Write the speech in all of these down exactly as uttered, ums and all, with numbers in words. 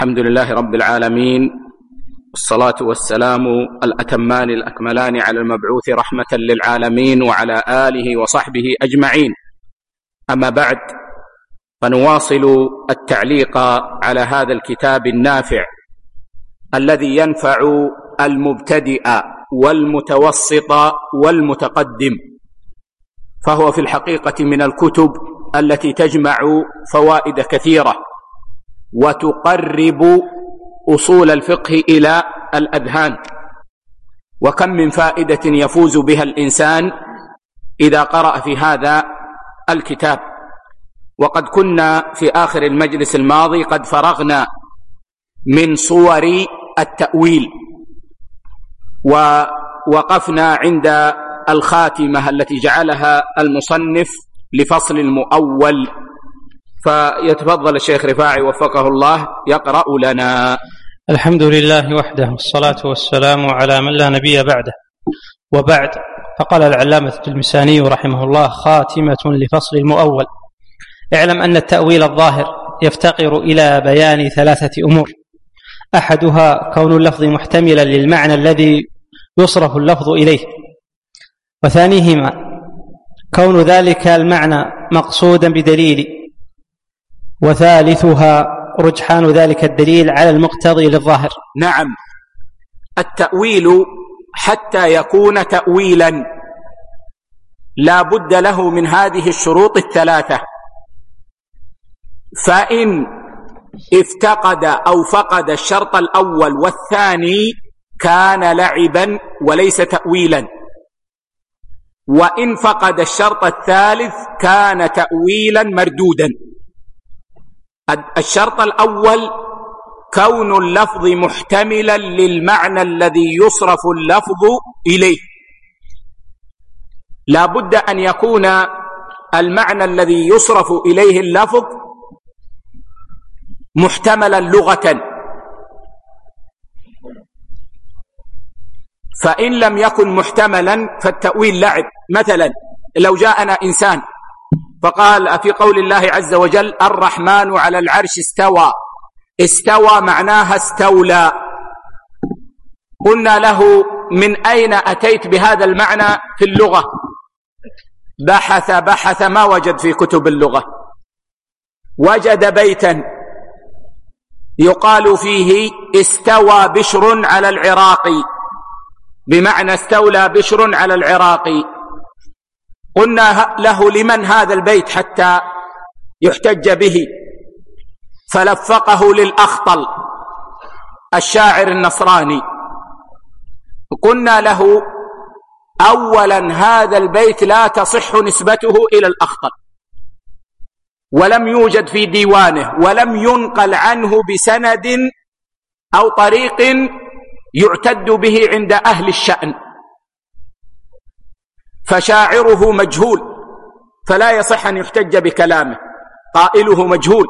الحمد لله رب العالمين، والصلاة والسلام الأتمان الأكملان على المبعوث رحمة للعالمين وعلى آله وصحبه أجمعين. أما بعد، فنواصل التعليق على هذا الكتاب النافع الذي ينفع المبتدئ والمتوسط والمتقدم، فهو في الحقيقة من الكتب التي تجمع فوائد كثيرة وتقرب أصول الفقه إلى الأذهان، وكم من فائدة يفوز بها الإنسان إذا قرأ في هذا الكتاب. وقد كنا في آخر المجلس الماضي قد فرغنا من صور التأويل، ووقفنا عند الخاتمة التي جعلها المصنف لفصل المؤول، فيتفضل الشيخ رفاعي وفقه الله يقرأ لنا. الحمد لله وحده، والصلاة والسلام على من لا نبي بعده، وبعد. فقال العلامة التلمساني رحمه الله: خاتمة لفصل المؤول. اعلم أن التأويل الظاهر يفتقر إلى بيان ثلاثة أمور: أحدها كون اللفظ محتملا للمعنى الذي يصرف اللفظ إليه، وثانيهما كون ذلك المعنى مقصودا بدليل، وثالثها رجحان ذلك الدليل على المقتضي للظاهر. نعم، التأويل حتى يكون تأويلا لا بد له من هذه الشروط الثلاثة، فإن افتقد أو فقد الشرط الأول والثاني كان لعبا وليس تأويلا، وإن فقد الشرط الثالث كان تأويلا مردودا. الشرط الأول كون اللفظ محتملا للمعنى الذي يصرف اللفظ إليه، لا بد أن يكون المعنى الذي يصرف إليه اللفظ محتملا لغة، فإن لم يكن محتملا فالتأويل لعب. مثلا لو جاءنا إنسان فقال في قول الله عز وجل: الرحمن على العرش استوى، استوى معناها استولى، قلنا له: من أين أتيت بهذا المعنى في اللغة؟ بحث بحث ما وجد في كتب اللغة، وجد بيتا يقال فيه: استوى بشر على العراق، بمعنى استولى بشر على العراق. قلنا له: لمن هذا البيت حتى يحتج به؟ فلفقه للأخطل الشاعر النصراني. قلنا له: أولا هذا البيت لا تصح نسبته إلى الأخطل، ولم يوجد في ديوانه، ولم ينقل عنه بسند أو طريق يعتد به عند أهل الشأن، فشاعره مجهول، فلا يصح أن يحتج بكلامه، قائله مجهول.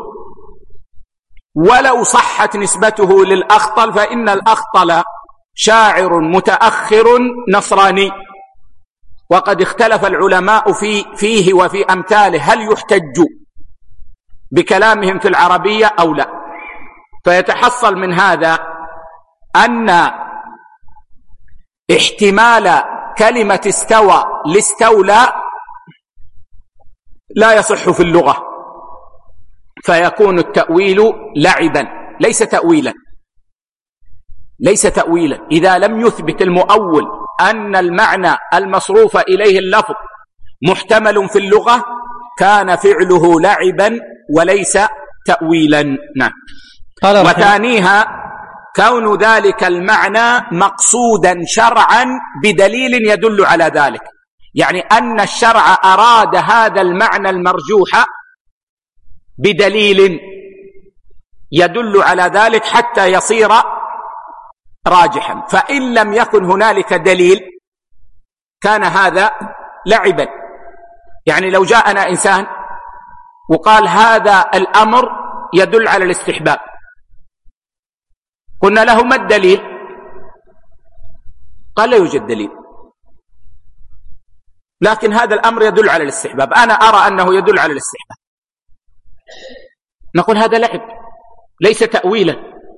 ولو صحت نسبته للأخطل فإن الأخطل شاعر متأخر نصراني، وقد اختلف العلماء في فيه وفي أمثاله هل يحتج بكلامهم في العربية أو لا. فيتحصل من هذا أن احتمال كلمة استوى لاستولى لا يصح في اللغة، فيكون التأويل لعبا ليس تأويلا، ليس تأويلا إذا لم يثبت المؤول أن المعنى المصروف إليه اللفظ محتمل في اللغة، كان فعله لعبا وليس تأويلا. نعم. وثانيها كون ذلك المعنى مقصودا شرعا بدليل يدل على ذلك، يعني أن الشرع أراد هذا المعنى المرجوح بدليل يدل على ذلك حتى يصير راجحا. فإن لم يكن هنالك دليل كان هذا لعبا. يعني لو جاءنا إنسان وقال: هذا الأمر يدل على الاستحباب، قلنا له: ما الدليل؟ قال: لا يوجد دليل، لكن هذا الأمر يدل على الاستحباب، أنا أرى أنه يدل على الاستحباب. نقول: هذا لعب ليس تأويلا،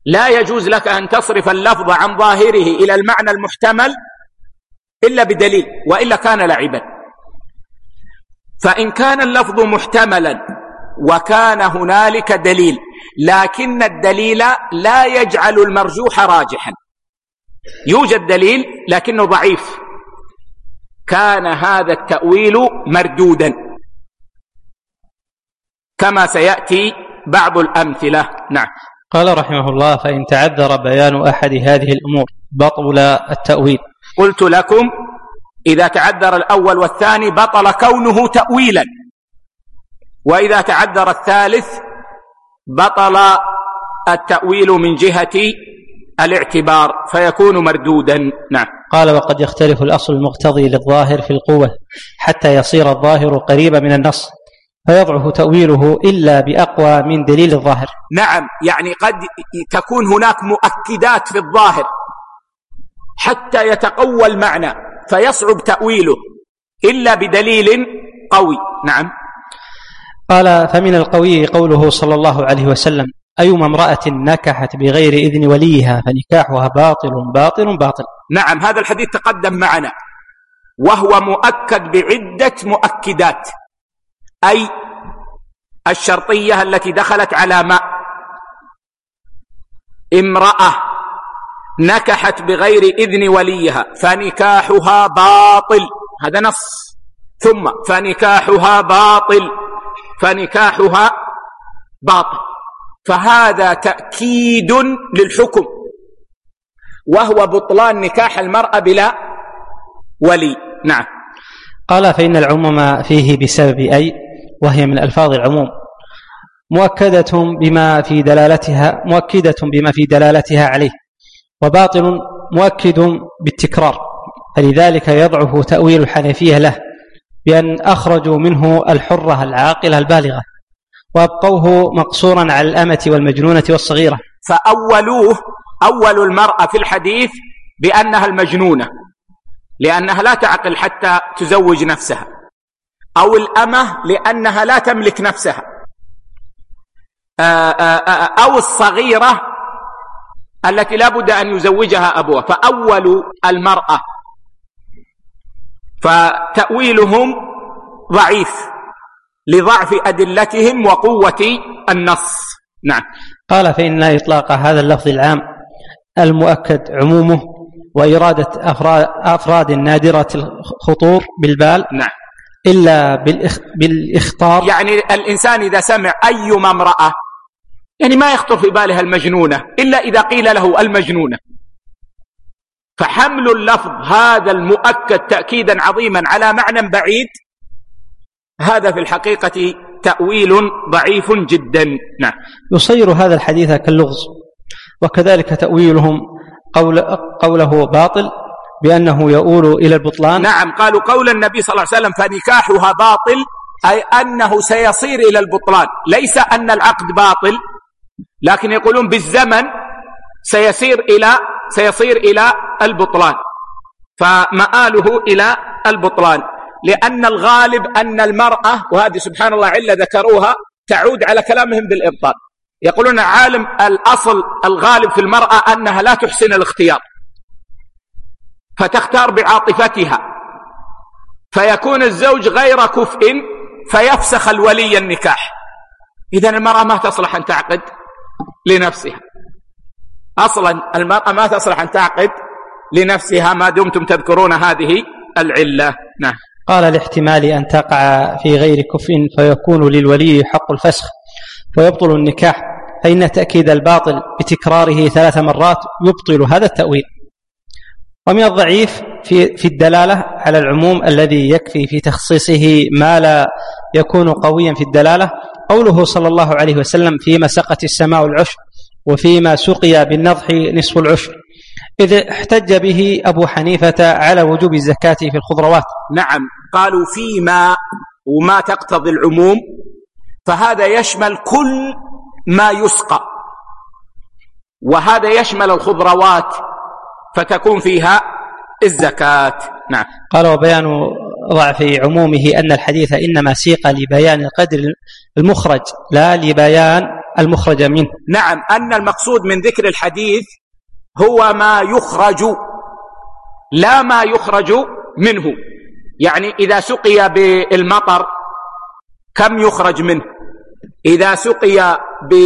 لا يجوز لك أن تصرف اللفظ عن ظاهره إلى المعنى المحتمل إلا بدليل، وإلا كان لعبا. فإن كان اللفظ محتملا وكان هنالك دليل، لكن الدليل لا يجعل المرجوح راجحا، يوجد دليل لكنه ضعيف، كان هذا التأويل مردودا كما سيأتي بعض الأمثلة. نعم. قال رحمه الله: فإن تعذر بيان أحد هذه الأمور بطل التأويل. قلت لكم إذا تعذر الأول والثاني بطل كونه تأويلا، وإذا تعذر الثالث بطل التأويل من جهة الاعتبار فيكون مردودا. نعم. قال: وقد يختلف الأصل المقتضي للظاهر في القوة حتى يصير الظاهر قريبا من النص فيضعف تأويله إلا بأقوى من دليل الظاهر. نعم، يعني قد تكون هناك مؤكدات في الظاهر حتى يتقوى المعنى فيصعب تأويله إلا بدليل قوي. نعم. قال: فمن القوي قوله صلى الله عليه وسلم: أيما امرأة نكحت بغير إذن وليها فنكاحها باطل باطل باطل. نعم، هذا الحديث تقدم معنا وهو مؤكد بعدة مؤكدات، أي الشرطية التي دخلت على ما امرأة نكحت بغير إذن وليها فنكاحها باطل، هذا نص، ثم فنكاحها باطل فنكاحها باطل، فهذا تأكيد للحكم وهو بطلان نكاح المرأة بلا ولي. نعم. قال: فإن العموم فيه بسبب أي، وهي من ألفاظ العموم، مؤكدة بما في دلالتها مؤكدة بما في دلالتها عليه، وباطل مؤكد بالتكرار، فلذلك يضعف تأويل الحنفية له بأن أخرجوا منه الحرة العاقلة البالغة وأبقوه مقصورا على الأمة والمجنونة والصغيرة. فأولوه أول المرأة في الحديث بأنها المجنونة لأنها لا تعقل حتى تزوج نفسها، أو الأمة لأنها لا تملك نفسها، أو الصغيرة التي لا بد أن يزوجها أبوها. فأول المرأة، فتأويلهم ضعيف لضعف أدلتهم وقوة النص. نعم. قال: فإن إطلاق هذا اللفظ العام المؤكد عمومه وإرادة أفراد, أفراد نادرة الخطور بالبال، نعم، إلا بالإخ... بالإخطار. يعني الإنسان إذا سمع أيما امرأة يعني ما يخطر في بالها المجنونة إلا إذا قيل له المجنونة، فحمل اللفظ هذا المؤكد تأكيدا عظيما على معنى بعيد هذا في الحقيقة تأويل ضعيف جدا. نعم. يصير هذا الحديث كاللغز، وكذلك تأويلهم قول قوله باطل بأنه يؤول إلى البطلان. نعم، قالوا قول النبي صلى الله عليه وسلم فنكاحها باطل أي أنه سيصير إلى البطلان، ليس أن العقد باطل، لكن يقولون بالزمن سيصير إلى سيصير إلى البطلان، فمآله إلى البطلان، لأن الغالب أن المرأة، وهذه سبحان الله علة ذكروها تعود على كلامهم بالإبطال، يقولون عالم الأصل الغالب في المرأة أنها لا تحسن الاختيار فتختار بعاطفتها، فيكون الزوج غير كفء فيفسخ الولي النكاح. إذن المرأة ما تصلح أن تعقد لنفسها، أصلا المرأة ما تصلح أن تعقد لنفسها ما دمتم تذكرون هذه العلة. نعم. قال: لاحتمال أن تقع في غير كفء فيكون للولي حق الفسخ ويبطل النكاح، فإن تأكيد الباطل بتكراره ثلاث مرات يبطل هذا التأويل. ومن الضعيف في, في الدلالة على العموم الذي يكفي في تخصيصه ما لا يكون قويا في الدلالة قوله صلى الله عليه وسلم: فيما سقت السماء العشر وفيما سقي بالنضح نصف العشر، إذ احتج به أبو حنيفة على وجوب الزكاة في الخضروات. نعم، قالوا فيما وما تقتضي العموم، فهذا يشمل كل ما يسقى، وهذا يشمل الخضروات فتكون فيها الزكاة. نعم. قال: وبيان ضعف عمومه أن الحديث إنما سيق لبيان القدر المخرج لا لبيان المخرج منه. نعم، أن المقصود من ذكر الحديث هو ما يخرج لا ما يخرج منه. يعني إذا سقي بالمطر كم يخرج منه؟ إذا سقي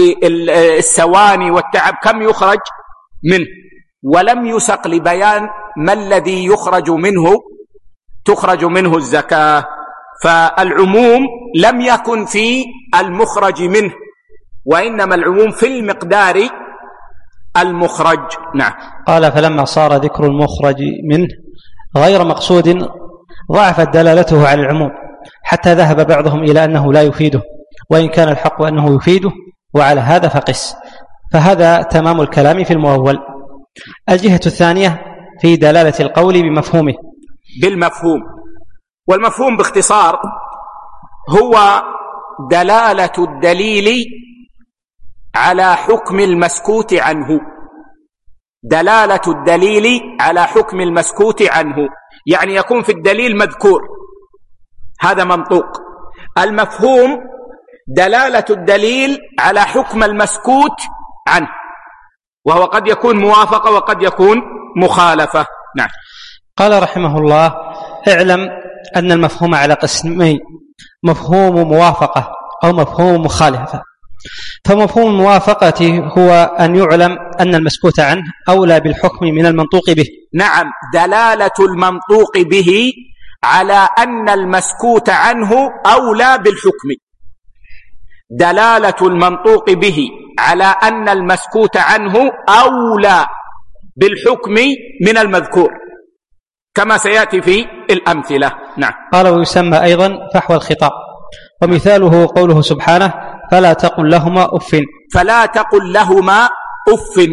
بالسواني والتعب كم يخرج منه؟ ولم يسق لبيان ما الذي يخرج منه تخرج منه الزكاة، فالعموم لم يكن في المخرج منه، وإنما العموم في المقدار المخرج. نعم. قال فلما صار ذكر المخرج منه غير مقصود ضعفت دلالته على العموم، حتى ذهب بعضهم إلى أنه لا يفيده، وإن كان الحق أنه يفيده، وعلى هذا فقس. فهذا تمام الكلام في المؤول. الجهة الثانية في دلالة القول بمفهومه. بالمفهوم، والمفهوم باختصار هو دلالة الدليل على حكم المسكوت عنه. دلالة الدليل على حكم المسكوت عنه، يعني يكون في الدليل مذكور، هذا منطوق. المفهوم دلالة الدليل على حكم المسكوت عنه، وهو قد يكون موافقة وقد يكون مخالفة. نعم. قال رحمه الله: اعلم أن المفهوم على قسمين: مفهوم موافقة أو مفهوم مخالفة. فمفهوم الموافقة هو أن يعلم أن المسكوت عنه أولى بالحكم من المنطوق به. نعم، دلالة المنطوق به على أن المسكوت عنه أولى بالحكم. دلالة المنطوق به على أن المسكوت عنه أولى بالحكم من المذكور، كما سيأتي في الأمثلة. نعم. قال: ويسمى أيضا فحوى الخطاب، ومثاله قوله سبحانه: فلا تقل لهما أف. فلا تقل لهما أف،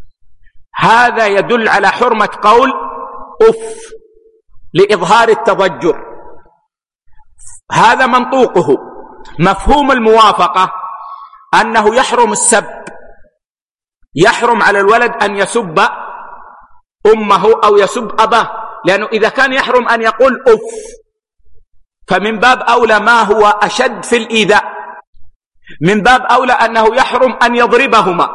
هذا يدل على حرمة قول أف لإظهار التضجر، هذا منطوقه. مفهوم الموافقة أنه يحرم السب، يحرم على الولد أن يسب أمه أو يسب أباه، لأنه إذا كان يحرم أن يقول أف فمن باب أولى ما هو أشد في الإيذاء، من باب أولى أنه يحرم أن يضربهما،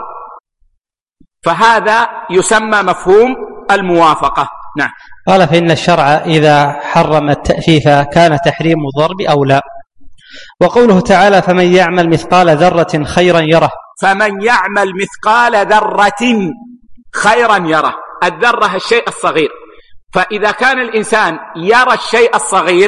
فهذا يسمى مفهوم الموافقة. نعم. قال: فإن الشرع إذا حرم التأفيف كان تحريم الضرب أولى. وقوله تعالى: فمن يعمل مثقال ذرة خيرا يره. فمن يعمل مثقال ذرة خيرا يره، الذرة الشيء الصغير، فإذا كان الإنسان يرى الشيء الصغير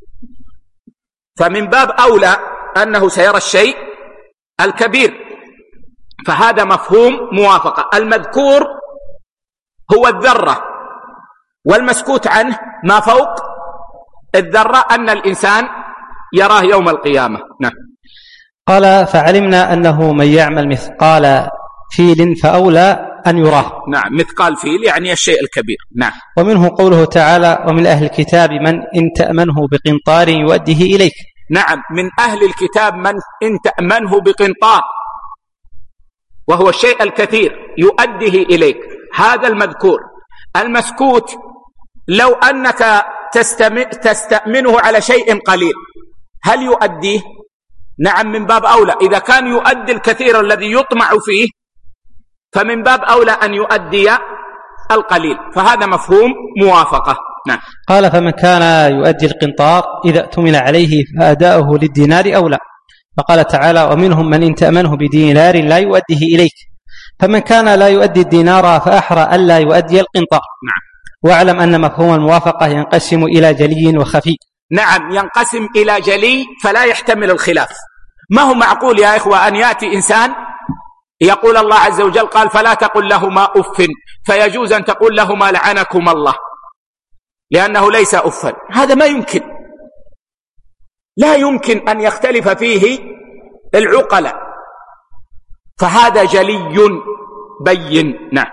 فمن باب أولى أنه سيرى الشيء الكبير، فهذا مفهوم موافقة. المذكور هو الذرة، والمسكوت عنه ما فوق الذرة أن الإنسان يراه يوم القيامة. نعم. قال: فعلمنا أنه من يعمل مثقال فيل فأولى أن يراه. نعم، مثقال فيل يعني الشيء الكبير. نعم. ومنه قوله تعالى: ومن أهل الكتاب من إن تأمنه بقنطار يؤديه إليك. نعم، من أهل الكتاب من إن تأمنه بقنطار، وهو الشيء الكثير، يؤديه إليك، هذا المذكور. المسكوت لو أنك تستأمنه على شيء قليل هل يؤديه؟ نعم، من باب أولى. إذا كان يؤدي الكثير الذي يطمع فيه فمن باب أولى أن يؤدي القليل، فهذا مفهوم موافقة. نعم. قال: فمن كان يؤدي القنطار إذا اؤتمن عليه فأداؤه للدينار أولى. فقال تعالى: ومنهم من إن تأمنه بدينار لا يؤديه إليك. فمن كان لا يؤدي الدينار فأحرى ألا يؤدي القنطار. نعم. واعلم أن مفهوم الموافقة ينقسم إلى جلي وخفي. نعم، ينقسم إلى جلي فلا يحتمل الخلاف. ما هو معقول يا إخوة أن يأتي إنسان يقول الله عز وجل قال: فلا تقل لهما أف، فيجوز أن تقول لهما لعنكم الله لأنه ليس أفا؟ هذا ما يمكن، لا يمكن أن يختلف فيه العقلاء، فهذا جلي بين. نعم.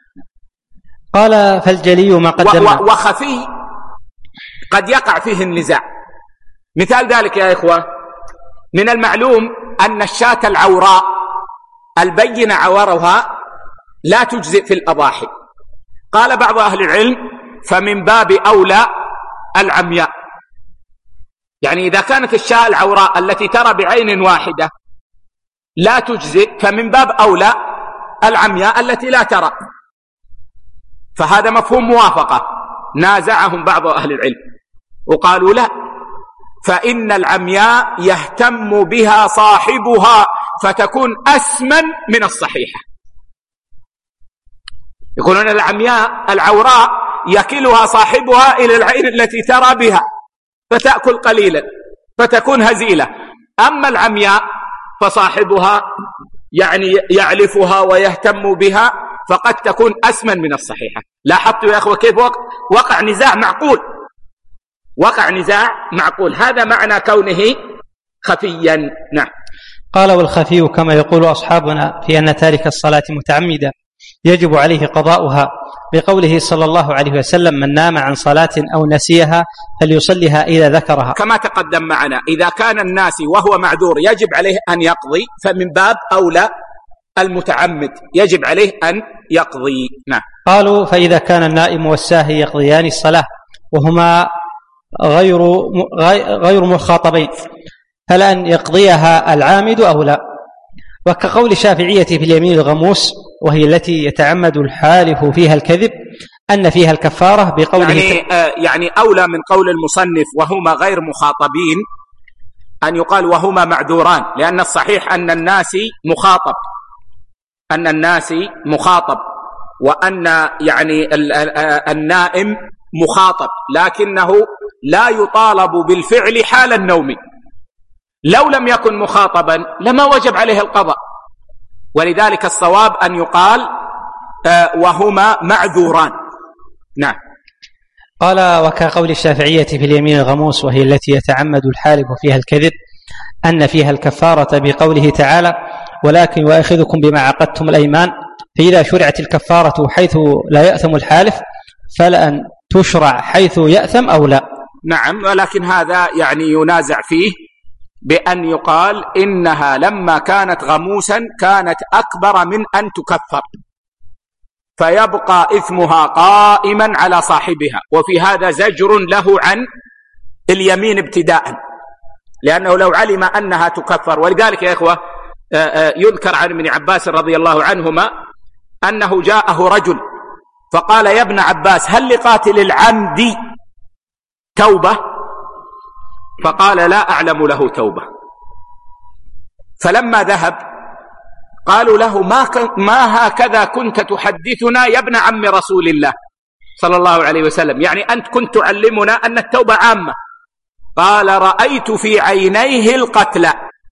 قال: فالجلي ما قدمنا. وخفي قد يقع فيه النزاع. مثال ذلك يا إخوة، من المعلوم أن الشاة العوراء البين عورها لا تجزئ في الأضاحي. قال بعض أهل العلم: فمن باب أولى العمياء، يعني إذا كانت الشاة العوراء التي ترى بعين واحدة لا تجزئ، فمن باب أولى العمياء التي لا ترى. فهذا مفهوم موافقة. نازعهم بعض أهل العلم وقالوا لا، فإن العمياء يهتم بها صاحبها فتكون أسمن من الصحيحة. يقولون العمياء العوراء يكلها صاحبها إلى العين التي ترى بها فتأكل قليلا فتكون هزيلة، أما العمياء فصاحبها يعني يعلفها ويهتم بها فقد تكون أسمن من الصحيحة. لاحظتوا يا أخوة كيف وقع نزاع معقول، وقع نزاع معقول. هذا معنى كونه خفيا. نعم. قال والخفي كما يقول أصحابنا في أن تارك الصلاة متعمدا يجب عليه قضاؤها، بقوله صلى الله عليه وسلم من نام عن صلاة أو نسيها فليصلها إذا ذكرها، كما تقدم معنا. إذا كان الناس وهو معذور يجب عليه أن يقضي، فمن باب أولى المتعمد يجب عليه أن يقضي. نعم. قالوا فإذا كان النائم والساهي يقضيان الصلاة وهما غير غير مخاطبين فلأن يقضيها العامد أو لا. وكقول الشافعية في اليمين الغموس وهي التي يتعمد الحالف فيها الكذب أن فيها الكفارة، بقوله يعني, آه يعني أولى من قول المصنف وهما غير مخاطبين أن يقال وهما معذوران، لأن الصحيح أن الناس مخاطب أن الناس مخاطب وأن يعني النائم مخاطب، لكنه لا يطالب بالفعل حال النوم. لو لم يكن مخاطبا لما وجب عليه القضاء، ولذلك الصواب أن يقال آه وهما معذوران. نعم. قال وكقول الشافعية في اليمين الغموس وهي التي يتعمد الحالف فيها الكذب أن فيها الكفارة، بقوله تعالى ولكن يؤاخذكم بما عقدتم الأيمان، فإذا شرعت الكفارة حيث لا يأثم الحالف فلأن تشرع حيث يأثم أو لا. نعم. ولكن هذا يعني ينازع فيه بأن يقال إنها لما كانت غموسا كانت أكبر من أن تكفر فيبقى إثمها قائما على صاحبها، وفي هذا زجر له عن اليمين ابتداء، لأنه لو علم أنها تكفر. ولذلك يا إخوة يذكر عن ابن عباس رضي الله عنهما أنه جاءه رجل فقال يا ابن عباس هل لقاتل العمد توبة؟ فقال لا أعلم له توبة. فلما ذهب قالوا له ما, ما هكذا كنت تحدثنا يا ابن عم رسول الله صلى الله عليه وسلم، يعني أنت كنت تعلمنا أن التوبة عامة. قال رأيت في عينيه القتل،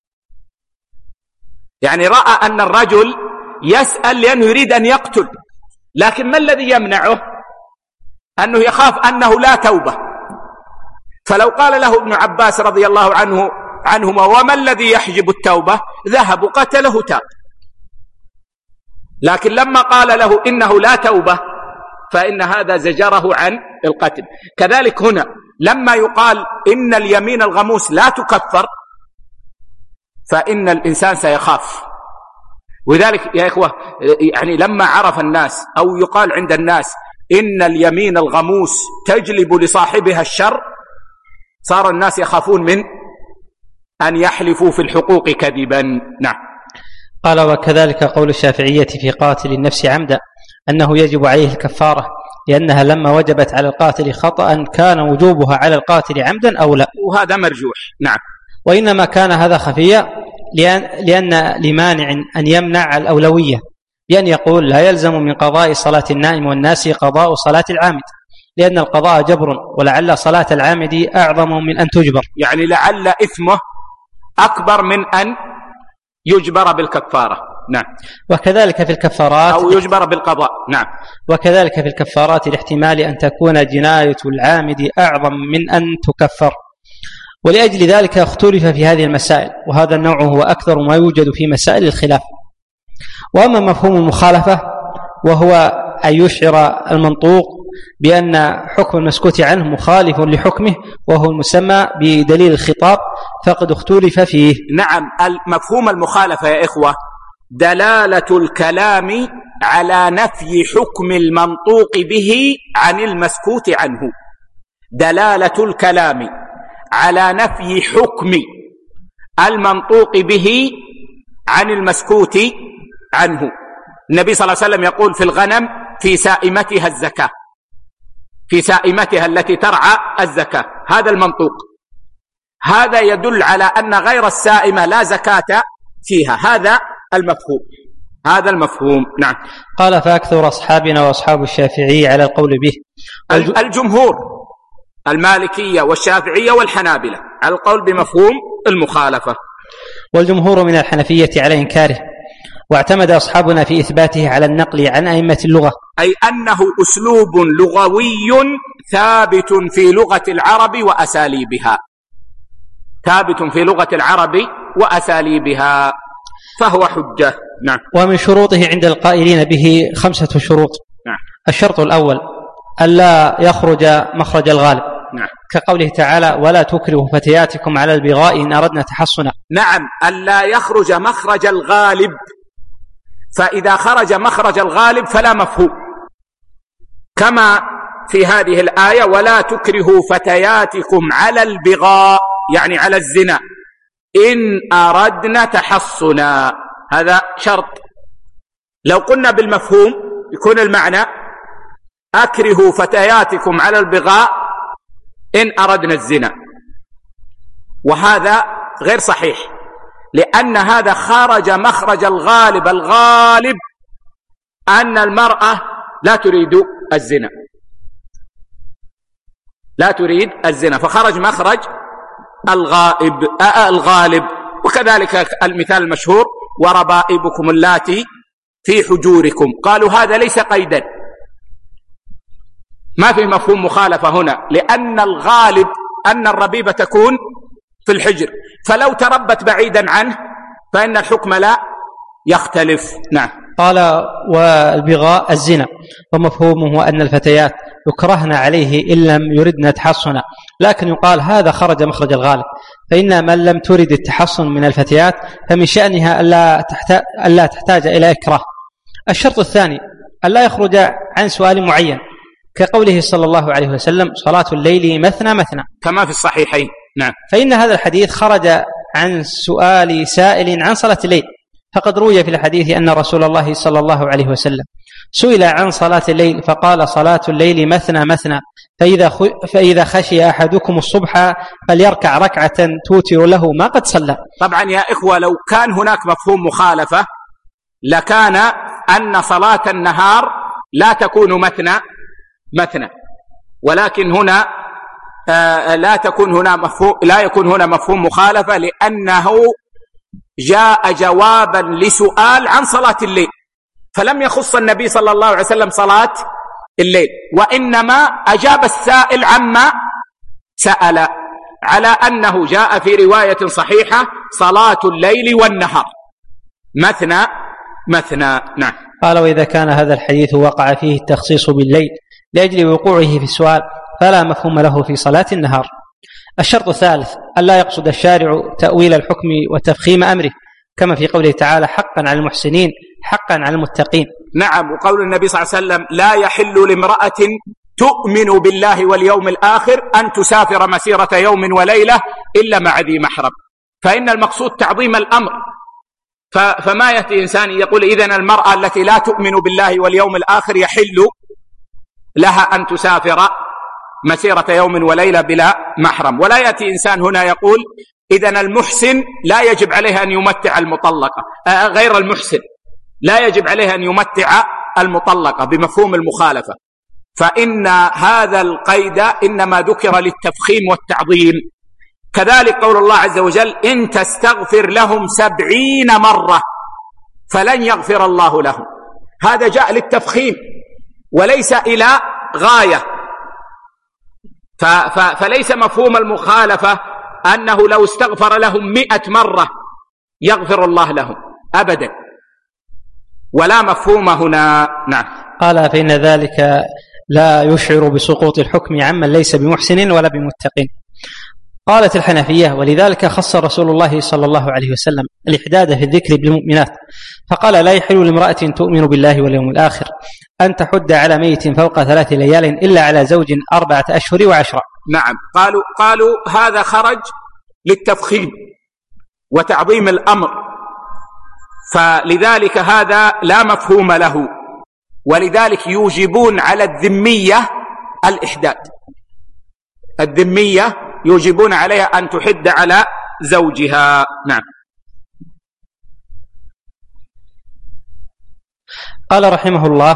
يعني رأى أن الرجل يسأل لأنه يريد أن يقتل، لكن ما الذي يمنعه؟ أنه يخاف أنه لا توبة. فلو قال له ابن عباس رضي الله عنه عنهما وما الذي يحجب التوبة، ذهب قتله تاب. لكن لما قال له إنه لا توبة فإن هذا زجره عن القتل. كذلك هنا لما يقال إن اليمين الغموس لا تكفر فإن الإنسان سيخاف. وذلك يا إخوة يعني لما عرف الناس أو يقال عند الناس إن اليمين الغموس تجلب لصاحبها الشر، صار الناس يخافون من أن يحلفوا في الحقوق كذبا. نعم. قال وكذلك قول الشافعية في قاتل النفس عمدا أنه يجب عليه الكفارة، لأنها لما وجبت على القاتل خطأ كان وجوبها على القاتل عمدا أو لا، وهذا مرجوح. نعم. وإنما كان هذا خفيا لأن, لأن لمانع أن يمنع الأولوية، بأن يقول لا يلزم من قضاء صلاة النائم والناس قضاء صلاة العامد، لأن القضاء جبر، ولعل صلاة العامد أعظم من أن تجبر، يعني لعل إثمه أكبر من أن يجبر بالكفارة. نعم. وكذلك في الكفارات أو يجبر بالقضاء. نعم. وكذلك في الكفارات الاحتمال أن تكون جناية العامد أعظم من أن تكفر، ولأجل ذلك اختلف في هذه المسائل، وهذا النوع هو أكثر ما يوجد في مسائل الخلاف. وأما مفهوم المخالفة وهو أن يشعر المنطوق بأن حكم المسكوت عنه مخالف لحكمه وهو المسمى بدليل الخطاب، فقد اختلف فيه. نعم. مفهوم المخالفة يا إخوة دلالة الكلام على نفي حكم المنطوق به عن المسكوت عنه، دلالة الكلام على نفي حكم المنطوق به عن المسكوت عنه. النبي صلى الله عليه وسلم يقول في الغنم في سائمتها الزكاة، في سائمتها التي ترعى الزكاة، هذا المنطوق. هذا يدل على أن غير السائمة لا زكاة فيها، هذا المفهوم، هذا المفهوم. نعم. قال فأكثر أصحابنا وأصحاب الشافعي على القول به. الجمهور المالكية والشافعية والحنابلة على القول بمفهوم المخالفة، والجمهور من الحنفية على إنكاره، واعتمد أصحابنا في إثباته على النقل عن أئمة اللغة، أي أنه أسلوب لغوي ثابت في لغة العرب وأساليبها، ثابت في لغة العرب وأساليبها، فهو حجة. نعم. ومن شروطه عند القائلين به خمسة شروط. نعم. الشرط الأول ألا يخرج مخرج الغالب. نعم. كقوله تعالى ولا تكرهوا فتياتكم على البغاء إن أردنا تحصنا. نعم، ألا يخرج مخرج الغالب، فإذا خرج مخرج الغالب فلا مفهوم، كما في هذه الآية ولا تكرهوا فتياتكم على البغاء، يعني على الزنا، إن أردنا تحصنا، هذا شرط. لو قلنا بالمفهوم يكون المعنى أكرهوا فتياتكم على البغاء إن أردنا الزنا، وهذا غير صحيح، لأن هذا خرج مخرج الغالب. الغالب أن المرأة لا تريد الزنا، لا تريد الزنا، فخرج مخرج الغائب آه الغالب. وكذلك المثال المشهور وربائبكم اللاتي في حجوركم، قالوا هذا ليس قيدا، ما في مفهوم مخالفة هنا، لأن الغالب أن الربيبة تكون في الحجر، فلو تربت بعيدا عنه فإن الحكم لا يختلف. نعم. قال والبغاء الزنا، ومفهومه أن الفتيات يكرهن عليه إن لم يردن تحصنا، لكن يقال هذا خرج مخرج الغالب، فإن من لم ترد التحصن من الفتيات فمن شأنها ألا تحتاج, ألا تحتاج إلى إكراه. الشرط الثاني ألا يخرج عن سؤال معين، كقوله صلى الله عليه وسلم صلاة الليل مثنى مثنى، كما في الصحيحين. نعم. فإن هذا الحديث خرج عن سؤال سائل عن صلاة الليل، فقد روي في الحديث أن رسول الله صلى الله عليه وسلم سئل عن صلاة الليل فقال صلاة الليل مثنى مثنى، فإذا, فإذا خشي أحدكم الصبح فليركع ركعة توتر له ما قد صلى. طبعا يا إخوة لو كان هناك مفهوم مخالفة لكان أن صلاة النهار لا تكون مثنى مثنى، ولكن هنا آه لا تكون هنا مفهوم، لا يكون هنا مفهوم مخالفة، لأنه جاء جوابا لسؤال عن صلاة الليل، فلم يخص النبي صلى الله عليه وسلم صلاة الليل، وإنما أجاب السائل عما سأل، على أنه جاء في رواية صحيحة صلاة الليل والنهار مثنى مثنى. نعم. قال وإذا كان هذا الحديث وقع فيه التخصيص بالليل لأجل وقوعه في السؤال فلا مفهوم له في صلاة النهار. الشرط الثالث ألا يقصد الشارع تأويل الحكم وتفخيم أمره، كما في قوله تعالى حقا على المحسنين حقا على المتقين. نعم. وقول النبي صلى الله عليه وسلم لا يحل لامرأة تؤمن بالله واليوم الآخر أن تسافر مسيرة يوم وليلة إلا مع ذي محرم، فإن المقصود تعظيم الأمر، فما يأتي إنسان يقول إذن المرأة التي لا تؤمن بالله واليوم الآخر يحل لها أن تسافر مسيرة يوم وليلة بلا محرم، ولا يأتي إنسان هنا يقول إذن المحسن لا يجب عليه أن يمتع المطلقة، آه غير المحسن لا يجب عليه أن يمتع المطلقة بمفهوم المخالفة، فإن هذا القيد إنما ذكر للتفخيم والتعظيم. كذلك قول الله عز وجل إن تستغفر لهم سبعين مرة فلن يغفر الله لهم، هذا جاء للتفخيم وليس إلى غاية، فليس مفهوم المخالفة أنه لو استغفر لهم مئة مرة يغفر الله لهم أبدا، ولا مفهوم هنا. نعم. قال فإن ذلك لا يشعر بسقوط الحكم عمن ليس بمحسن ولا بمتقين. قالت الحنفية ولذلك خص رسول الله صلى الله عليه وسلم الإحداد في الذكر بالمؤمنات، فقال لا يحل لامرأة تؤمن بالله واليوم الآخر أن تحد على ميت فوق ثلاث ليال إلا على زوج أربعة أشهر وعشرة. نعم. قالوا, قالوا هذا خرج للتفخيم وتعظيم الأمر، فلذلك هذا لا مفهوم له، ولذلك يوجبون على الذمية الإحداد. الذمية يوجبون عليها أن تحد على زوجها. نعم. قال رحمه الله: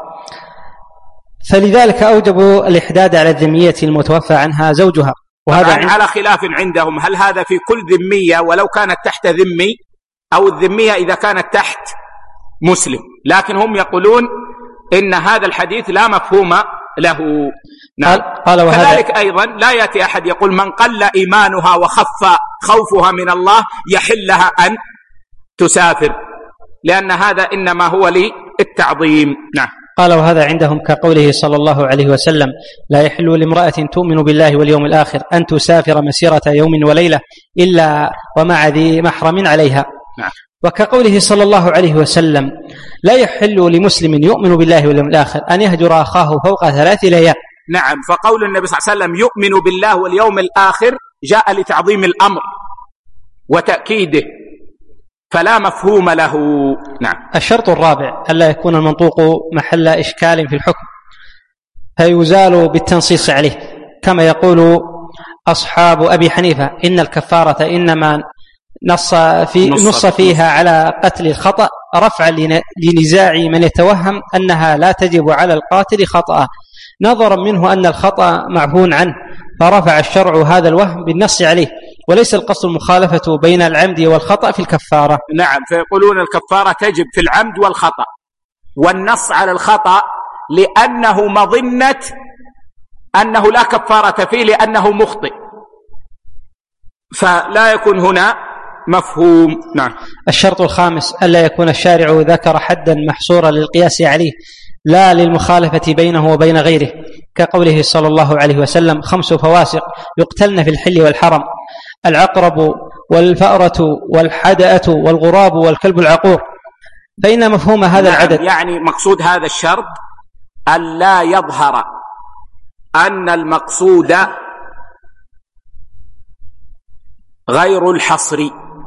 فلذلك أوجبوا الإحداد على الذمية المتوفى عنها زوجها. وهذا يعني على خلاف عندهم، هل هذا في كل ذمية ولو كانت تحت ذمي، أو الذمية إذا كانت تحت مسلم؟ لكن هم يقولون إن هذا الحديث لا مفهوم له. نعم. قال وهذا كذلك أيضا لا يأتي أحد يقول من قل إيمانها وخف خوفها من الله يحل لها أن تسافر، لأن هذا إنما هو للتعظيم. نعم. قال وهذا عندهم كقوله صلى الله عليه وسلم: لا يحل لامرأة تؤمن بالله واليوم الآخر أن تسافر مسيرة يوم وليلة إلا ومع ذي محرم عليها. نعم. وكقوله صلى الله عليه وسلم: لا يحل لمسلم يؤمن بالله واليوم الآخر أن يهجر أخاه فوق ثلاث ليال. نعم. فقول النبي صلى الله عليه وسلم يؤمن بالله واليوم الآخر جاء لتعظيم الأمر وتأكيده، فلا مفهوم له. نعم. الشرط الرابع: ألا يكون المنطوق محل إشكال في الحكم فيزال بالتنصيص عليه، كما يقول أصحاب أبي حنيفة إن الكفارة إنما نص, في نص فيها على قتل الخطأ رفعا لنزاع من يتوهم أنها لا تجب على القاتل خطأ، نظرا منه أن الخطأ معفون عنه، فرفع الشرع هذا الوهم بالنص عليه، وليس القصد المخالفة بين العمد والخطأ في الكفارة. نعم. فيقولون الكفارة تجب في العمد والخطأ، والنص على الخطأ لأنه مظنة أنه لا كفارة فيه لأنه مخطئ، فلا يكون هنا مفهوم. نعم. الشرط الخامس: ألا يكون الشارع ذكر حدا محصورا للقياس عليه لا للمخالفة بينه وبين غيره، كقوله صلى الله عليه وسلم: خمس فواسق يقتلن في الحل والحرم: العقرب والفأرة والحدأة والغراب والكلب العقور. فإن مفهوم هذا نعم. العدد يعني مقصود هذا الشرط ألا يظهر أن المقصود غير الحصر،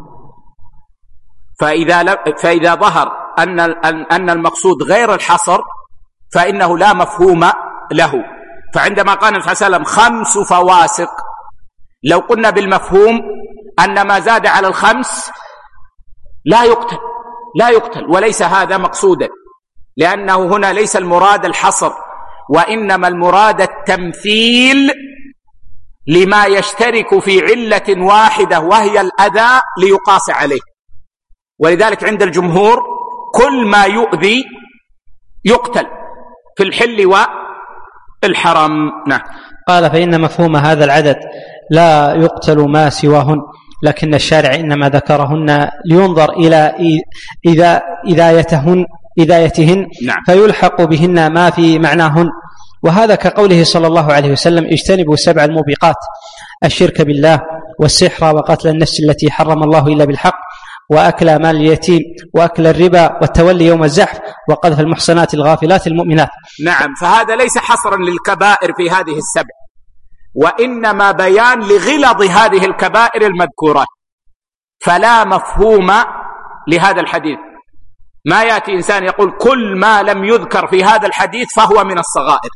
فإذا, فإذا ظهر أن, أن المقصود غير الحصر فإنه لا مفهوم له. فعندما قال النبي صلى الله عليه وسلم خمس فواسق، لو قلنا بالمفهوم أن ما زاد على الخمس لا يقتل لا يقتل وليس هذا مقصودا، لأنه هنا ليس المراد الحصر، وإنما المراد التمثيل لما يشترك في علة واحدة وهي الأذى ليقاس عليه. ولذلك عند الجمهور كل ما يؤذي يقتل في الحل والحرم. نعم. قال: فإن مفهوم هذا العدد لا يقتل ما سواهن، لكن الشارع إنما ذكرهن لينظر إلى إذا إذايتهن إذايتهن نعم. فيلحق بهن ما في معناهن. وهذا كقوله صلى الله عليه وسلم: اجتنبوا سبع الموبقات: الشرك بالله والسحر وقتل النفس التي حرم الله إلا بالحق وأكل مال اليتيم وأكل الربا والتولي يوم الزحف وقذف المحصنات الغافلات المؤمنات. نعم. فهذا ليس حصرا للكبائر في هذه السبع، وإنما بيان لغلظ هذه الكبائر المذكورات، فلا مفهوم لهذا الحديث. ما يأتي إنسان يقول كل ما لم يذكر في هذا الحديث فهو من الصغائر،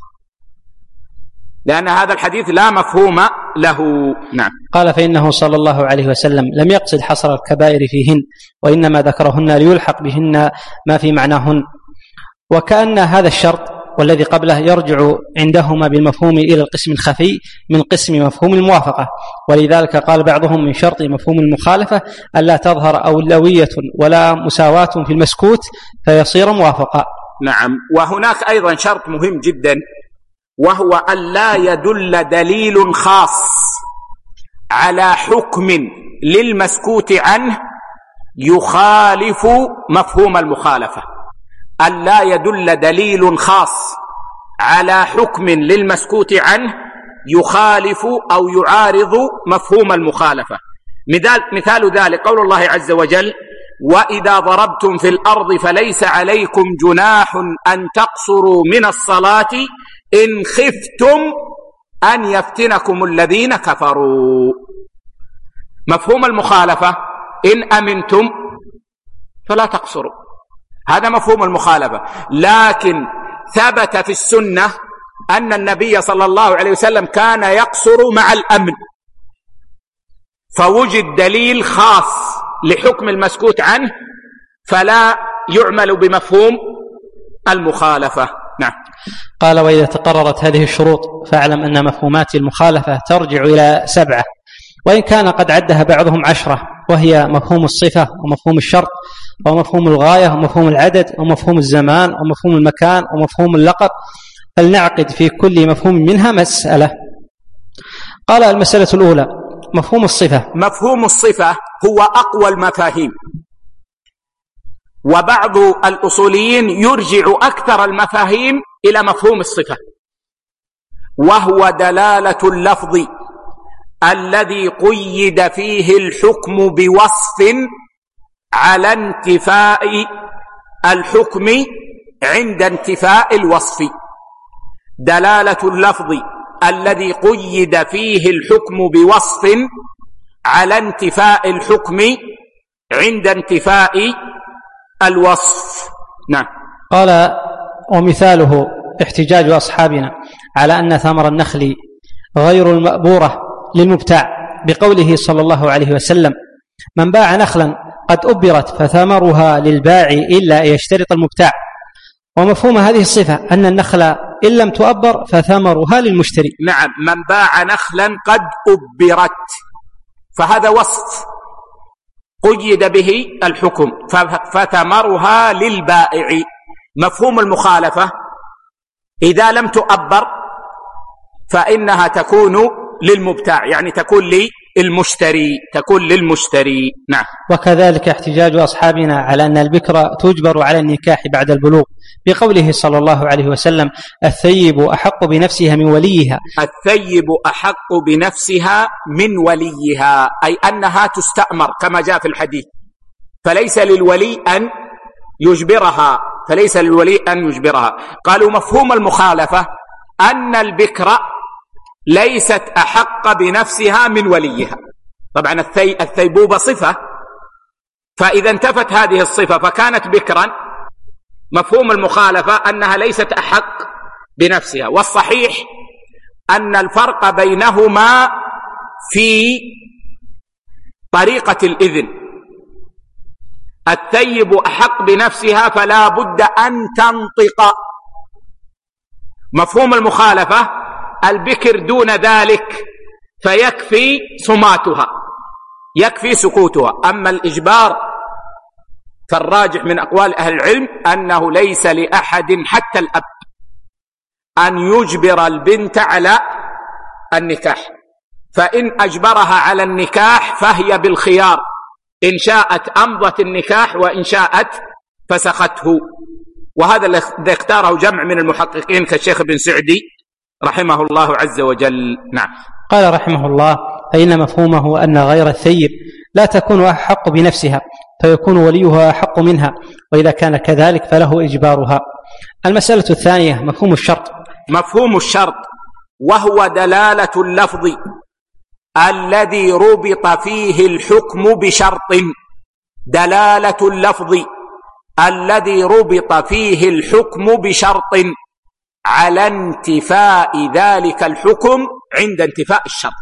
لأن هذا الحديث لا مفهوم له. نعم. قال: فإنه صلى الله عليه وسلم لم يقصد حصر الكبائر فيهن، وإنما ذكرهن ليلحق بهن ما في معناهن. وكأن هذا الشرط والذي قبله يرجع عندهما بالمفهوم إلى القسم الخفي من قسم مفهوم الموافقة، ولذلك قال بعضهم من شرط مفهوم المخالفة ألا تظهر أولوية ولا مساواة في المسكوت فيصير موافقة. نعم. وهناك أيضا شرط مهم جدا، وهو ألا يدل دليل خاص على حكم للمسكوت عنه يخالف مفهوم المخالفة. ألا يدل دليل خاص على حكم للمسكوت عنه يخالف أو يعارض مفهوم المخالفة. مثال, مثال ذلك قول الله عز وجل: وإذا ضربتم في الأرض فليس عليكم جناح أن تقصروا من الصلاة إن خفتم أن يفتنكم الذين كفروا. مفهوم المخالفة: إن أمنتم فلا تقصروا. هذا مفهوم المخالفة. لكن ثبت في السنة أن النبي صلى الله عليه وسلم كان يقصر مع الأمن، فوجد دليل خاص لحكم المسكوت عنه، فلا يعمل بمفهوم المخالفة. نعم. قال: وإذا تقررت هذه الشروط فاعلم أن مفهومات المخالفة ترجع إلى سبعة، وإن كان قد عدها بعضهم عشرة، وهي مفهوم الصفة ومفهوم الشرط ومفهوم الغاية ومفهوم العدد ومفهوم الزمان ومفهوم المكان ومفهوم اللقب، فلنعقد في كل مفهوم منها مسألة. قال: المسألة الأولى مفهوم الصفة. مفهوم الصفة هو أقوى المفاهيم، وبعض الأصوليين يرجع أكثر المفاهيم إلى مفهوم الصفة، وهو دلالة اللفظ الذي قيد فيه الحكم بوصف على انتفاء الحكم عند انتفاء الوصف. دلالة اللفظ الذي قيد فيه الحكم بوصف على انتفاء الحكم عند انتفاء الوصف. نعم. قال: ومثاله احتجاج أصحابنا على أن ثمر النخل غير المأبورة للمبتاع بقوله صلى الله عليه وسلم: من باع نخلا قد أبرت فثمرها للباع إلا أن يشترط المبتاع. ومفهوم هذه الصفة أن النخل إن لم تؤبر فثمرها للمشتري. نعم، من باع نخلا قد أبرت، فهذا وصف قيد به الحكم، فثمرها للبائع. مفهوم المخالفة إذا لم تؤبر فإنها تكون للمبتاع، يعني تكون للمشتري، تكون للمشتري. نعم. وكذلك احتجاج أصحابنا على أن البكر تجبر على النكاح بعد البلوغ بقوله صلى الله عليه وسلم: الثيب أحق بنفسها من وليها. الثيب أحق بنفسها من وليها، أي أنها تستأمر كما جاء في الحديث، فليس للولي أن يجبرها، فليس للولي أن يجبرها. قالوا مفهوم المخالفة أن البكر ليست أحق بنفسها من وليها. طبعا الثي الثيبوبة صفة، فإذا انتفت هذه الصفة فكانت بكرا، مفهوم المخالفة أنها ليست أحق بنفسها. والصحيح أن الفرق بينهما في طريقة الإذن. الثيب أحق بنفسها فلا بد أن تنطق. مفهوم المخالفة البكر دون ذلك فيكفي صماتها، يكفي سكوتها. أما الإجبار فالراجح من أقوال أهل العلم أنه ليس لأحد حتى الأب أن يجبر البنت على النكاح، فإن أجبرها على النكاح فهي بالخيار، إن شاءت أمضت النكاح وإن شاءت فسخته. وهذا الذي اختاره جمع من المحققين كالشيخ بن سعدي رحمه الله عز وجل. نعم. قال رحمه الله: فإن مفهومه أن غير الثيب لا تكون أحق بنفسها فيكون وليها أحق منها، وإذا كان كذلك فله إجبارها. المسألة الثانية مفهوم الشرط. مفهوم الشرط وهو دلالة اللفظ الذي ربط فيه الحكم بشرط. دلالة اللفظ الذي ربط فيه الحكم بشرط على انتفاء ذلك الحكم عند انتفاء الشرط.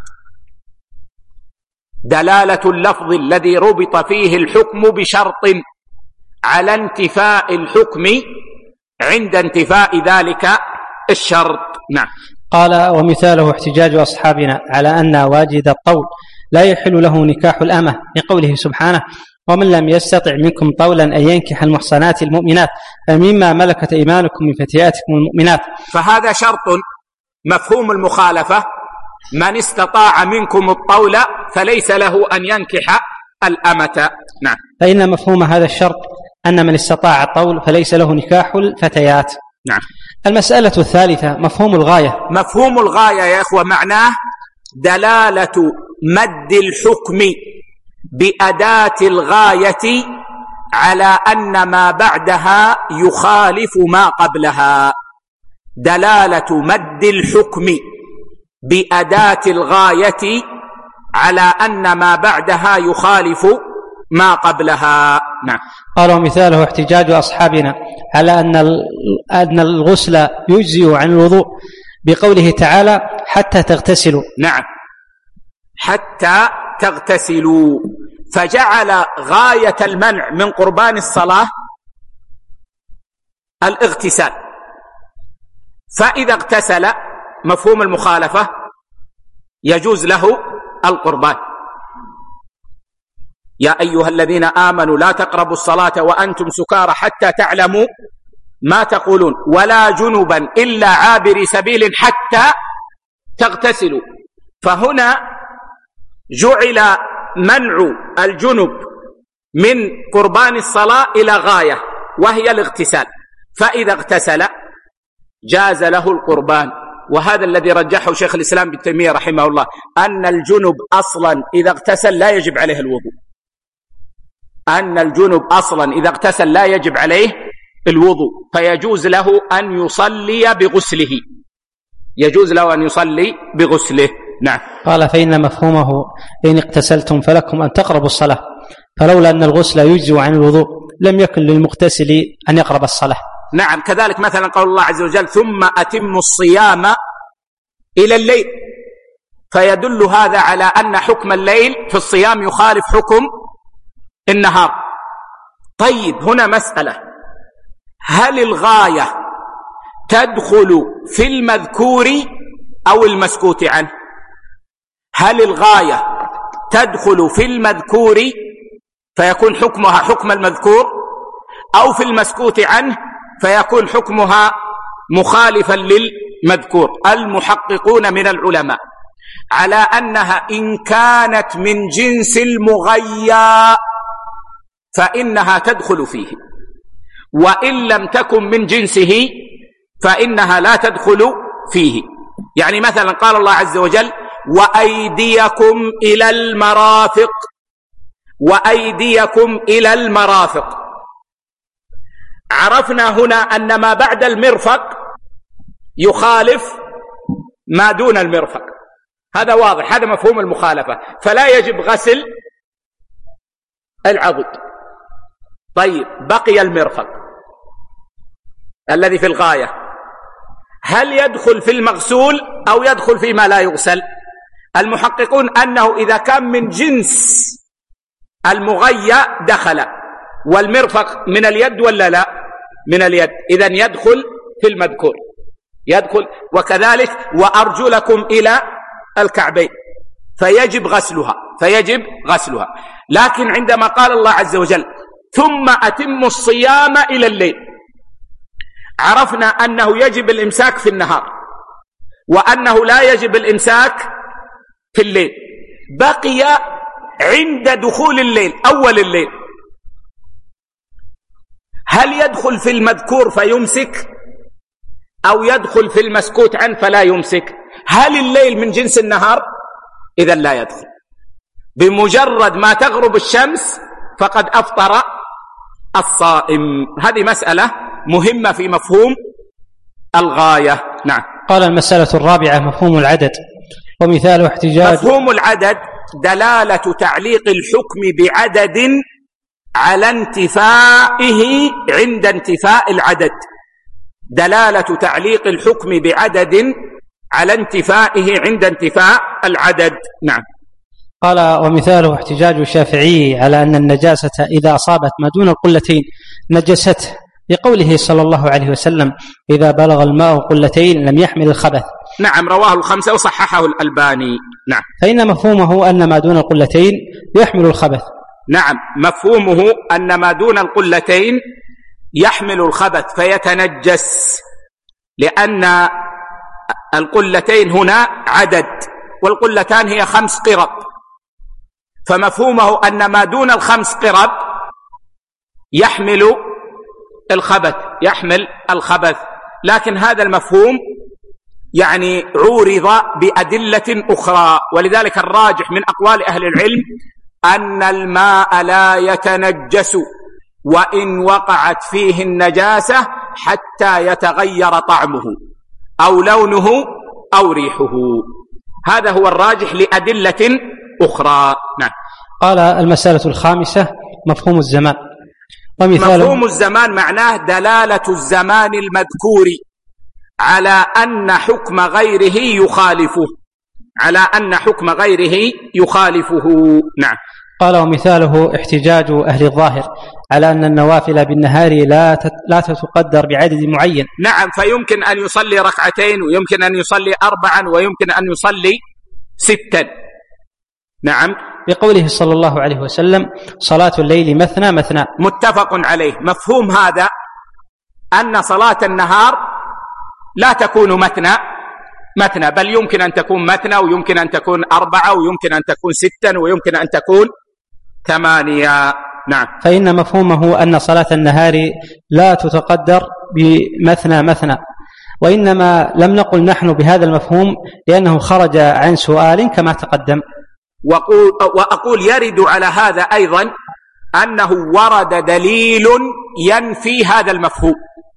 دلالة اللفظ الذي ربط فيه الحكم بشرط على انتفاء الحكم عند انتفاء ذلك الشرط. نعم. قال: ومثاله احتجاج أصحابنا على أن واجد الطول لا يحل له نكاح الأمة لقوله سبحانه: ومن لم يستطع منكم طولا أن ينكح المحصنات المؤمنات فمما ملكت أيمانكم من فتياتكم المؤمنات. فهذا شرط. مفهوم المخالفة: من استطاع منكم الطول فليس له أن ينكح الأمة. نعم. فإن مفهوم هذا الشرط أن من استطاع الطول فليس له نكاح الفتيات. نعم. المسألة الثالثة مفهوم الغاية. مفهوم الغاية يا إخوة معناه دلالة مد الحكم بأداة الغاية على أن ما بعدها يخالف ما قبلها. دلالة مد الحكم بأداة الغاية على أن ما بعدها يخالف ما قبلها. نعم. قال ومثاله احتجاج أصحابنا على أن أن الغسل يجزئ عن الوضوء بقوله تعالى حتى تغتسلوا. نعم، حتى تغتسلوا، فجعل غاية المنع من قربان الصلاة الاغتسال، فإذا اغتسل مفهوم المخالفة يجوز له القربان. يا أيها الذين آمنوا لا تقربوا الصلاة وأنتم سكارى حتى تعلموا ما تقولون ولا جنبا إلا عابري سبيل حتى تغتسلوا. فهنا جعل منع الجنب من قربان الصلاة إلى غاية وهي الاغتسال، فإذا اغتسل جاز له القربان. وهذا الذي رجحه شيخ الإسلام ابن تيمية رحمه الله، أن الجنب أصلا إذا اغتسل لا يجب عليه الوضوء، أن الجنب أصلا إذا اغتسل لا يجب عليه الوضوء، فيجوز له أن يصلي بغسله، يجوز له أن يصلي بغسله. نعم. قال فإن مفهومه إن اغتسلتم فلكم أن تقربوا الصلاة، فلولا أن الغسل يجزئ عن الوضوء لم يكن للمغتسل أن يقرب الصلاة. نعم، كذلك مثلا قول الله عز وجل ثم أتموا الصيام إلى الليل، فيدل هذا على أن حكم الليل في الصيام يخالف حكم النهار. طيب هنا مسألة، هل الغاية تدخل في المذكور أو المسكوت عنه؟ هل الغاية تدخل في المذكور فيكون حكمها حكم المذكور، أو في المسكوت عنه فيكون حكمها مخالفا للمذكور؟ المحققون من العلماء على أنها إن كانت من جنس المغيى فإنها تدخل فيه، وإن لم تكن من جنسه فإنها لا تدخل فيه. يعني مثلا قال الله عز وجل وأيديكم إلى المرافق، وأيديكم إلى المرافق، عرفنا هنا أن ما بعد المرفق يخالف ما دون المرفق، هذا واضح، هذا مفهوم المخالفة، فلا يجب غسل العضد. طيب بقي المرفق الذي في الغاية، هل يدخل في المغسول أو يدخل فيما لا يغسل؟ المحققون أنه إذا كان من جنس المغيى دخل، والمرفق من اليد ولا لا؟ من اليد، إذن يدخل في المذكور، يدخل. وكذلك وأرجلكم إلى الكعبين، فيجب غسلها، فيجب غسلها. لكن عندما قال الله عز وجل ثم أتموا الصيام إلى الليل، عرفنا أنه يجب الإمساك في النهار، وأنه لا يجب الإمساك في الليل. بقي عند دخول الليل، أول الليل، هل يدخل في المذكور فيمسك أو يدخل في المسكوت عنه فلا يمسك؟ هل الليل من جنس النهار؟ إذن لا يدخل، بمجرد ما تغرب الشمس فقد أفطر الصائم. هذه مسألة مهمة في مفهوم الغاية. نعم. قال المسألة الرابعة مفهوم العدد، ومثال احتجاج. مفهوم العدد دلالة تعليق الحكم بعدد على انتفائه عند انتفاء العدد، دلالة تعليق الحكم بعدد على انتفائه عند انتفاء العدد. نعم. قال ومثاله احتجاج الشافعي على أن النجاسة إذا أصابت ما دون القلتين نجسته، لقوله صلى الله عليه وسلم إذا بلغ الماء قلتين لم يحمل الخبث. نعم، رواه الخمسة وصححه الألباني. نعم. فإن مفهومه أن ما دون القلتين يحمل الخبث. نعم، مفهومه أن ما دون القلتين يحمل الخبث فيتنجس، لأن القلتين هنا عدد، والقلتان هي خمس قرب، فمفهومه أن ما دون الخمس قرب يحمل الخبث، يحمل الخبث. لكن هذا المفهوم يعني عورض بأدلة أخرى، ولذلك الراجح من أقوال أهل العلم أن الماء لا يتنجس وإن وقعت فيه النجاسة حتى يتغير طعمه أو لونه أو ريحه، هذا هو الراجح لأدلة أخرى. نعم. قال المسألة الخامسة مفهوم الزمان، مفهوم الزمان معناه دلالة الزمان المذكور على أن حكم غيره يخالفه على أن حكم غيره يخالفه. نعم. قال ومثاله احتجاج أهل الظاهر على أن النوافل بالنهار لا لا تتقدر بعدد معين. نعم، فيمكن أن يصلي ركعتين ويمكن أن يصلي أربعا ويمكن أن يصلي ستا. نعم. بقوله صلى الله عليه وسلم صلاة الليل مثنى مثنى، متفق عليه. مفهوم هذا أن صلاة النهار لا تكون مثنى مثنى، بل يمكن أن تكون مثنى ويمكن أن تكون أربعة ويمكن أن تكون ستا ويمكن أن تكون ثمانية. نعم. فإن مفهومه أن صلاة النهار لا تتقدر بمثنى مثنى، وإنما لم نقل نحن بهذا المفهوم لأنه خرج عن سؤال كما تقدم. وأقول, وأقول يرد على هذا أيضا أنه ورد دليل ينفي هذا المفهوم،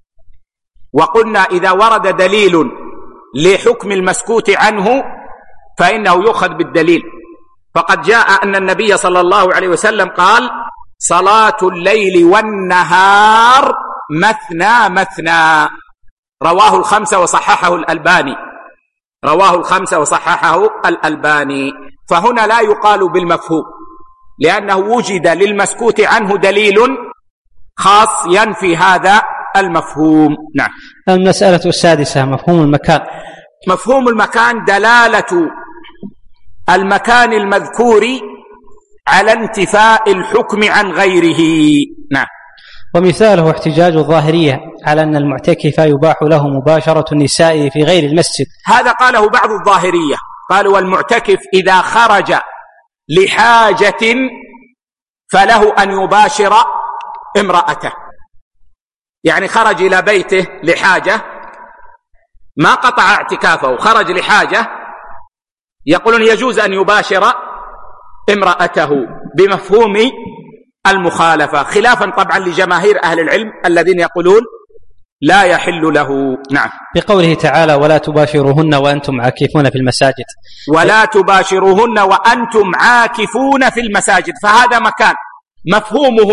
وقلنا إذا ورد دليل لحكم المسكوت عنه فإنه يؤخذ بالدليل. فقد جاء أن النبي صلى الله عليه وسلم قال صلاة الليل والنهار مثنى مثنى، رواه الخمسة وصححه الألباني رواه الخمسة وصححه الألباني. فهنا لا يقال بالمفهوم لأنه وجد للمسكوت عنه دليل خاص ينفي هذا المفهوم. نعم. المسألة السادسة مفهوم المكان. مفهوم المكان دلالة المكان المذكور على انتفاء الحكم عن غيره. نعم. ومثاله احتجاج الظاهرية على أن المعتكف يباح له مباشرة النساء في غير المسجد. هذا قاله بعض الظاهرية، قالوا والمعتكف إذا خرج لحاجة فله أن يباشر امرأته، يعني خرج إلى بيته لحاجة ما قطع اعتكافه، خرج لحاجة، يقولون يجوز أن يباشر امرأته بمفهوم المخالفة، خلافا طبعا لجماهير أهل العلم الذين يقولون لا يحل له. نعم. بقوله تعالى ولا تباشروهن وأنتم عاكفون في المساجد، ولا تباشروهن وأنتم عاكفون في المساجد، فهذا مكان مفهومه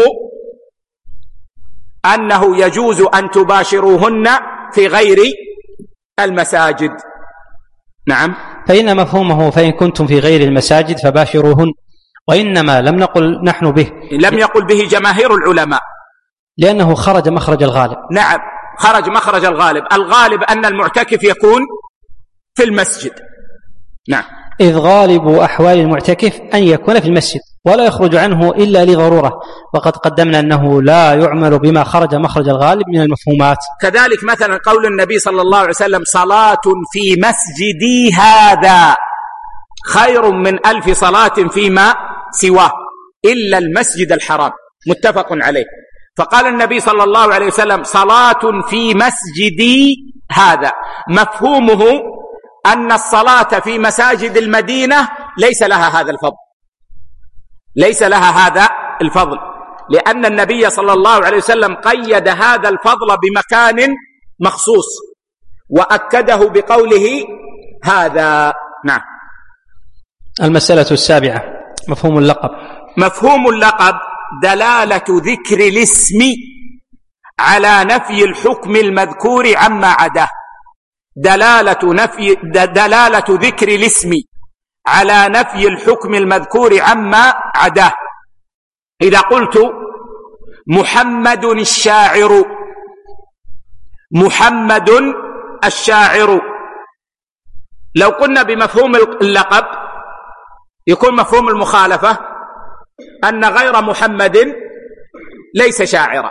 أنه يجوز أن تباشروهن في غير المساجد. نعم. فإن مفهومه فإن كنتم في غير المساجد فباشروهن، وإنما لم نقل نحن به، لم يقل به جماهير العلماء لأنه خرج مخرج الغالب. نعم، خرج مخرج الغالب. الغالب أن المعتكف يكون في المسجد. نعم. إذ غالب أحوال المعتكف أن يكون في المسجد ولا يخرج عنه إلا لضرورة، وقد قدمنا أنه لا يعمل بما خرج مخرج الغالب من المفهومات. كذلك مثلا قول النبي صلى الله عليه وسلم صلاة في مسجدي هذا خير من ألف صلاة فيما سواه إلا المسجد الحرام، متفق عليه. فقال النبي صلى الله عليه وسلم صلاة في مسجدي هذا، مفهومه أن الصلاة في مساجد المدينة ليس لها هذا الفضل، ليس لها هذا الفضل، لأن النبي صلى الله عليه وسلم قيد هذا الفضل بمكان مخصوص وأكده بقوله هذا. نعم. المسألة السابعة مفهوم اللقب. مفهوم اللقب دلالة ذكر الاسم على نفي الحكم المذكور عما عداه. دلالة نفي دلالة ذكر الاسم على نفي الحكم المذكور عما عداه. إذا قلت محمد الشاعر، محمد الشاعر، لو قلنا بمفهوم اللقب يكون مفهوم المخالفة أن غير محمد ليس شاعرا،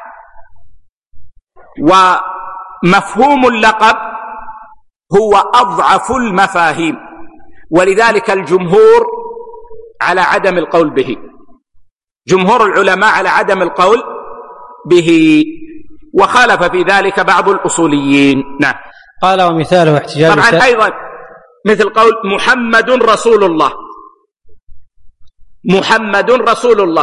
ومفهوم اللقب هو أضعف المفاهيم، ولذلك الجمهور على عدم القول به، جمهور العلماء على عدم القول به، وخالف في ذلك بعض الأصوليين. نعم. قال ومثاله احتجاج طبعا أيضا مثل قول محمد رسول الله، محمد رسول الله،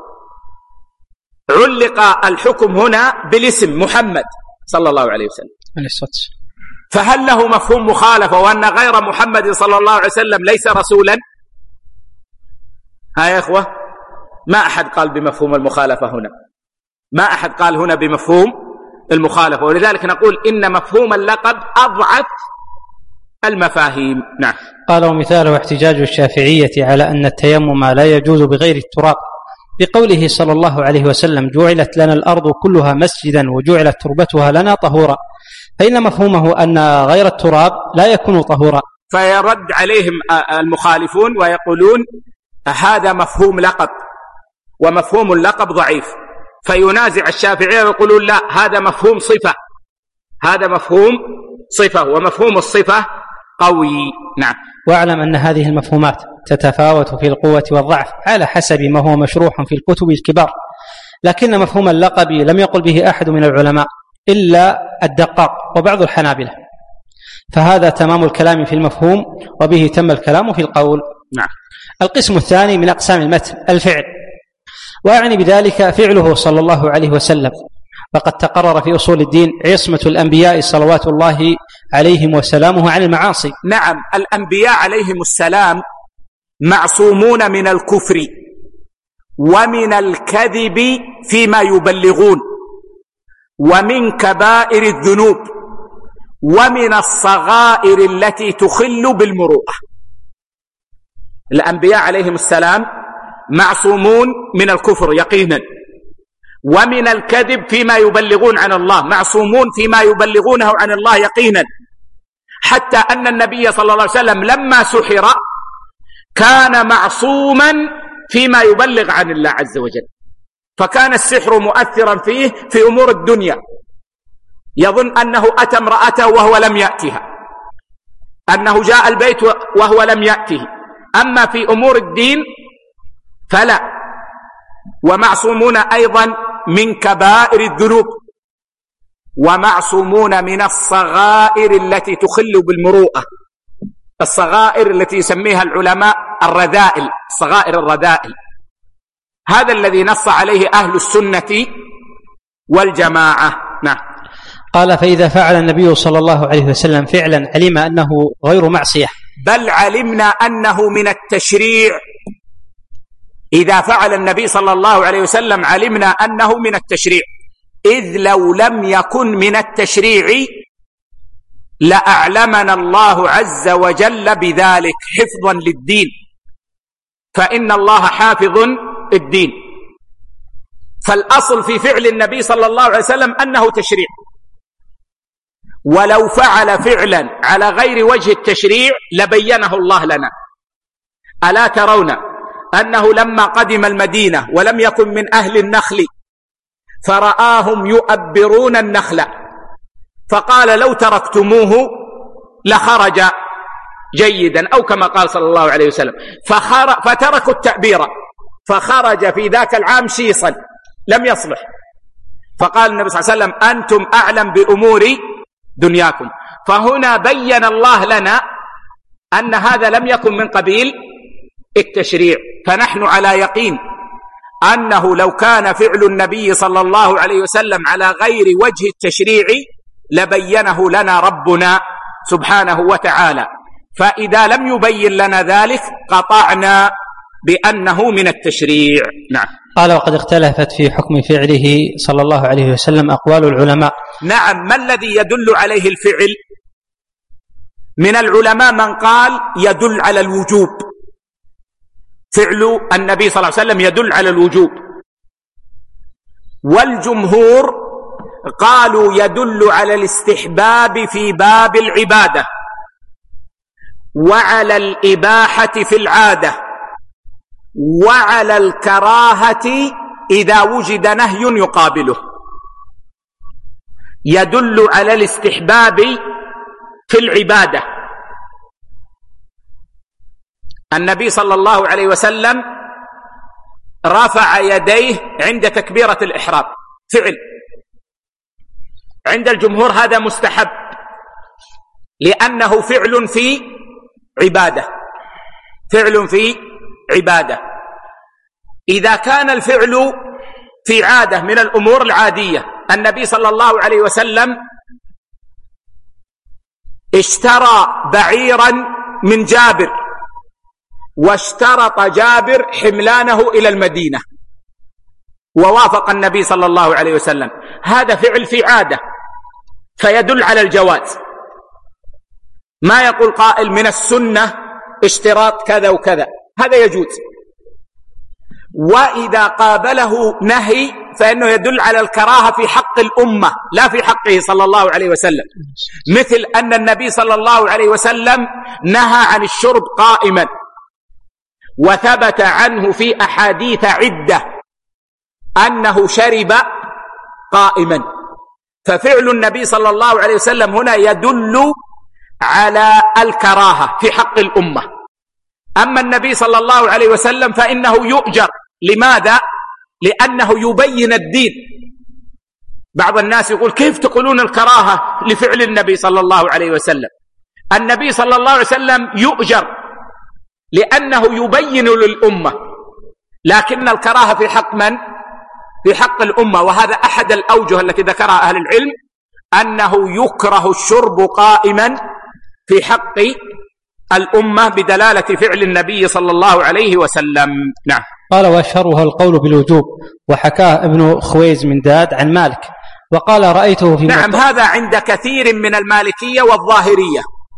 علق الحكم هنا بالاسم محمد صلى الله عليه وسلم، فهل له مفهوم مخالفة وأن غير محمد صلى الله عليه وسلم ليس رسولا؟ ها يا أخوة، ما أحد قال بمفهوم المخالفة هنا، ما أحد قال هنا بمفهوم المخالفة، ولذلك نقول إن مفهوم اللقب أضعف المفاهيم. نعم. قال ومثاله احتجاج الشافعية على أن التيمم لا يجوز بغير التراب بقوله صلى الله عليه وسلم جعلت لنا الأرض كلها مسجدا وجعلت تربتها لنا طهورا، فإن مفهومه أن غير التراب لا يكون طهورا. فيرد عليهم المخالفون ويقولون هذا مفهوم لقب ومفهوم اللقب ضعيف، فينازع الشافعية ويقولون لا، هذا مفهوم صفة، هذا مفهوم صفة ومفهوم الصفة قوي. نعم. واعلم أن هذه المفهومات تتفاوت في القوة والضعف على حسب ما هو مشروح في الكتب الكبار، لكن مفهوم اللقب لم يقل به أحد من العلماء إلا الدقاق وبعض الحنابلة، فهذا تمام الكلام في المفهوم وبه تم الكلام في القول. نعم. القسم الثاني من أقسام المتن الفعل، وأعني بذلك فعله صلى الله عليه وسلم، فقد تقرر في أصول الدين عصمة الأنبياء صلوات الله عليهم وسلامه عن المعاصي. نعم، الأنبياء عليهم السلام معصومون من الكفر ومن الكذب فيما يبلغون ومن كبائر الذنوب ومن الصغائر التي تخل بالمروءة. الأنبياء عليهم السلام معصومون من الكفر يقينا، ومن الكذب فيما يبلغون عن الله، معصومون فيما يبلغونه عن الله يقينا، حتى أن النبي صلى الله عليه وسلم لما سحر كان معصوما فيما يبلغ عن الله عز وجل، فكان السحر مؤثرا فيه في أمور الدنيا، يظن أنه أتى امرأته وهو لم يأتها، أنه جاء البيت وهو لم يأته، أما في أمور الدين فلا. ومعصومون أيضا من كبائر الذنوب ومعصومون من الصغائر التي تخل بالمروءة، الصغائر التي يسميها العلماء الرذائل، صغائر الرذائل. هذا الذي نص عليه أهل السنة والجماعة. نعم. قال فإذا فعل النبي صلى الله عليه وسلم فعلا علم أنه غير معصية، بل علمنا أنه من التشريع. إذا فعل النبي صلى الله عليه وسلم علمنا أنه من التشريع، إذ لو لم يكن من التشريع لأعلمنا الله عز وجل بذلك حفظا للدين، فإن الله حافظ الدين. فالأصل في فعل النبي صلى الله عليه وسلم أنه تشريع، ولو فعل فعلا على غير وجه التشريع لبينه الله لنا. ألا ترون أنه لما قدم المدينة ولم يكن من أهل النخل فرآهم يؤبرون النخل، فقال لو تركتموه لخرج جيدا، أو كما قال صلى الله عليه وسلم، فتركوا التأبير فخرج في ذاك العام شيصا لم يصلح. فقال النبي صلى الله عليه وسلم أنتم أعلم بأمور دنياكم. فهنا بين الله لنا أن هذا لم يكن من قبيل التشريع، فنحن على يقين أنه لو كان فعل النبي صلى الله عليه وسلم على غير وجه التشريع لبينه لنا ربنا سبحانه وتعالى، فإذا لم يبين لنا ذلك قطعنا بأنه من التشريع. نعم. قال وقد اختلفت في حكم فعله صلى الله عليه وسلم أقوال العلماء. نعم. ما الذي يدل عليه الفعل؟ من العلماء من قال يدل على الوجوب، فعل النبي صلى الله عليه وسلم يدل على الوجوب، والجمهور قالوا يدل على الاستحباب في باب العبادة، وعلى الإباحة في العادة، وعلى الكراهة إذا وجد نهي يقابله. يدل على الاستحباب في العبادة. النبي صلى الله عليه وسلم رفع يديه عند تكبيرة الإحرام، فعل. عند الجمهور هذا مستحب لأنه فعل في عبادة، فعل في عبادة. إذا كان الفعل في عادة من الأمور العادية، النبي صلى الله عليه وسلم اشترى بعيرا من جابر، واشترط جابر حملانه إلى المدينة، ووافق النبي صلى الله عليه وسلم، هذا فعل في عادة فيدل على الجواز. ما يقول قائل من السنة اشتراط كذا وكذا، هذا يجوز. وإذا قابله نهي فإنه يدل على الكراهة في حق الأمة لا في حقه صلى الله عليه وسلم، مثل أن النبي صلى الله عليه وسلم نهى عن الشرب قائما، وثبت عنه في أحاديث عدة أنه شرب قائما، ففعل النبي صلى الله عليه وسلم هنا يدل على الكراهة في حق الأمة. أما النبي صلى الله عليه وسلم فإنه يؤجر. لماذا؟ لأنه يبين الدين. بعض الناس يقول كيف تقولون الكراهة لفعل النبي صلى الله عليه وسلم؟ النبي صلى الله عليه وسلم يؤجر لأنه يبين للأمة، لكن الكراهة في حق من؟ في حق الأمة. وهذا أحد الأوجه التي ذكرها أهل العلم، أنه يكره الشرب قائما في حق الأمة بدلالة فعل النبي صلى الله عليه وسلم. نعم. قال وأشهرها القول بالوجوب، وحكاه ابن خويز من داد عن مالك، وقال رأيته في نعم هذا عند كثير من المالكية والظاهرية،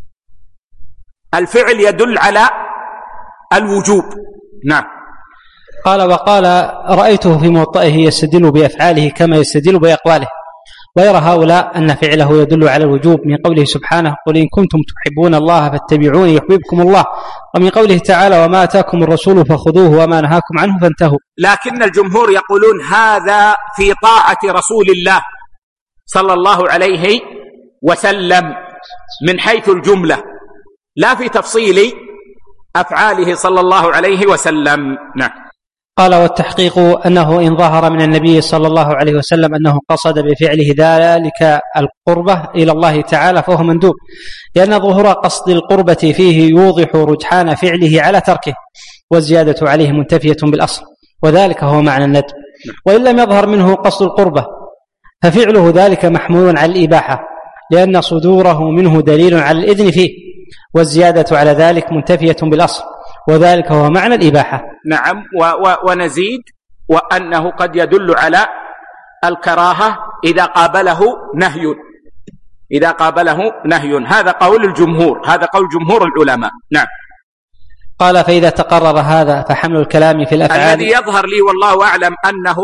الفعل يدل على الوجوب. نعم. قال وقال رأيته في موطئه يستدل بأفعاله كما يستدل بأقواله، ويرى هؤلاء أن فعله يدل على الوجوب من قوله سبحانه قل إن كنتم تحبون الله فاتبعوني يحببكم الله، ومن قوله تعالى وما آتاكم الرسول فخذوه وما نهاكم عنه فانتهوا. لكن الجمهور يقولون هذا في طاعة رسول الله صلى الله عليه وسلم من حيث الجملة، لا في تفصيل أفعاله صلى الله عليه وسلم. نعم. قال والتحقيق أنه إن ظهر من النبي صلى الله عليه وسلم أنه قصد بفعله ذلك القربة إلى الله تعالى فهو مندوب، لأن ظهور قصد القربة فيه يوضح رجحان فعله على تركه، والزيادة عليه منتفية بالأصل، وذلك هو معنى الندب. وإن لم يظهر منه قصد القربة ففعله ذلك محمول على الإباحة، لأن صدوره منه دليل على الإذن فيه، والزيادة على ذلك منتفية بالأصل، وذلك هو معنى الإباحة. نعم. و و ونزيد وأنه قد يدل على الكراهة إذا قابله نهي، إذا قابله نهي. هذا قول الجمهور، هذا قول جمهور العلماء. نعم. قال فإذا تقرر هذا فحمل الكلام في الأفعال الذي يظهر لي والله أعلم أنه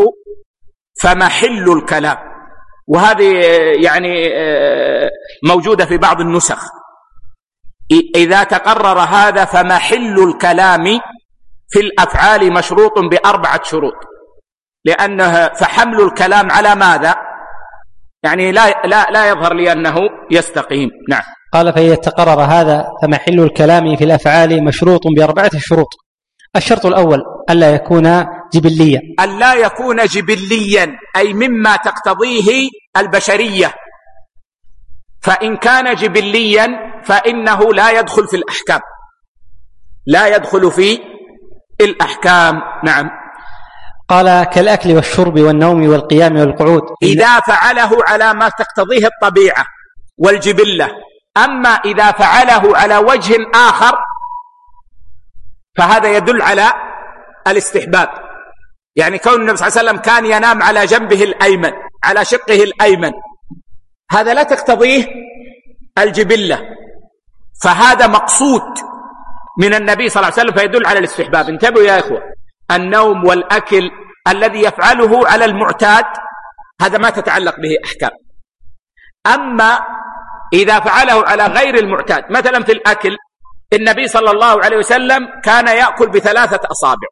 فمحل الكلام، وهذه يعني موجودة في بعض النسخ. إذا تقرر هذا فمحل الكلام في الأفعال مشروط بأربعة شروط، لأنه فحمل الكلام على ماذا؟ يعني لا, لا, لا يظهر لي أنه يستقيم. نعم. قال فإذا تقرر هذا فمحل الكلام في الأفعال مشروط بأربعة شروط. الشرط الأول ألا يكون جبليا، ألا يكون جبليا أي مما تقتضيه البشرية، فإن كان جبليا فإنه لا يدخل في الأحكام، لا يدخل في الأحكام. نعم. قال كالأكل والشرب والنوم والقيام والقعود إذا فعله على ما تقتضيه الطبيعة والجبلة. أما إذا فعله على وجه آخر فهذا يدل على الاستحباب، يعني كون النبي صلى الله عليه وسلم كان ينام على جنبه الأيمن على شقه الأيمن، هذا لا تقتضيه الجبلة، فهذا مقصود من النبي صلى الله عليه وسلم فيدل على الاستحباب. انتبهوا يا إخوة، النوم والأكل الذي يفعله على المعتاد هذا ما تتعلق به أحكام. أما إذا فعله على غير المعتاد، مثلا في الأكل النبي صلى الله عليه وسلم كان يأكل بثلاثة أصابع،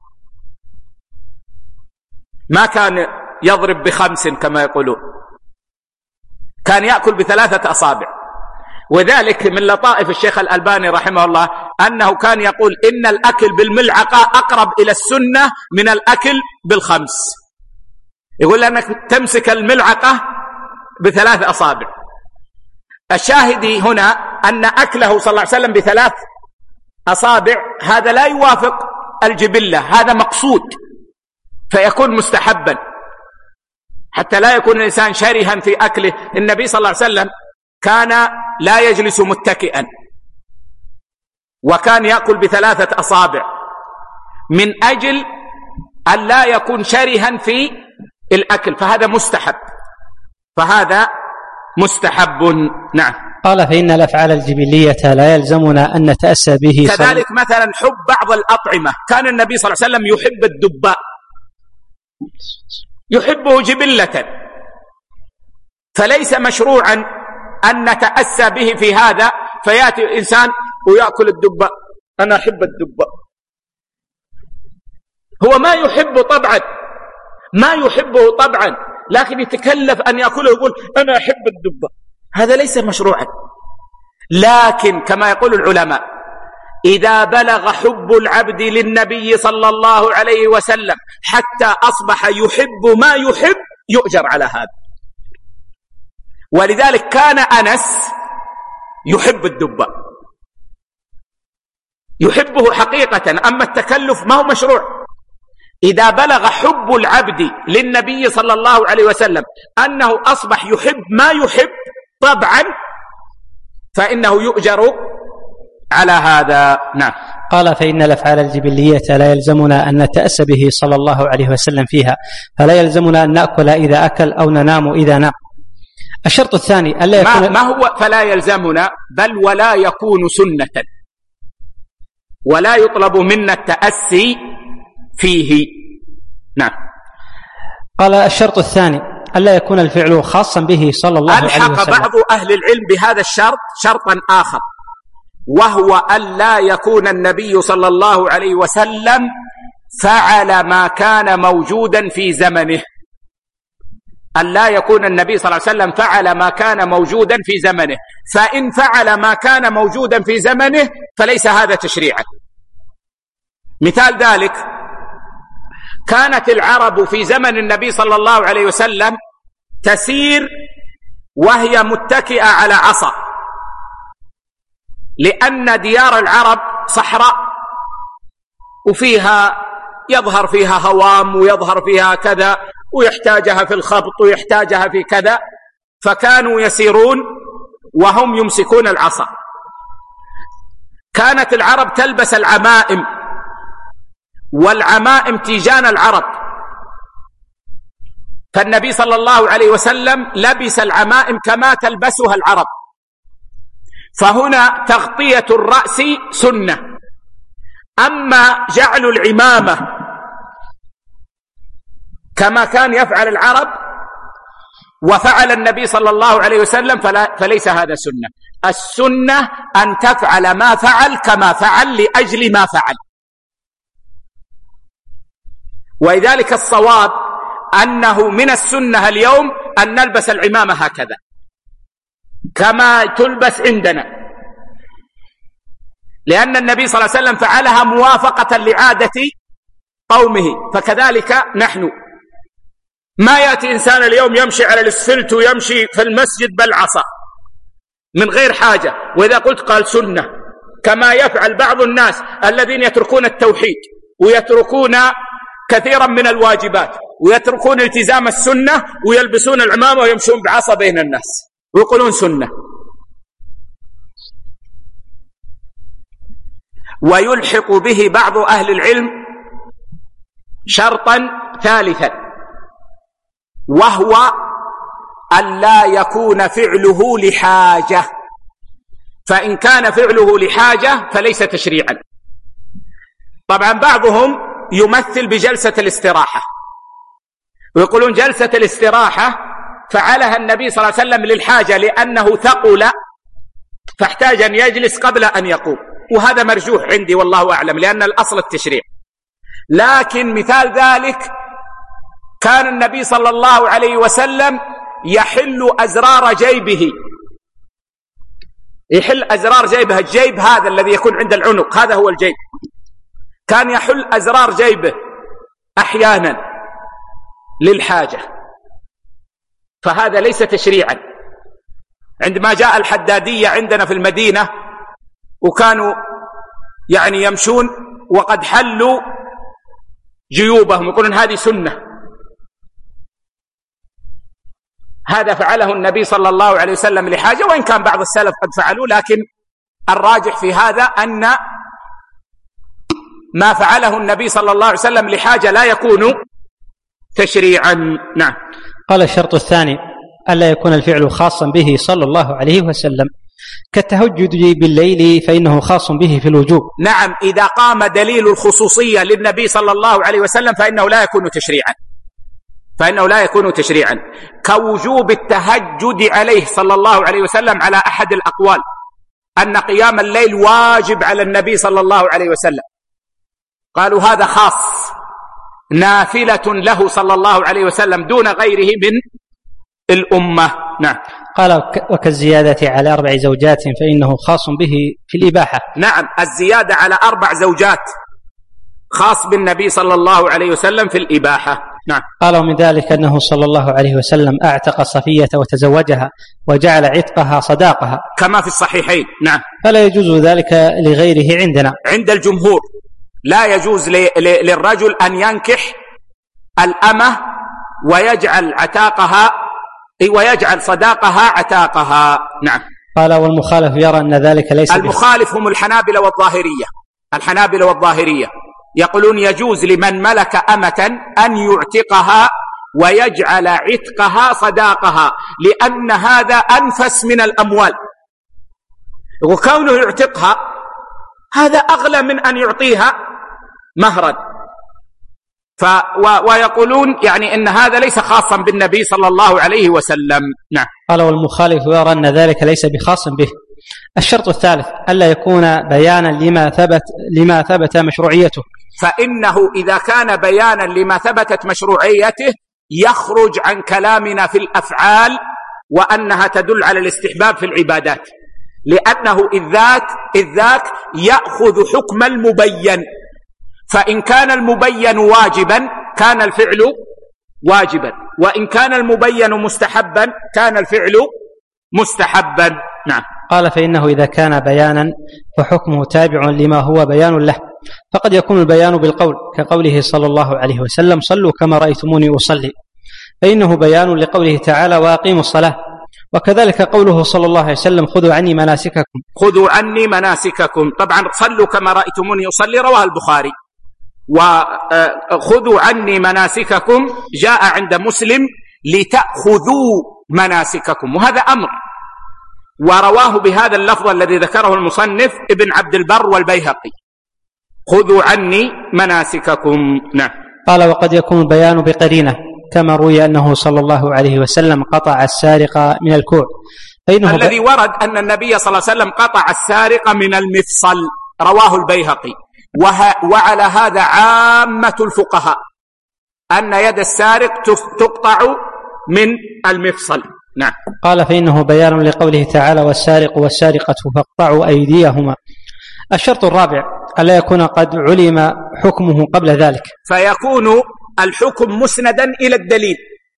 ما كان يضرب بخمس كما يقولون، كان يأكل بثلاثة أصابع. وذلك من لطائف الشيخ الألباني رحمه الله أنه كان يقول إن الأكل بالملعقة أقرب إلى السنة من الأكل بالخمس، يقول أنك تمسك الملعقة بثلاث أصابع. الشاهدي هنا أن أكله صلى الله عليه وسلم بثلاث أصابع هذا لا يوافق الجبلة، هذا مقصود فيكون مستحبا، حتى لا يكون الإنسان شرها في أكله. النبي صلى الله عليه وسلم كان لا يجلس متكئا، وكان يأكل بثلاثة أصابع من أجل أن لا يكون شرها في الأكل، فهذا مستحب، فهذا مستحب. نعم. قال فإن الأفعال الجبلية لا يلزمنا أن نتأسى به. كذلك مثلا حب بعض الأطعمة، كان النبي صلى الله عليه وسلم يحب الدباء، يحبه جبلة، فليس مشروعا أن نتأسى به في هذا، فيأتي الإنسان ويأكل الدباء، أنا أحب الدباء، هو ما يحب طبعا، ما يحبه طبعا، لكن يتكلف أن يأكله، يقول أنا أحب الدباء، هذا ليس مشروعا. لكن كما يقول العلماء إذا بلغ حب العبد للنبي صلى الله عليه وسلم حتى أصبح يحب ما يحب يؤجر على هذا. ولذلك كان أنس يحب الدباء، يحبه حقيقة، أما التكلف ما هو مشروع. إذا بلغ حب العبد للنبي صلى الله عليه وسلم أنه أصبح يحب ما يحب طبعا فإنه يؤجر على هذا. نعم. قال فإن الأفعال الجبلية لا يلزمنا أن نتأسى به صلى الله عليه وسلم فيها، فلا يلزمنا أن نأكل إذا أكل أو ننام إذا نام. الشرط الثاني ألا يكون ما, ما هو فلا يلزمنا، بل ولا يكون سنة، ولا يطلب منا التأسي فيه. نعم. قال الشرط الثاني ألا يكون الفعل خاصا به صلى الله عليه وسلم. ألحق بعض أهل العلم بهذا الشرط شرطا آخر، وهو أن لا يكون النبي صلى الله عليه وسلم فعل ما كان موجودا في زمنه، أن لا يكون النبي صلى الله عليه وسلم فعل ما كان موجودا في زمنه، فإن فعل ما كان موجودا في زمنه فليس هذا تشريعا. مثال ذلك كانت العرب في زمن النبي صلى الله عليه وسلم تسير وهي متكئة على عصا، لأن ديار العرب صحراء وفيها يظهر فيها هوام ويظهر فيها كذا، ويحتاجها في الخبط ويحتاجها في كذا، فكانوا يسيرون وهم يمسكون العصا. كانت العرب تلبس العمائم، والعمائم تيجان العرب، فالنبي صلى الله عليه وسلم لبس العمائم كما تلبسها العرب، فهنا تغطية الرأس سنة. أما جعل العمامة كما كان يفعل العرب وفعل النبي صلى الله عليه وسلم فلا فليس هذا سنة. السنة أن تفعل ما فعل كما فعل لأجل ما فعل. ولذلك الصواب أنه من السنة اليوم أن نلبس العمامة هكذا كما تلبس عندنا، لأن النبي صلى الله عليه وسلم فعلها موافقة لعادة قومه، فكذلك نحن. ما يأتي إنسان اليوم يمشي على الاسفلت ويمشي في المسجد بالعصا من غير حاجة، وإذا قلت قال سنة، كما يفعل بعض الناس الذين يتركون التوحيد ويتركون كثيرا من الواجبات ويتركون التزام السنة ويلبسون العمامة ويمشون بعصا بين الناس ويقولون سنة. ويلحق به بعض أهل العلم شرطا ثالثا، وهو أن لا يكون فعله لحاجة، فإن كان فعله لحاجة فليس تشريعا. طبعا بعضهم يمثل بجلسة الاستراحة ويقولون جلسة الاستراحة فعلها النبي صلى الله عليه وسلم للحاجة لأنه ثقل فاحتاج أن يجلس قبل أن يقوم، وهذا مرجوح عندي والله أعلم، لأن الأصل التشريع. لكن مثال ذلك كان النبي صلى الله عليه وسلم يحل أزرار جيبه، يحل أزرار جيبه، الجيب هذا الذي يكون عند العنق هذا هو الجيب، كان يحل أزرار جيبه أحيانا للحاجة، فهذا ليس تشريعا. عندما جاء الحدادية عندنا في المدينة وكانوا يعني يمشون وقد حلوا جيوبهم يقولون هذه سنة، هذا فعله النبي صلى الله عليه وسلم لحاجة، وإن كان بعض السلف قد فعلوا، لكن الراجح في هذا أن ما فعله النبي صلى الله عليه وسلم لحاجة لا يكون تشريعا. نعم. قال الشرط الثاني ألا يكون الفعل خاصا به صلى الله عليه وسلم كالتهجد بالليل فإنه خاص به في الوجوب. نعم، إذا قام دليل الخصوصية للنبي صلى الله عليه وسلم فإنه لا يكون تشريعا، فإنه لا يكون تشريعا كوجوب التهجد عليه صلى الله عليه وسلم على أحد الأقوال، أن قيام الليل واجب على النبي صلى الله عليه وسلم، قالوا هذا خاص نافلة له صلى الله عليه وسلم دون غيره من الأمة. نعم. قال وكالزيادة على أربع زوجات فإنه خاص به في الإباحة. نعم، الزيادة على أربع زوجات خاص بالنبي صلى الله عليه وسلم في الإباحة. نعم. قال ومن ذلك أنه صلى الله عليه وسلم أعتق صفية وتزوجها وجعل عتقها صداقها كما في الصحيحين. نعم. فلا يجوز ذلك لغيره عندنا. عند الجمهور لا يجوز للرجل أن ينكح الأمة ويجعل عتاقها ويجعل صداقها عتاقها. نعم. قال والمخالف يرى أن ذلك ليس المخالف هم الحنابلة والظاهرية. الحنابلة والظاهرية يقولون يجوز لمن ملك أمة أن يعتقها ويجعل عتقها صداقها، لأن هذا أنفس من الأموال، وكونه يعتقها هذا أغلى من أن يعطيها مهرا. ف و... ويقولون يعني إن هذا ليس خاصا بالنبي صلى الله عليه وسلم. نعم. قال والمخالف يرى أن ذلك ليس بخاص به. الشرط الثالث ألا يكون بيانا لما ثبت لما ثبت مشروعيته، فإنه إذا كان بيانا لما ثبتت مشروعيته يخرج عن كلامنا في الأفعال وأنها تدل على الاستحباب في العبادات، لأنه إذ ذاك إذ ذاك يأخذ حكم المبين، فإن كان المبين واجبا كان الفعل واجبا، وإن كان المبين مستحبا كان الفعل مستحبا. نعم. قال فإنه إذا كان بيانا فحكمه تابع لما هو بيان له، فقد يكون البيان بالقول كقوله صلى الله عليه وسلم صلوا كما رأيتموني أصلي، فإنه بيان لقوله تعالى وأقيموا الصلاة، وكذلك قوله صلى الله عليه وسلم خذوا عني مناسككم. خذوا عني مناسككم، طبعا صلوا كما رأيتموني أصلي رواه البخاري، وخذوا عني مناسككم جاء عند مسلم لتأخذوا مناسككم، وهذا أمر، ورواه بهذا اللفظ الذي ذكره المصنف ابن عبد البر والبيهقي خذوا عني مناسككم. نعم. قال وقد يكون البيان بقرينة كما روي أنه صلى الله عليه وسلم قطع السارق من الكوع، فإنه الذي ب... ورد أن النبي صلى الله عليه وسلم قطع السارق من المفصل رواه البيهقي، وه... وعلى هذا عامة الفقهاء أن يد السارق تقطع من المفصل. نعم. قال فإنه بيان لقوله تعالى والسارق والسارقة فاقطعوا أيديهما. الشرط الرابع ألا يكون قد علم حكمه قبل ذلك، فيكون الحكم مسندا إلى الدليل،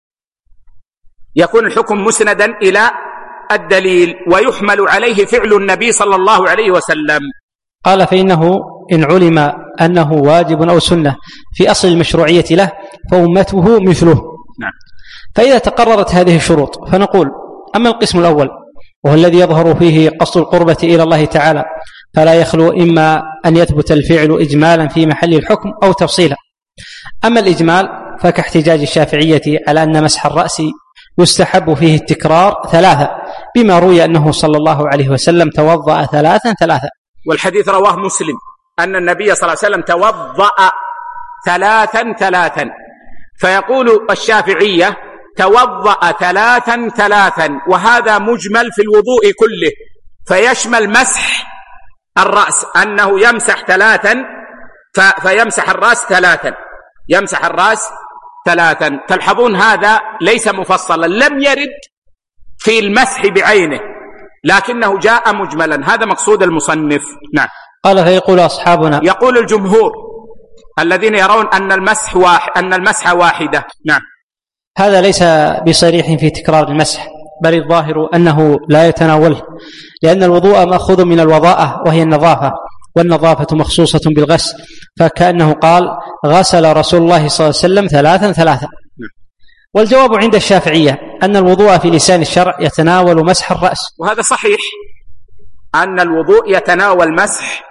يكون الحكم مسندا إلى الدليل ويحمل عليه فعل النبي صلى الله عليه وسلم. قال فإنه إن علم أنه واجب أو سنة في أصل المشروعية له فأمته مثله. نعم. فإذا تقررت هذه الشروط فنقول أما القسم الأول وهو الذي يظهر فيه قصد القربة إلى الله تعالى فلا يخلو إما أن يثبت الفعل إجمالا في محل الحكم أو تفصيلا. أما الإجمال فكاحتجاج الشافعية على أن مسح الرأس يستحب فيه التكرار ثلاثة، بما روي أنه صلى الله عليه وسلم توضأ ثلاثا ثلاثا، والحديث رواه مسلم أن النبي صلى الله عليه وسلم توضأ ثلاثا ثلاثا، فيقول الشافعية توضأ ثلاثا ثلاثا، وهذا مجمل في الوضوء كله، فيشمل مسح الرأس أنه يمسح ثلاثا فيمسح الرأس ثلاثا، يمسح الرأس ثلاثا. تلحظون هذا ليس مفصلا، لم يرد في المسح بعينه لكنه جاء مجملا، هذا مقصود المصنف. نعم. قال فيقول أصحابنا، يقول الجمهور الذين يرون أن المسح واحد أن المسح واحدة. نعم. هذا ليس بصريح في تكرار المسح، بل الظاهر أنه لا يتناوله، لأن الوضوء مأخوذ من الوضاءة وهي النظافة، والنظافة مخصوصة بالغسل، فكأنه قال غسل رسول الله صلى الله عليه وسلم ثلاثا ثلاثا. والجواب عند الشافعية أن الوضوء في لسان الشرع يتناول مسح الرأس، وهذا صحيح أن الوضوء يتناول مسح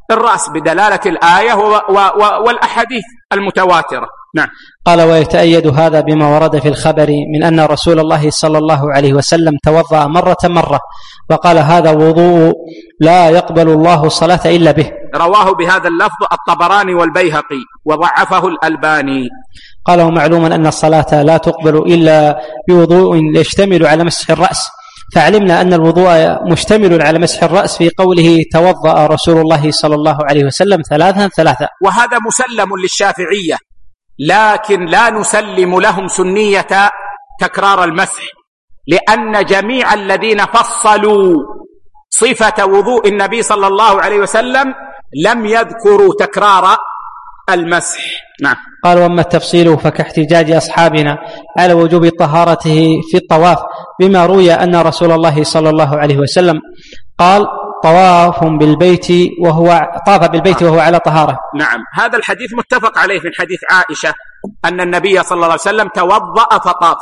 الرأس بدلالة الآية والأحاديث المتواترة. نعم. قال ويتأيد هذا بما ورد في الخبر من أن رسول الله صلى الله عليه وسلم توضأ مرة مرة وقال هذا وضوء لا يقبل الله الصلاة إلا به. رواه بهذا اللفظ الطبراني والبيهقي وضعفه الألباني. قال ومعلوم أن الصلاة لا تقبل إلا بوضوء يشتمل على مسح الرأس، فعلمنا أن الوضوء مشتمل على مسح الرأس في قوله توضأ رسول الله صلى الله عليه وسلم ثلاثا ثلاثا، وهذا مسلم للشافعية، لكن لا نسلم لهم سنية تكرار المسح، لأن جميع الذين فصلوا صفة وضوء النبي صلى الله عليه وسلم لم يذكروا تكرار المسح. نعم. قال وأما التفصيل فكاحتجاج أصحابنا على وجوب طهارته في الطواف بما روي أن رسول الله صلى الله عليه وسلم قال طواف بالبيت وهو طاف بالبيت وهو على طهارة. نعم، هذا الحديث متفق عليه من حديث عائشة أن النبي صلى الله عليه وسلم توضأ فطاف،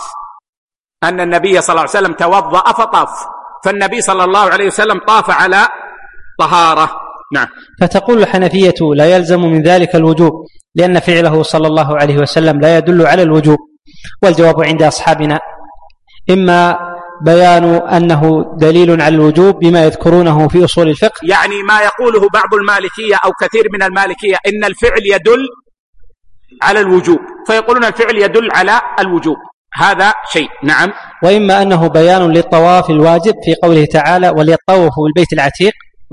أن النبي صلى الله عليه وسلم توضأ فطاف، فالنبي صلى الله عليه وسلم طاف على طهارة. نعم. فتقول الحنفية لا يلزم من ذلك الوجوب لأن فعله صلى الله عليه وسلم لا يدل على الوجوب، والجواب عند أصحابنا إما بيان أنه دليل على الوجوب بما يذكرونه في أصول الفقه، يعني ما يقوله بعض المالكية أو كثير من المالكية إن الفعل يدل على الوجوب، فيقولون الفعل يدل على الوجوب، هذا شيء. نعم. وإما أنه بيان للطواف الواجب في قوله تعالى وليطوفوا بالبيت العتيق،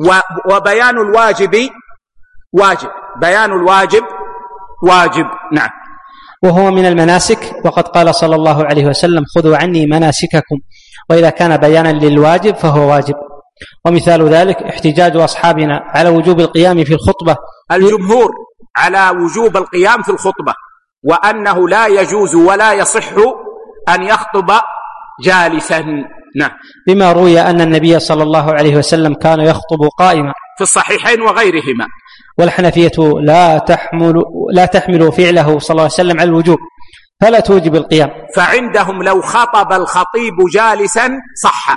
وبيان الواجب واجب، بيان الواجب واجب. نعم. وهو من المناسك، وقد قال صلى الله عليه وسلم خذوا عني مناسككم، وإذا كان بيانا للواجب فهو واجب. ومثال ذلك احتجاج أصحابنا على وجوب القيام في الخطبة. الجمهور على وجوب القيام في الخطبة، وأنه لا يجوز ولا يصح أن يخطب جالسا. نعم. بما روي أن النبي صلى الله عليه وسلم كان يخطب قائما في الصحيحين وغيرهما. والحنفية لا تحمل لا تحمل فعله صلى الله عليه وسلم على الوجوب فلا توجب القيام، فعندهم لو خطب الخطيب جالسا صح،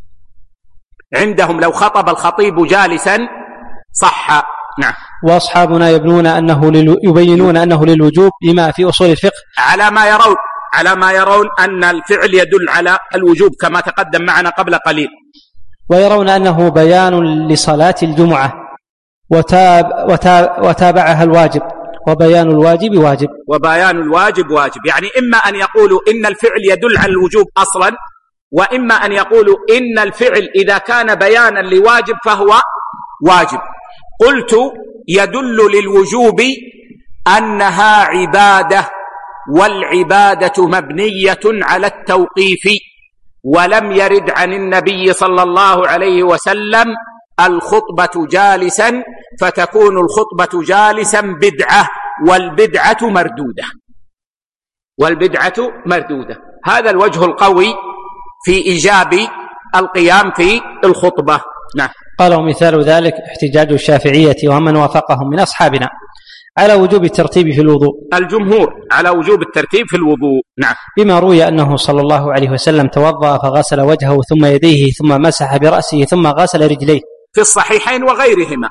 عندهم لو خطب الخطيب جالسا صح. نعم. وأصحابنا يبنون أنه للو... يبينون أنه للوجوب بما في أصول الفقه على ما يرون على ما يرون أن الفعل يدل على الوجوب كما تقدم معنا قبل قليل، ويرون أنه بيان لصلاة الجمعة وتاب وتاب وتابعها الواجب، وبيان الواجب واجب وبيان الواجب واجب، يعني إما أن يقولوا إن الفعل يدل على الوجوب أصلا، وإما أن يقولوا إن الفعل إذا كان بيانا لواجب فهو واجب. قلت يدل للوجوب أنها عبادة، والعبادة مبنية على التوقيف، ولم يرد عن النبي صلى الله عليه وسلم الخطبة جالسا، فتكون الخطبة جالسا بدعة، والبدعة مردودة والبدعة مردودة هذا الوجه القوي في إيجاب القيام في الخطبة. نعم. قال ومثال ذلك احتجاج الشافعية ومن وافقهم من أصحابنا على وجوب الترتيب في الوضوء. الجمهور على وجوب الترتيب في الوضوء. نعم. بما روي أنه صلى الله عليه وسلم توضأ فغسل وجهه ثم يديه ثم مسح برأسه ثم غسل رجليه في الصحيحين وغيرهما.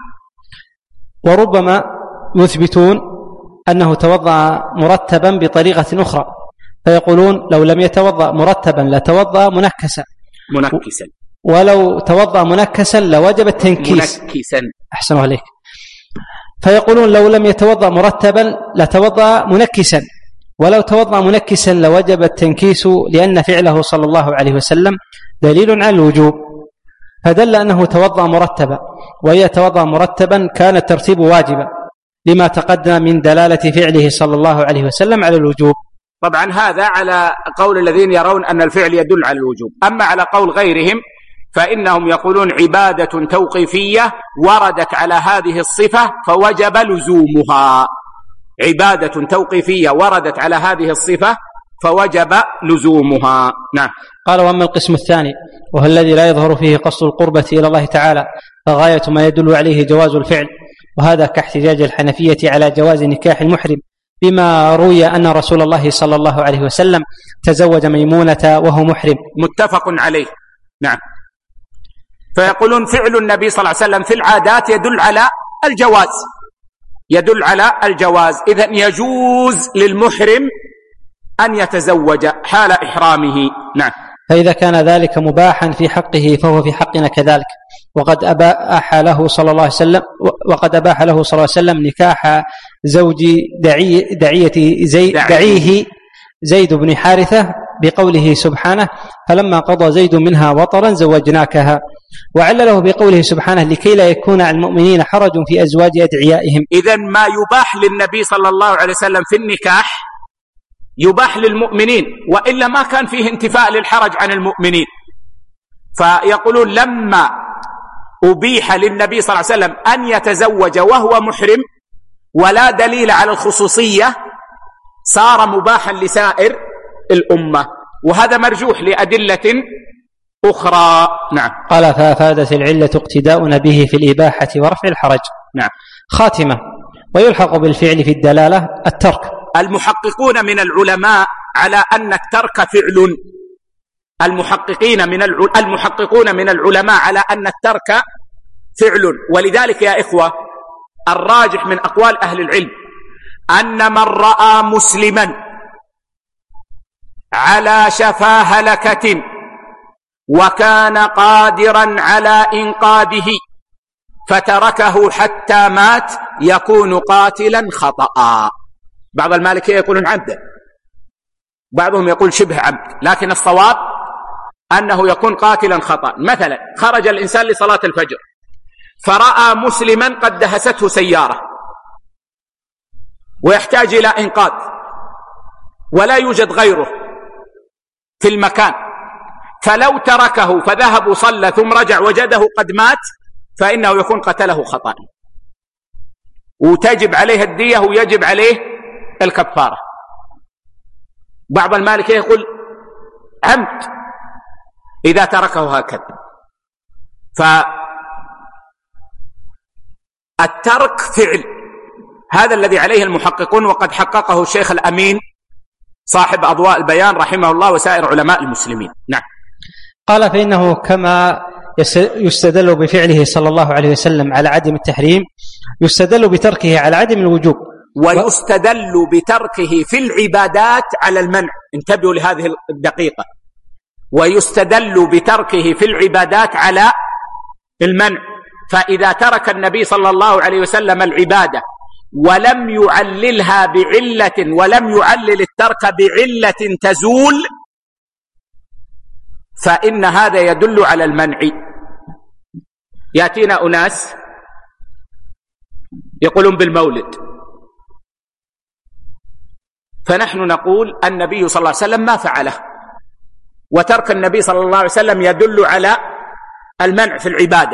وربما يثبتون أنه توضأ مرتبا بطريقة أخرى، فيقولون لو لم يتوضأ مرتبا لتوضأ منكسا منكسا ولو توضأ منكسا لوجب التنكيس منكسا. أحسن عليك. فيقولون لو لم يتوضأ مرتبا لتوضأ منكسا، ولو توضأ منكسا لوجب التنكيس، لأن فعله صلى الله عليه وسلم دليل على الوجوب، فدل أنه توضأ مرتبا، وإذا توضأ مرتبا كان الترتيب واجبا لما تقدم من دلالة فعله صلى الله عليه وسلم على الوجوب. طبعا هذا على قول الذين يرون أن الفعل يدل على الوجوب. أما على قول غيرهم فإنهم يقولون عبادة توقيفية وردت على هذه الصفة فوجب لزومها، عبادة توقيفية وردت على هذه الصفة فوجب لزومها. نعم. قال وأما القسم الثاني وهو الذي لا يظهر فيه قصد القربة إلى الله تعالى فغاية ما يدل عليه جواز الفعل، وهذا كاحتجاج الحنفية على جواز نكاح المحرم بما روي أن رسول الله صلى الله عليه وسلم تزوج ميمونة وهو محرم. متفق عليه. نعم. فيقولون فعل النبي صلى الله عليه وسلم في العادات يدل على الجواز، يدل على الجواز. إذن يجوز للمحرم أن يتزوج حال إحرامه. نعم. فإذا كان ذلك مباحا في حقه فهو في حقنا كذلك، وقد أباح له صلى الله عليه وسلم وقد أباح له صلى الله عليه وسلم نكاح زوج دعي دعية زيد دعيه زيد بن حارثة بقوله سبحانه: فلما قضى زيد منها وطرا زوجناكها، وعلله بقوله سبحانه: لكي لا يكون على المؤمنين حرج في أزواج أدعيائهم. إذن ما يباح للنبي صلى الله عليه وسلم في النكاح يباح للمؤمنين، وإلا ما كان فيه انتفاء للحرج عن المؤمنين. فيقولون لما أبيح للنبي صلى الله عليه وسلم أن يتزوج وهو محرم ولا دليل على الخصوصية صار مباحا لسائر الأمة، وهذا مرجوح لأدلة أخرى. نعم. قال: فأفادت العلة اقتداؤنا به في الإباحة ورفع الحرج. نعم. خاتمة. ويلحق بالفعل في الدلالة الترك. المحققون من العلماء على أن الترك فعل، المحققين من الع... المحققون من العلماء على أن الترك فعل. ولذلك يا إخوة الراجح من أقوال أهل العلم أن من رأى مسلما على شفا هلكة وكان قادرا على إنقاذه فتركه حتى مات يكون قاتلا خطأ. بعض المالكية يقولون عمدا، بعضهم يقول شبه عمد، لكن الصواب أنه يكون قاتلا خطأ. مثلا خرج الإنسان لصلاة الفجر فرأى مسلما قد دهسته سيارة ويحتاج إلى إنقاذ ولا يوجد غيره في المكان، فلو تركه فذهب وصلى ثم رجع وجده قد مات فإنه يكون قتله خطأ، وتجب عليه الدية ويجب عليه الكفارة. بعض المالكية يقول عمد إذا تركه هكذا. فالترك فعل، هذا الذي عليه المحققون، وقد حققه الشيخ الأمين صاحب أضواء البيان رحمه الله وسائر علماء المسلمين. نعم. قال: فإنه كما يستدل بفعله صلى الله عليه وسلم على عدم التحريم يستدل بتركه على عدم الوجوب، ويستدل بتركه في العبادات على المنع. انتبهوا لهذه الدقيقة. ويستدل بتركه في العبادات على المنع، فإذا ترك النبي صلى الله عليه وسلم العبادة ولم يعللها بعلة ولم يعلل الترك بعلة تزول فإن هذا يدل على المنع. يأتينا أناس يقولون بالمولد، فنحن نقول النبي صلى الله عليه وسلم ما فعله، وترك النبي صلى الله عليه وسلم يدل على المنع في العبادة.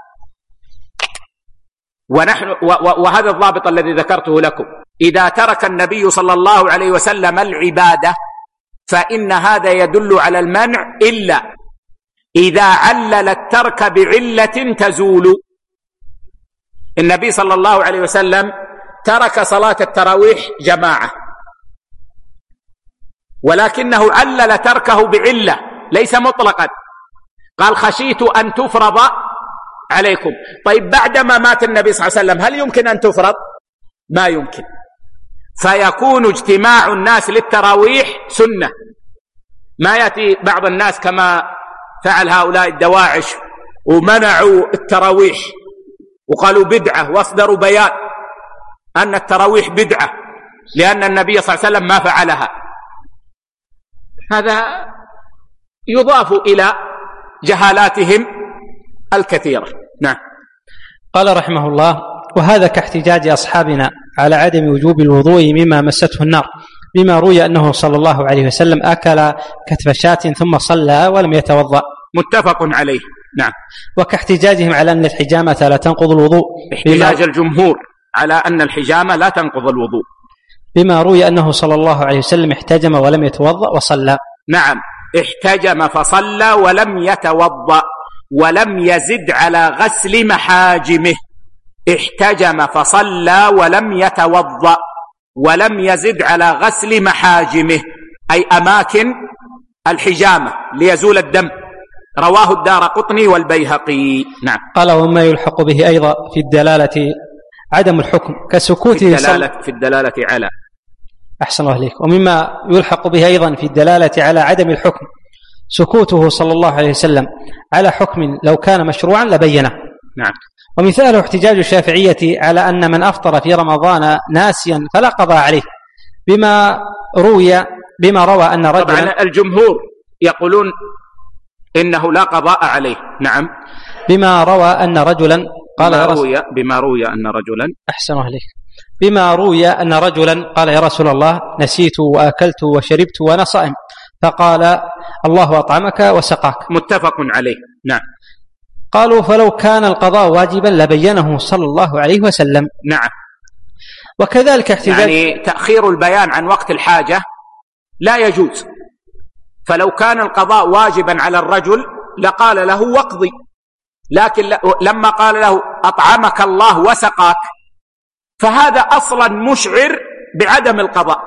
ونحن وهذا الضابط الذي ذكرته لكم، إذا ترك النبي صلى الله عليه وسلم العبادة فإن هذا يدل على المنع إلا إذا علل الترك بعلة تزول. النبي صلى الله عليه وسلم ترك صلاة التراويح جماعة، ولكنه علل تركه بعلة ليس مطلقا، قال خشيت أن تفرض عليكم. طيب بعدما مات النبي صلى الله عليه وسلم هل يمكن أن تفرض؟ ما يمكن، فيكون اجتماع الناس للتراويح سنة. ما يأتي بعض الناس كما فعل هؤلاء الدواعش ومنعوا التراويح وقالوا بدعة واصدروا بيان أن التراويح بدعة لأن النبي صلى الله عليه وسلم ما فعلها. هذا يضاف إلى جهالاتهم الكثيرة. نعم. قال رحمه الله: وهذا كاحتجاج أصحابنا على عدم وجوب الوضوء مما مسته النار، بما روي أنه صلى الله عليه وسلم أكل كتف شاة ثم صلى ولم يتوضأ. متفق عليه. نعم. وكاحتجاجهم على أن الحجامة لا تنقض الوضوء، احتجاج الجمهور على أن الحجامة لا تنقض الوضوء، بما روي أنه صلى الله عليه وسلم احتجم ولم يتوضأ وصلى. نعم، احتجم فصلى ولم يتوضأ ولم يزد على غسل محاجمه. احتجم فصلى ولم يتوضأ ولم يزد على غسل محاجمه، أي أماكن الحجامة ليزول الدم. رواه الدارقطني والبيهقي. نعم. قال: وما يلحق به أيضا في الدلالة عدم الحكم كسكوته في الدلالة, في الدلالة على. أحسن الله إليك. ومما يلحق به أيضا في الدلالة على عدم الحكم سكوته صلى الله عليه وسلم على حكم لو كان مشروعا لبينه. نعم. ومثاله احتجاج الشافعية على أن من أفطر في رمضان ناسيا فلا قضاء عليه بما روي بما روى أن رجلا. طبعا الجمهور يقولون إنه لا قضاء عليه. نعم. بما روى أن رجلا قال بما روي, بما روي أن رجلا أحسن الله إليك بما روي أن رجلا قال يا رسول الله نسيت وأكلت وشربت وأنا صائم، فقال الله أطعمك وسقاك. متفق عليه. نعم. قالوا فلو كان القضاء واجبا لبينه صلى الله عليه وسلم. نعم. وكذلك احتجاج يعني تأخير البيان عن وقت الحاجة لا يجوز، فلو كان القضاء واجبا على الرجل لقال له واقضي، لكن لما قال له أطعمك الله وسقاك فهذا أصلا مشعر بعدم القضاء،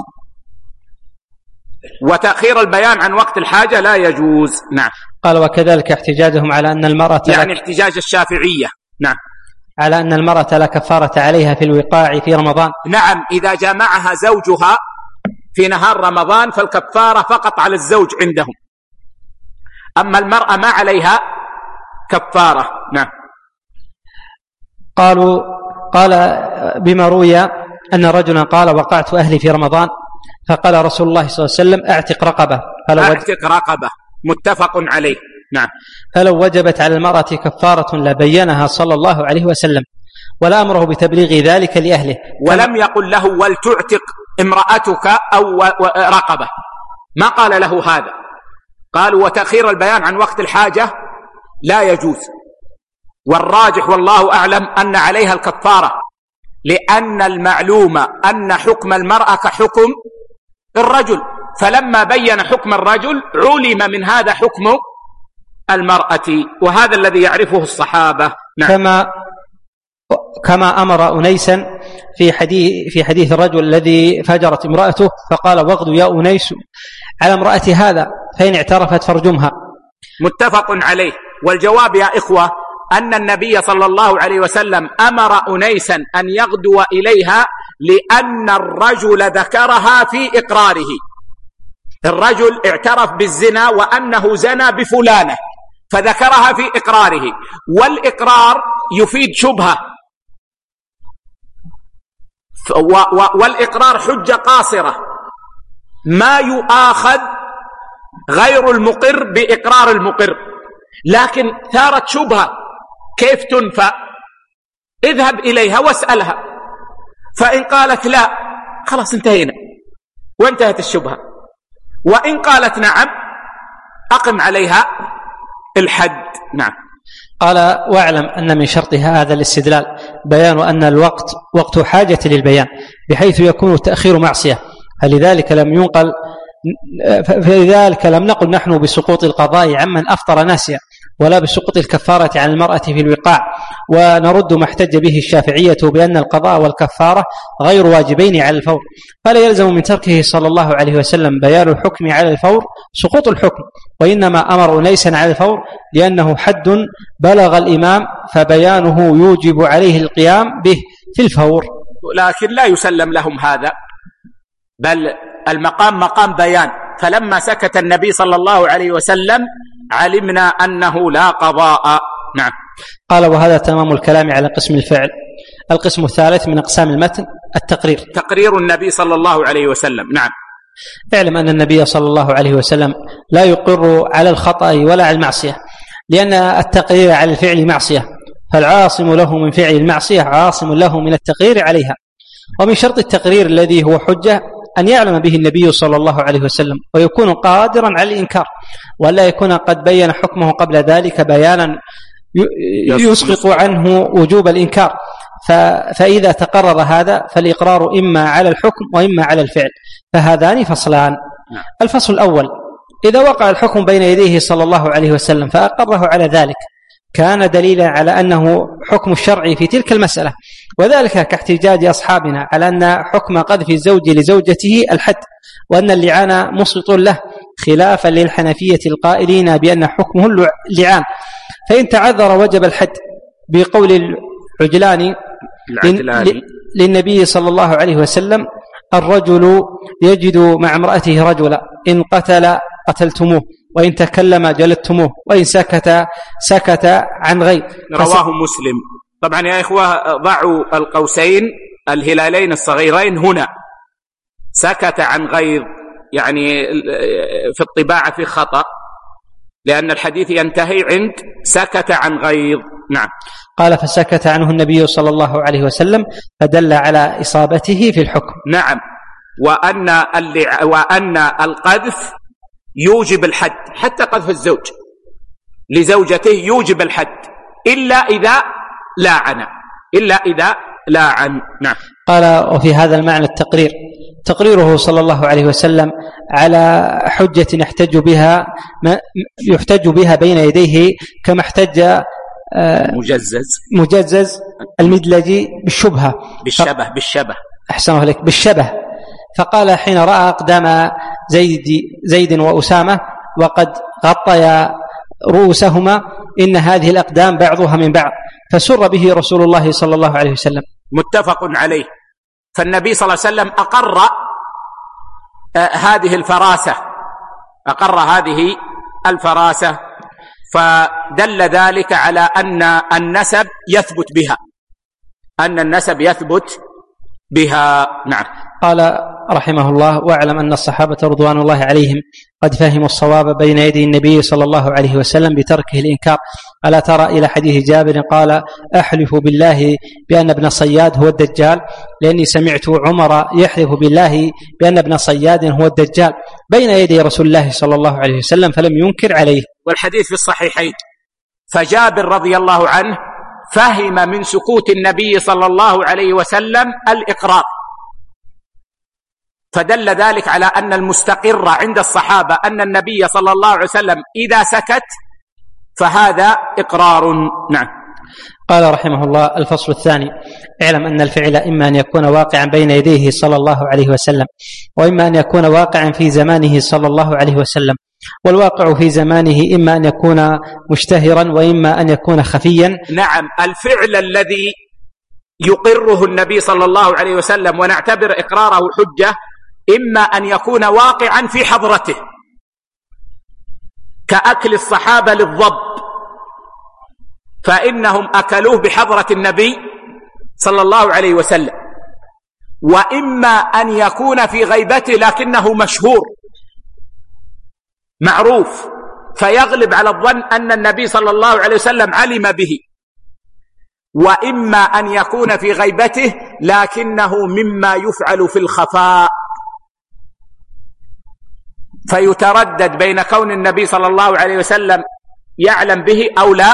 وتأخير البيان عن وقت الحاجة لا يجوز. نعم. قال وكذلك احتجاجهم على أن المرأة يعني احتجاج الشافعية. نعم. على أن المرأة لا كفارة عليها في الوقاع في رمضان. نعم، إذا جامعها زوجها في نهار رمضان فالكفارة فقط على الزوج عندهم، أما المرأة ما عليها كفارة. نعم. قالوا قال بما روي أن رجلا قال وقعت أهلي في رمضان فقال رسول الله صلى الله عليه وسلم اعتق رقبة فلو اعتق رقبة. متفق عليه. نعم. فلو وجبت على المرأة كفارة لبينها صلى الله عليه وسلم ولا أمره بتبليغ ذلك لأهله، ولم يقل له ولتعتق امرأتك أو رقبة، ما قال له هذا. قالوا وتأخير البيان عن وقت الحاجة لا يجوز، والراجح والله أعلم أن عليها الكفارة، لأن المعلوم أن حكم المرأة كحكم الرجل، فلما بين حكم الرجل علم من هذا حكم المرأة، وهذا الذي يعرفه الصحابة. نعم. كما كما أمر أنيسا في حديث في حديث الرجل الذي فجرت امرأته فقال واغدوا يا أنيس على امرأة هذا فإن اعترفت فارجمها. متفق عليه. والجواب يا إخوة أن النبي صلى الله عليه وسلم أمر أنيسا أن يغدو إليها لأن الرجل ذكرها في إقراره. الرجل اعترف بالزنا وأنه زنى بفلانة فذكرها في إقراره، والإقرار يفيد شبهة، والإقرار حجة قاصرة، ما يؤاخذ غير المقر بإقرار المقر، لكن ثارت شبهة كيف تنفى؟ اذهب إليها واسألها، فإن قالت لا خلاص انتهينا وانتهت الشبهة، وإن قالت نعم أقم عليها الحد. نعم. قال واعلم أن من شرط هذا الاستدلال بيان أن الوقت وقت حاجة للبيان بحيث يكون التأخير معصية، فلذلك لم ينقل فلذلك لم نقل نحن بسقوط القضاء عمن أفطر ناسيا ولا بسقوط الكفارة عن المرأة في الوقاع، ونرد ما احتج به الشافعية بأن القضاء والكفارة غير واجبين على الفور، فلا يلزم من تركه صلى الله عليه وسلم بيان الحكم على الفور سقوط الحكم، وإنما أمر ليس على الفور لأنه حد بلغ الإمام فبيانه يوجب عليه القيام به في الفور. لكن لا يسلم لهم هذا، بل المقام مقام بيان، فلما سكت النبي صلى الله عليه وسلم علمنا أنه لا قضاء. نعم. قال وهذا تمام الكلام على قسم الفعل. القسم الثالث من أقسام المتن التقرير، تقرير النبي صلى الله عليه وسلم. نعم. اعلم أن النبي صلى الله عليه وسلم لا يقر على الخطأ ولا على المعصية، لأن التقرير على الفعل معصية، فالعاصم له من فعل المعصية عاصم له من التقرير عليها. ومن شرط التقرير الذي هو حجة أن يعلم به النبي صلى الله عليه وسلم ويكون قادرا على الإنكار، ولا يكون قد بين حكمه قبل ذلك بيانا يسقط عنه وجوب الإنكار. فإذا تقرر هذا فالإقرار إما على الحكم وإما على الفعل، فهذان فصلان. الفصل الأول: إذا وقع الحكم بين يديه صلى الله عليه وسلم فأقره على ذلك كان دليلا على أنه حكم الشرع في تلك المسألة، وذلك كاحتجاج أصحابنا على أن حكم قذف الزوج لزوجته الحد، وأن اللعان مسقط له، خلافا للحنفية القائلين بأن حكمه اللعان، فإن تعذر وجب الحد، بقول العجلاني العدلاني للنبي صلى الله عليه وسلم: الرجل يجد مع امرأته رجلا، إن قتل قتلتموه، وإن تكلم جلدتموه، وإن سكت سكت عن غير. رواه مسلم. طبعا يا إخوة ضعوا القوسين الهلالين الصغيرين هنا، سكت عن غير، يعني في الطباعة في خطأ، لأن الحديث ينتهي عند سكت عن غيظ. نعم. قال: فسكت عنه النبي صلى الله عليه وسلم، فدل على إصابته في الحكم. نعم. وأن, وأن القذف يوجب الحد، حتى قذف الزوج لزوجته يوجب الحد، إلا إذا لاعن، إلا إذا لاعن. نعم. قال: وفي هذا المعنى التقرير تقريره صلى الله عليه وسلم على حجة يحتج بها يحتج بها بين يديه، كما احتج مجزز مجزز المدلجي بالشبهة بالشبه بالشبه أحسن عليك بالشبه. فقال حين رأى أقدام زيد زيد وأسامة وقد غطيا رؤوسهما: إن هذه الأقدام بعضها من بعض، فسر به رسول الله صلى الله عليه وسلم. متفق عليه. فالنبي صلى الله عليه وسلم أقر هذه الفراسة، أقر هذه الفراسة، فدل ذلك على أن النسب يثبت بها، أن النسب يثبت بها. نعم. قال رحمه الله: واعلم أن الصحابة رضوان الله عليهم قد فهموا الصواب بين يدي النبي صلى الله عليه وسلم بتركه الإنكار. ألا ترى إلى حديث جابر قال: أحلف بالله بأن ابن صياد هو الدجال، لأني سمعت عمر يحلف بالله بأن ابن صياد هو الدجال بين يدي رسول الله صلى الله عليه وسلم، فلم ينكر عليه. والحديث في الصحيحين. فجابر رضي الله عنه فهم من سكوت النبي صلى الله عليه وسلم الإقرار، فدل ذلك على أن المستقر عند الصحابة أن النبي صلى الله عليه وسلم إذا سكت فهذا إقرار. نعم. قال رحمه الله: الفصل الثاني: اعلم أن الفعل إما أن يكون واقعا بين يديه صلى الله عليه وسلم، وإما أن يكون واقعا في زمانه صلى الله عليه وسلم. والواقع في زمانه إما أن يكون مشتهرا وإما أن يكون خفيا. نعم. الفعل الذي يقره النبي صلى الله عليه وسلم ونعتبر إقراره حجة، إما أن يكون واقعا في حضرته، كأكل الصحابة للضب، فإنهم أكلوه بحضرة النبي صلى الله عليه وسلم. وإما أن يكون في غيبته لكنه مشهور معروف، فيغلب على الظن أن النبي صلى الله عليه وسلم علم به. وإما أن يكون في غيبته لكنه مما يفعل في الخفاء، فيتردد بين كون النبي صلى الله عليه وسلم يعلم به أو لا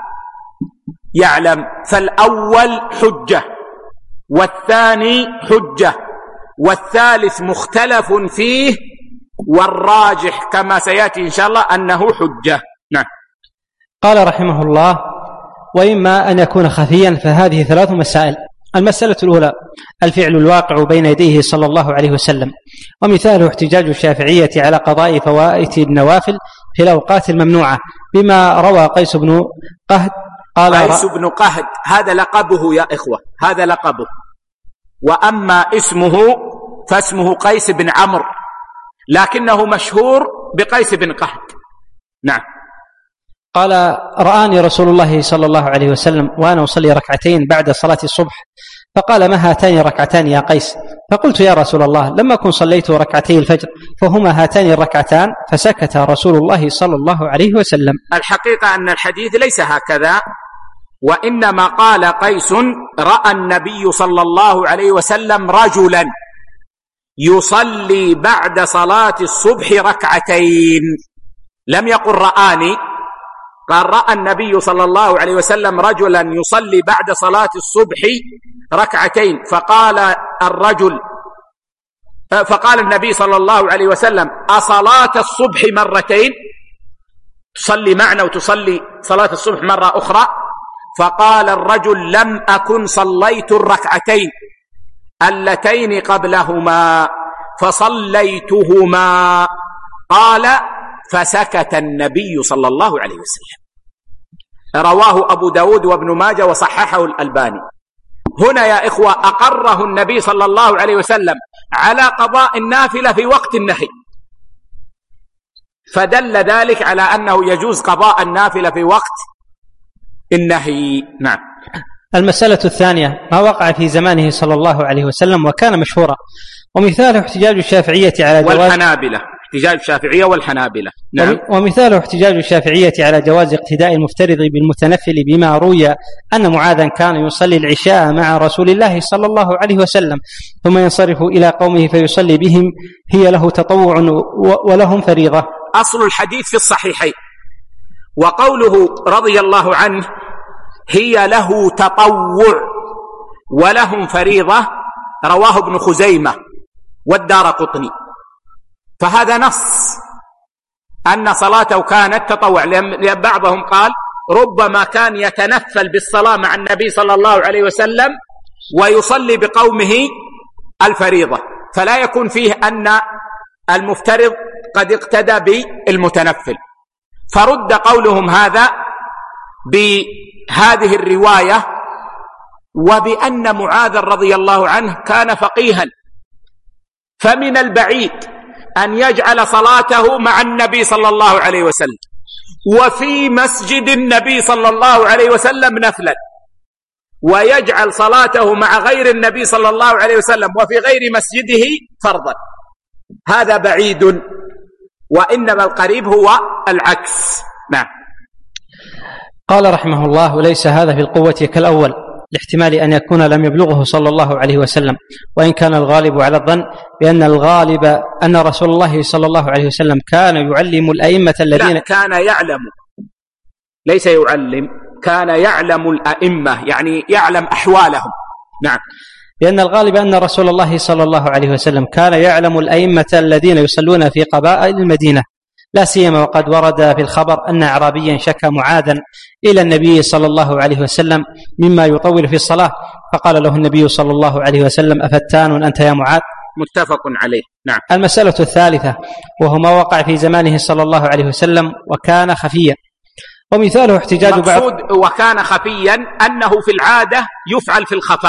يعلم. فالأول حجة، والثاني حجة، والثالث مختلف فيه، والراجح كما سيأتي إن شاء الله أنه حجة. نعم. قال رحمه الله: وإما أن يكون خفيا، فهذه ثلاث مسائل. المسألة الأولى: الفعل الواقع بين يديه صلى الله عليه وسلم، ومثاله احتجاج الشافعية على قضاء فوائت النوافل في الأوقات الممنوعة بما روى قيس بن قهد قال: قيس بن قهد هذا لقبه يا إخوة، هذا لقبه. وأما اسمه فاسمه قيس بن عمرو، لكنه مشهور بقيس بن قهد. نعم. قال: رآني رسول الله صلى الله عليه وسلم وأنا أصلي ركعتين بعد صلاة الصبح، فقال: ما هاتان ركعتان يا قيس؟ فقلت: يا رسول الله، لما أكن صليت ركعتي الفجر فهما هاتان الركعتان. فسكت رسول الله صلى الله عليه وسلم. الحقيقة أن الحديث ليس هكذا، وإنما قال قيس: رأى النبي صلى الله عليه وسلم رجلا يصلي بعد صلاة الصبح ركعتين، لم يقل رآني، قال رأى النبي صلى الله عليه وسلم رجلا يصلي بعد صلاة الصبح ركعتين. فقال الرجل فقال النبي صلى الله عليه وسلم: أصلاة الصبح مرتين؟ تصلي معنا وتصلي صلاة الصبح مرة أخرى؟ فقال الرجل: لم أكن صليت الركعتين اللتين قبلهما فصليتهما. قال: فسكت النبي صلى الله عليه وسلم. رواه أبو داود وابن ماجه وصححه الألباني. هنا يا إخوة أقره النبي صلى الله عليه وسلم على قضاء النافلة في وقت النهي، فدل ذلك على أنه يجوز قضاء النافلة في وقت النهي. نعم. المسألة الثانية ما وقع في زمانه صلى الله عليه وسلم وكان مشهورا، ومثاله احتجاج الشافعية على جواز والحنابلة، احتجاج الشافعية والحنابلة. نعم. ومثاله احتجاج الشافعية على جواز اقتداء المفترض بالمتنفل بما روي أن معاذا كان يصلي العشاء مع رسول الله صلى الله عليه وسلم ثم ينصرف إلى قومه فيصلي بهم، هي له تطوع ولهم فريضة. أصل الحديث في الصحيحين، وقوله رضي الله عنه هي له تطوع ولهم فريضة رواه ابن خزيمة والدارقطني، فهذا نص أن صلاته كانت تطوع، لأن بعضهم قال ربما كان يتنفل بالصلاة مع النبي صلى الله عليه وسلم ويصلي بقومه الفريضة، فلا يكون فيه أن المفترض قد اقتدى بالمتنفل، فرد قولهم هذا بهذه الرواية وبأن معاذ رضي الله عنه كان فقيها، فمن البعيد أن يجعل صلاته مع النبي صلى الله عليه وسلم وفي مسجد النبي صلى الله عليه وسلم نفلا، ويجعل صلاته مع غير النبي صلى الله عليه وسلم وفي غير مسجده فرضا، هذا بعيد، وإنما القريب هو العكس. نعم. قال رحمه الله: وليس هذا في القوة كالأول، لاحتمال أن يكون لم يبلغه صلى الله عليه وسلم، وإن كان الغالب على الظن بأن الغالب أن رسول الله صلى الله عليه وسلم كان يعلم الأئمة الذين لا، كان يعلم، ليس يعلم، كان يعلم الأئمة، يعني يعلم أحوالهم. نعم. لأن الغالب أن رسول الله صلى الله عليه وسلم كان يعلم الأئمة الذين يصلون في قبائل المدينة، لا سيما وقد ورد في الخبر أن أعرابيا شكى معاذا إلى النبي صلى الله عليه وسلم مما يطول في الصلاة، فقال له النبي صلى الله عليه وسلم: أفتان أنت يا معاذ؟ متفق عليه. نعم. المسألة الثالثة وهو ما وقع في زمانه صلى الله عليه وسلم وكان خفيا، ومثاله احتجاج بعض وكان خفيا أنه في العادة يفعل في الخفاء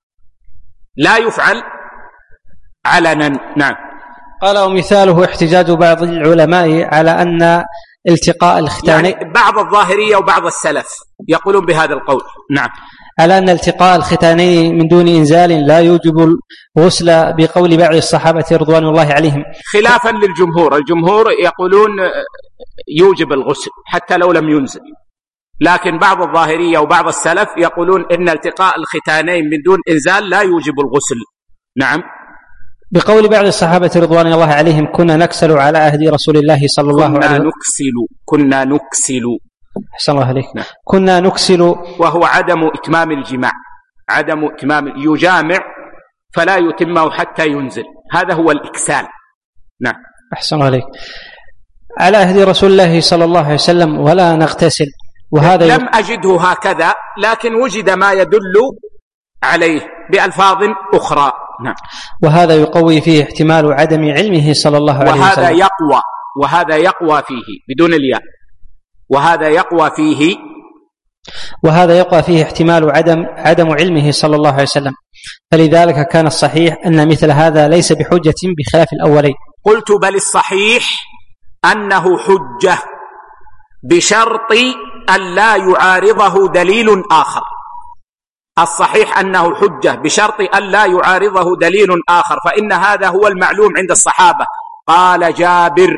لا يفعل علنا. نعم. قال: ومثاله احتجاج بعض العلماء على أن التقاء الختانين، يعني بعض الظاهرية وبعض السلف يقولون بهذا القول. نعم. على أن التقاء الختانين من دون إنزال لا يوجب الغسل بقول بعض الصحابة رضوان الله عليهم، خلافا للجمهور. الجمهور يقولون يوجب الغسل حتى لو لم ينزل، لكن بعض الظاهرية وبعض السلف يقولون إن التقاء الختانين من دون إنزال لا يوجب الغسل. نعم. بقول بعض الصحابة رضوان الله عليهم: كنا نكسل على عهد رسول الله صلى الله عليه وسلم. كنا نكسل كنا نكسل أحسن الله عليك. نعم. كنا نكسل، وهو عدم إتمام الجماع، عدم إتمام، يجامع فلا يتمه حتى ينزل، هذا هو الإكسال. نعم. أحسن الله عليك. على عهد رسول الله صلى الله عليه وسلم ولا نغتسل، وهذا لم أجده هكذا، لكن وجد ما يدل عليه بألفاظ أخرى. نعم. وهذا يقوي فيه احتمال عدم علمه صلى الله عليه وسلم، وهذا يقوى وهذا يقوى فيه بدون الياء، وهذا يقوى فيه وهذا يقوى فيه احتمال عدم عدم علمه صلى الله عليه وسلم، فلذلك كان الصحيح أن مثل هذا ليس بحجة بخلاف الأولين. قلت: بل الصحيح أنه حجة بشرط أن لا يعارضه دليل آخر. الصحيح أنه حجة بشرط أن لا يعارضه دليل آخر، فإن هذا هو المعلوم عند الصحابة. قال جابر: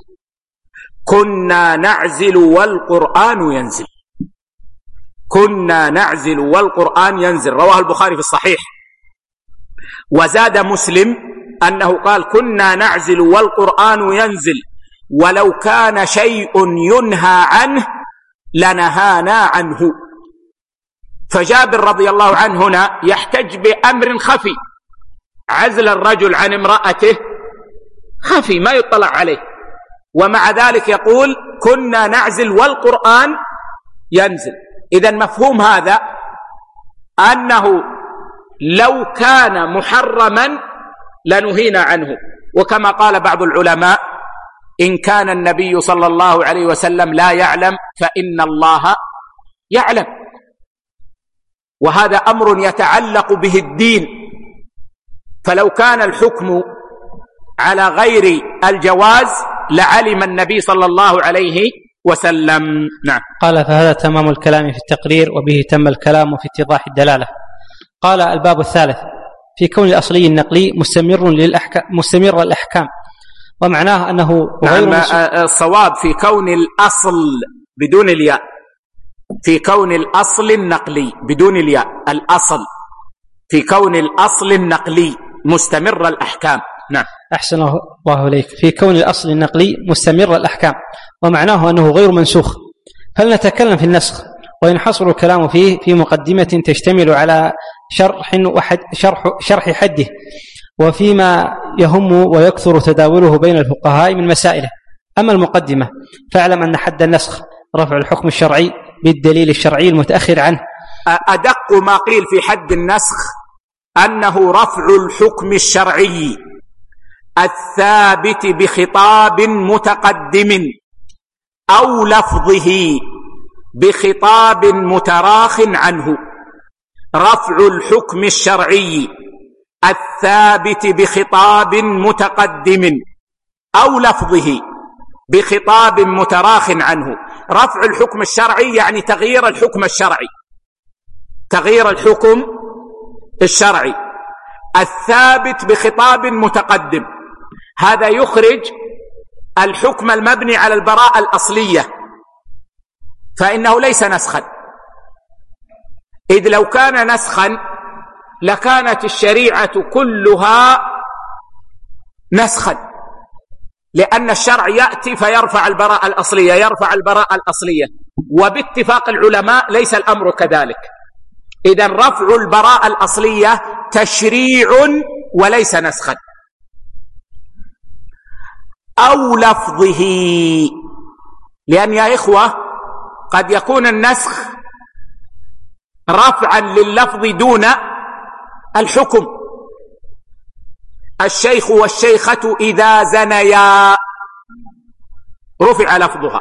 كنا نعزل والقرآن ينزل. كنا نعزل والقرآن ينزل، رواه البخاري في الصحيح. وزاد مسلم أنه قال: كنا نعزل والقرآن ينزل، ولو كان شيء ينهى عنه لنهانا عنه. فجابر رضي الله عنه هنا يحتج بأمر خفي، عزل الرجل عن امرأته خفي ما يطلع عليه، ومع ذلك يقول: كنا نعزل والقرآن ينزل. إذن مفهوم هذا أنه لو كان محرما لنهينا عنه، وكما قال بعض العلماء: إن كان النبي صلى الله عليه وسلم لا يعلم فإن الله يعلم. وهذا أمر يتعلق به الدين، فلو كان الحكم على غير الجواز لعلم النبي صلى الله عليه وسلم. نعم. قال فهذا تمام الكلام في التقرير، وبه تم الكلام في اتضاح الدلالة. قال الباب الثالث في كون الأصلي النقلي مستمر للأحكام مستمر الأحكام، ومعناه أنه غير نعم. الصواب في كون الأصل بدون الياء، في كون الأصل النقلي بدون الياء، الأصل في كون الأصل النقلي مستمر الأحكام. نعم. أحسن الله إليك. في كون الأصل النقلي مستمر الأحكام، ومعناه أنه غير منسوخ. فلنتكلم في النسخ، وينحصر الكلام فيه في مقدمة تشتمل على شرح وحد شرح شرح حده، وفيما يهم ويكثر تداوله بين الفقهاء من مسائله. أما المقدمة فاعلم أن حد النسخ رفع الحكم الشرعي بالدليل الشرعي المتأخر عنه. أدق ما قيل في حد النسخ أنه رفع الحكم الشرعي الثابت بخطاب متقدم أو لفظه بخطاب متراخ عنه. رفع الحكم الشرعي الثابت بخطاب متقدم أو لفظه بخطاب متراخ عنه. رفع الحكم الشرعي يعني تغيير الحكم الشرعي، تغيير الحكم الشرعي الثابت بخطاب متقدم. هذا يخرج الحكم المبني على البراءة الأصلية، فإنه ليس نسخا، إذ لو كان نسخا لكانت الشريعة كلها نسخا، لأن الشرع يأتي فيرفع البراءة الأصلية، يرفع البراءة الأصلية، وباتفاق العلماء ليس الأمر كذلك. إذن رفع البراءة الأصلية تشريع وليس نسخا. أو لفظه، لأن يا إخوة قد يكون النسخ رفعا لللفظ دون الحكم. الشيخ والشيخة إذا زنيا رفع لفظها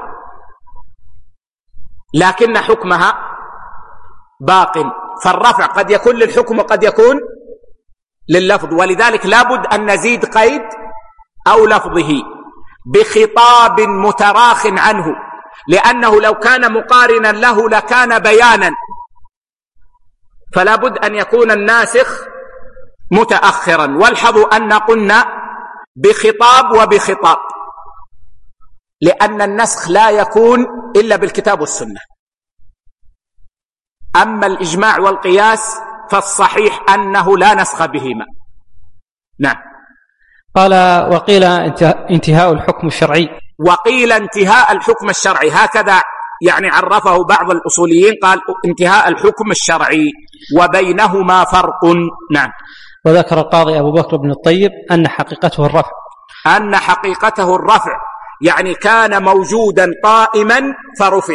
لكن حكمها باق، فالرفع قد يكون للحكم وقد يكون لللفظ، ولذلك لابد أن نزيد قيد أو لفظه بخطاب متراخ عنه، لأنه لو كان مقارنا له لكان بيانا، فلا بد أن يكون الناسخ متأخرا. والحظوا أن قلنا بخطاب وبخطاب، لأن النسخ لا يكون إلا بالكتاب والسنة. أما الإجماع والقياس فالصحيح أنه لا نسخ بهما. نعم. قال وقيل انتهاء الحكم الشرعي، وقيل انتهاء الحكم الشرعي، هكذا يعني عرفه بعض الأصوليين، قال انتهاء الحكم الشرعي وبينهما فرق. نعم. وذكر القاضي أبو بكر بن الطيب أن حقيقته الرفع، أن حقيقته الرفع يعني كان موجودا قائما فرفع.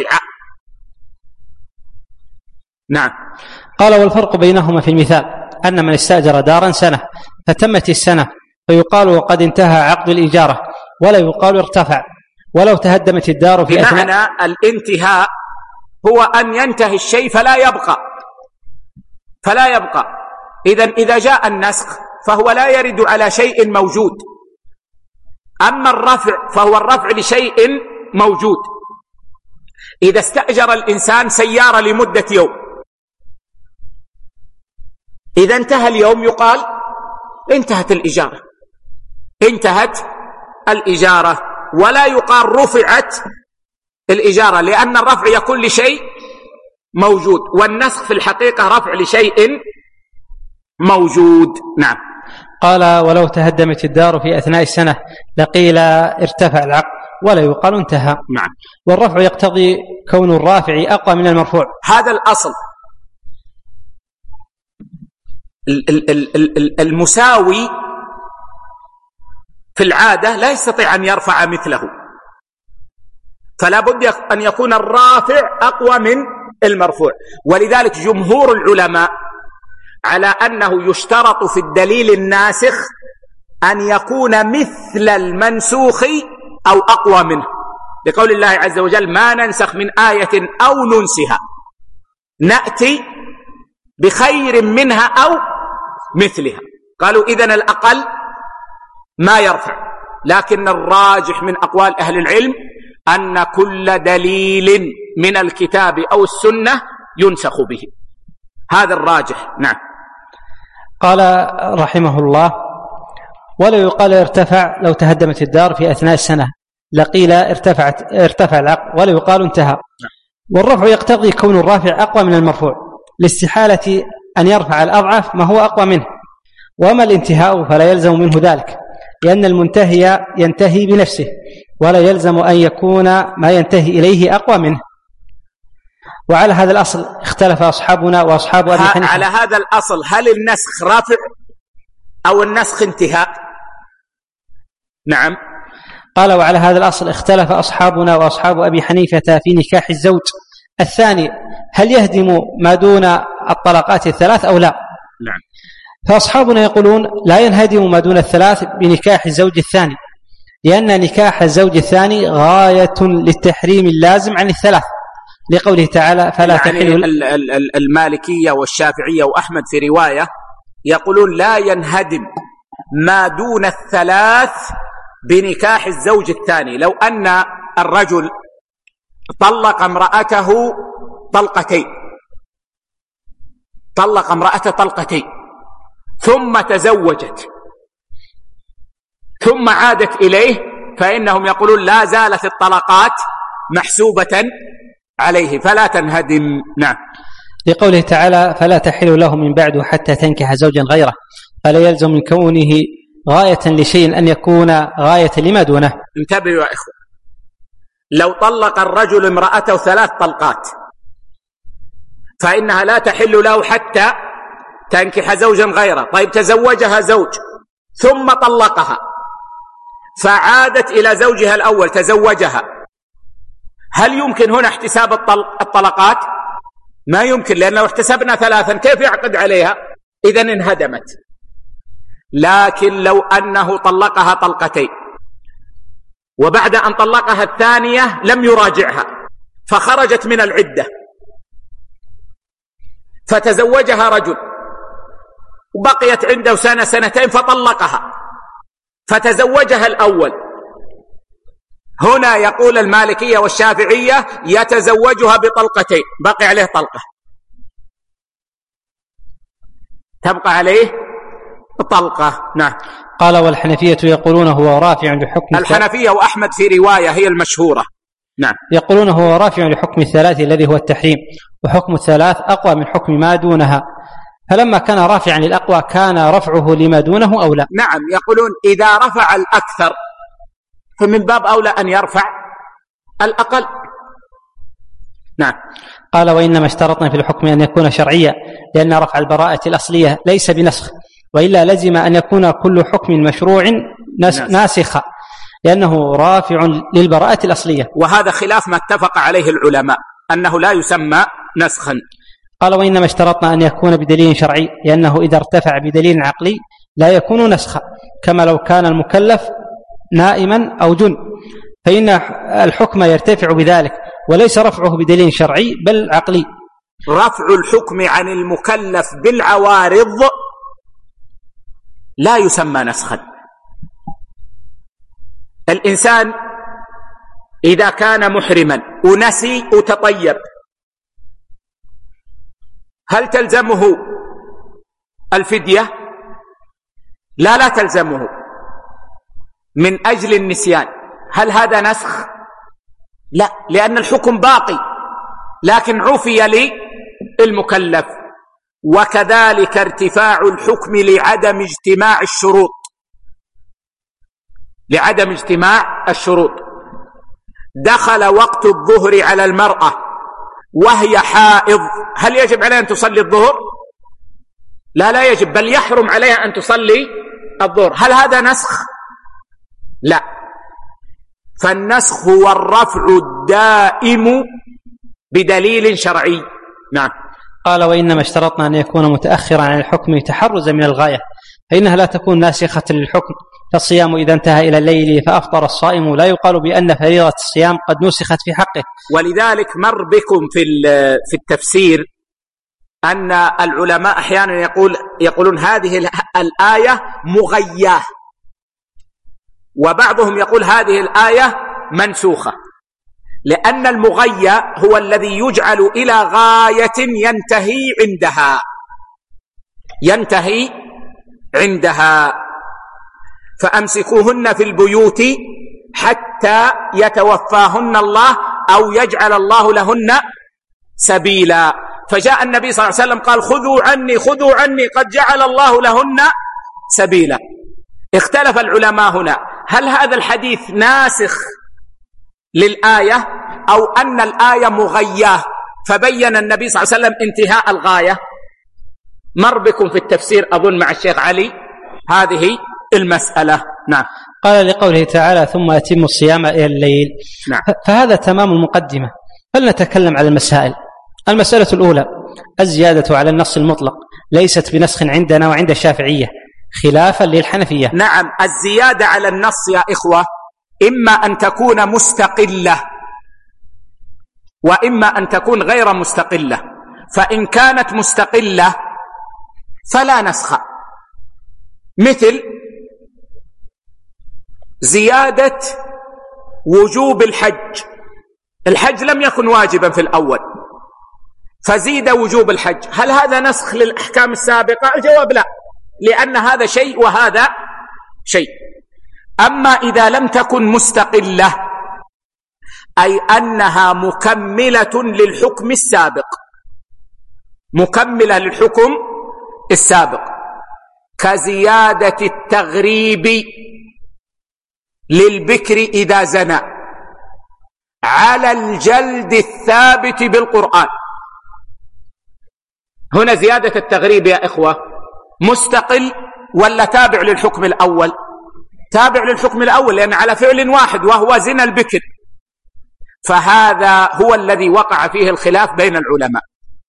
نعم. قال والفرق بينهما في المثال أن من استأجر دارا سنة فتمت السنة فيقال وقد انتهى عقد الإجارة، ولا يقال ارتفع ولو تهدمت الدار في أثناء. بمعنى الانتهاء هو أن ينتهي الشيء فلا يبقى فلا يبقى إذن إذا جاء النسخ فهو لا يرد على شيء موجود. أما الرفع فهو الرفع لشيء موجود. إذا استأجر الإنسان سيارة لمدة يوم، إذا انتهى اليوم يقال انتهت الإجارة، انتهت الإجارة، ولا يقال رفعت الإجارة، لأن الرفع يكون لشيء موجود، والنسخ في الحقيقة رفع لشيء موجود. نعم. قال ولو تهدمت الدار في أثناء السنة لقيل ارتفع العقد ولا يقال انتهى. نعم. والرفع يقتضي كون الرافع أقوى من المرفوع، هذا الأصل. المساوي في العادة لا يستطيع أن يرفع مثله، فلا بد أن يكون الرافع أقوى من المرفوع. ولذلك جمهور العلماء على أنه يشترط في الدليل الناسخ أن يكون مثل المنسوخ أو أقوى منه، لقول الله عز وجل ما ننسخ من آية أو ننسها نأتي بخير منها أو مثلها. قالوا إذن الأقل ما يرفع، لكن الراجح من أقوال أهل العلم أن كل دليل من الكتاب أو السنة ينسخ به، هذا الراجح. نعم. قال رحمه الله: ولا يقال ارتفع لو تهدمت الدار في أثناء السنة، لقيل ارتفعت ارتفع العقل، ولا يقال انتهى. والرفع يقتضي كون الرافع أقوى من المرفوع لاستحالة أن يرفع الأضعف ما هو أقوى منه، وما الانتهاء فلا يلزم منه ذلك، لأن المنتهي ينتهي بنفسه، ولا يلزم أن يكون ما ينتهي إليه أقوى منه. وعلى هذا الأصل اختلف أصحابنا وأصحاب أبي حنيفة. على هذا الأصل هل النسخ رافع أو النسخ انتهاء؟ نعم. قال: وعلى هذا الأصل اختلف أصحابنا وأصحاب أبي حنيفة في نكاح الزوج الثاني هل يهدم ما دون الطلقات الثلاث أو لا. نعم. فأصحابنا يقولون لا ينهدم ما دون الثلاث بنكاح الزوج الثاني، لأن نكاح الزوج الثاني غاية للتحريم اللازم عن الثلاث، لقوله تعالى: فلا يعني تحل. المالكية والشافعية وأحمد في رواية يقولون لا ينهدم ما دون الثلاث بنكاح الزوج الثاني. لو أن الرجل طلق امرأته طلقتين طلق امرأته طلقتين ثم تزوجت ثم عادت إليه، فإنهم يقولون لا زالت الطلقات محسوبة عليه فلا تنهدم. نعم. لقوله تعالى: فلا تحل له من بعد حتى تنكح زوجا غيره، فلا يلزم من كونه غاية لشيء أن يكون غاية لما دونه. انتبهوا يا إخوة، لو طلق الرجل امرأته ثلاث طلقات فإنها لا تحل له حتى تنكح زوجا غيره. طيب تزوجها زوج ثم طلقها فعادت إلى زوجها الأول تزوجها، هل يمكن هنا احتساب الطلقات؟ ما يمكن، لأن لو احتسبنا ثلاثا كيف يعقد عليها؟ إذن انهدمت. لكن لو أنه طلقها طلقتين وبعد أن طلقها الثانية لم يراجعها فخرجت من العدة فتزوجها رجل وبقيت عنده سنة سنتين فطلقها فتزوجها الأول، هنا يقول المالكية والشافعية يتزوجها بطلقتين، بقي عليه طلقة، تبقى عليه طلقة. نعم. قال: والحنفية يقولون هو رافع لحكم الحنفية وأحمد في رواية هي المشهورة. نعم. يقولون هو رافع لحكم الثلاث الذي هو التحريم، وحكم الثلاث أقوى من حكم ما دونها، فلما كان رافعا للأقوى كان رفعه لما دونه أولى. نعم. يقولون إذا رفع الأكثر فمن باب أولى أن يرفع الأقل. نعم. قال: وإنما اشترطنا في الحكم أن يكون شرعيا، لأن رفع البراءة الأصلية ليس بنسخ، وإلا لزم أن يكون كل حكم مشروع ناسخا، لأنه رافع للبراءة الأصلية. وهذا خلاف ما اتفق عليه العلماء أنه لا يسمى نسخا. قال: وإنما اشترطنا أن يكون بدليل شرعي، لأنه إذا ارتفع بدليل عقلي لا يكون نسخا، كما لو كان المكلف نائما أو جن، فإن الحكم يرتفع بذلك، وليس رفعه بدليل شرعي بل عقلي. رفع الحكم عن المكلف بالعوارض لا يسمى نسخا. الإنسان إذا كان محرما ونسي وتطيب هل تلزمه الفدية؟ لا لا تلزمه من أجل النسيان. هل هذا نسخ؟ لا، لأن الحكم باقي لكن عفي للمكلف. وكذلك ارتفاع الحكم لعدم اجتماع الشروط لعدم اجتماع الشروط دخل وقت الظهر على المرأة وهي حائض، هل يجب عليها أن تصلي الظهر؟ لا لا يجب، بل يحرم عليها أن تصلي الظهر. هل هذا نسخ؟ لا. فالنسخ هو الرفع الدائم بدليل شرعي. نعم. قال: وإنما اشترطنا أن يكون متأخرا عن الحكم تحرزا من الغاية، فإنها لا تكون ناسخة للحكم. فالصيام إذا انتهى إلى الليل فأفطر الصائم لا يقال بأن فريضة الصيام قد نسخت في حقه. ولذلك مر بكم في في التفسير أن العلماء أحيانا يقول يقولون هذه الآية مغياه، وبعضهم يقول هذه الآية منسوخة، لأن المغيى هو الذي يجعل إلى غاية ينتهي عندها ينتهي عندها فأمسكوهن في البيوت حتى يتوفاهن الله أو يجعل الله لهن سبيلا. فجاء النبي صلى الله عليه وسلم قال خذوا عني خذوا عني قد جعل الله لهن سبيلا. اختلف العلماء هنا، هل هذا الحديث ناسخ للآية أو أن الآية مغياه فبين النبي صلى الله عليه وسلم انتهاء الغاية؟ مر بكم في التفسير أظن مع الشيخ علي هذه المسألة. نعم. قال لقوله تعالى ثم أتموا الصيام إلى الليل. نعم. فهذا تمام المقدمة، فلنتكلم على المسائل. المسألة الأولى: الزيادة على النص المطلق ليست بنسخ عندنا وعند الشافعية خلافا للحنفية. نعم، الزيادة على النص يا إخوة إما أن تكون مستقلة وإما أن تكون غير مستقلة، فإن كانت مستقلة فلا نسخ، مثل زيادة وجوب الحج. الحج لم يكن واجبا في الأول فزيد وجوب الحج، هل هذا نسخ للأحكام السابقة؟ الجواب لا، لأن هذا شيء وهذا شيء. أما إذا لم تكن مستقلة أي أنها مكملة للحكم السابق، مكملة للحكم السابق، كزيادة التغريب للبكر إذا زنى على الجلد الثابت بالقرآن. هنا زيادة التغريب يا إخوة مستقل ولا تابع للحكم الأول؟ تابع للحكم الأول، لأن على فعل واحد وهو زنا البكر، فهذا هو الذي وقع فيه الخلاف بين العلماء.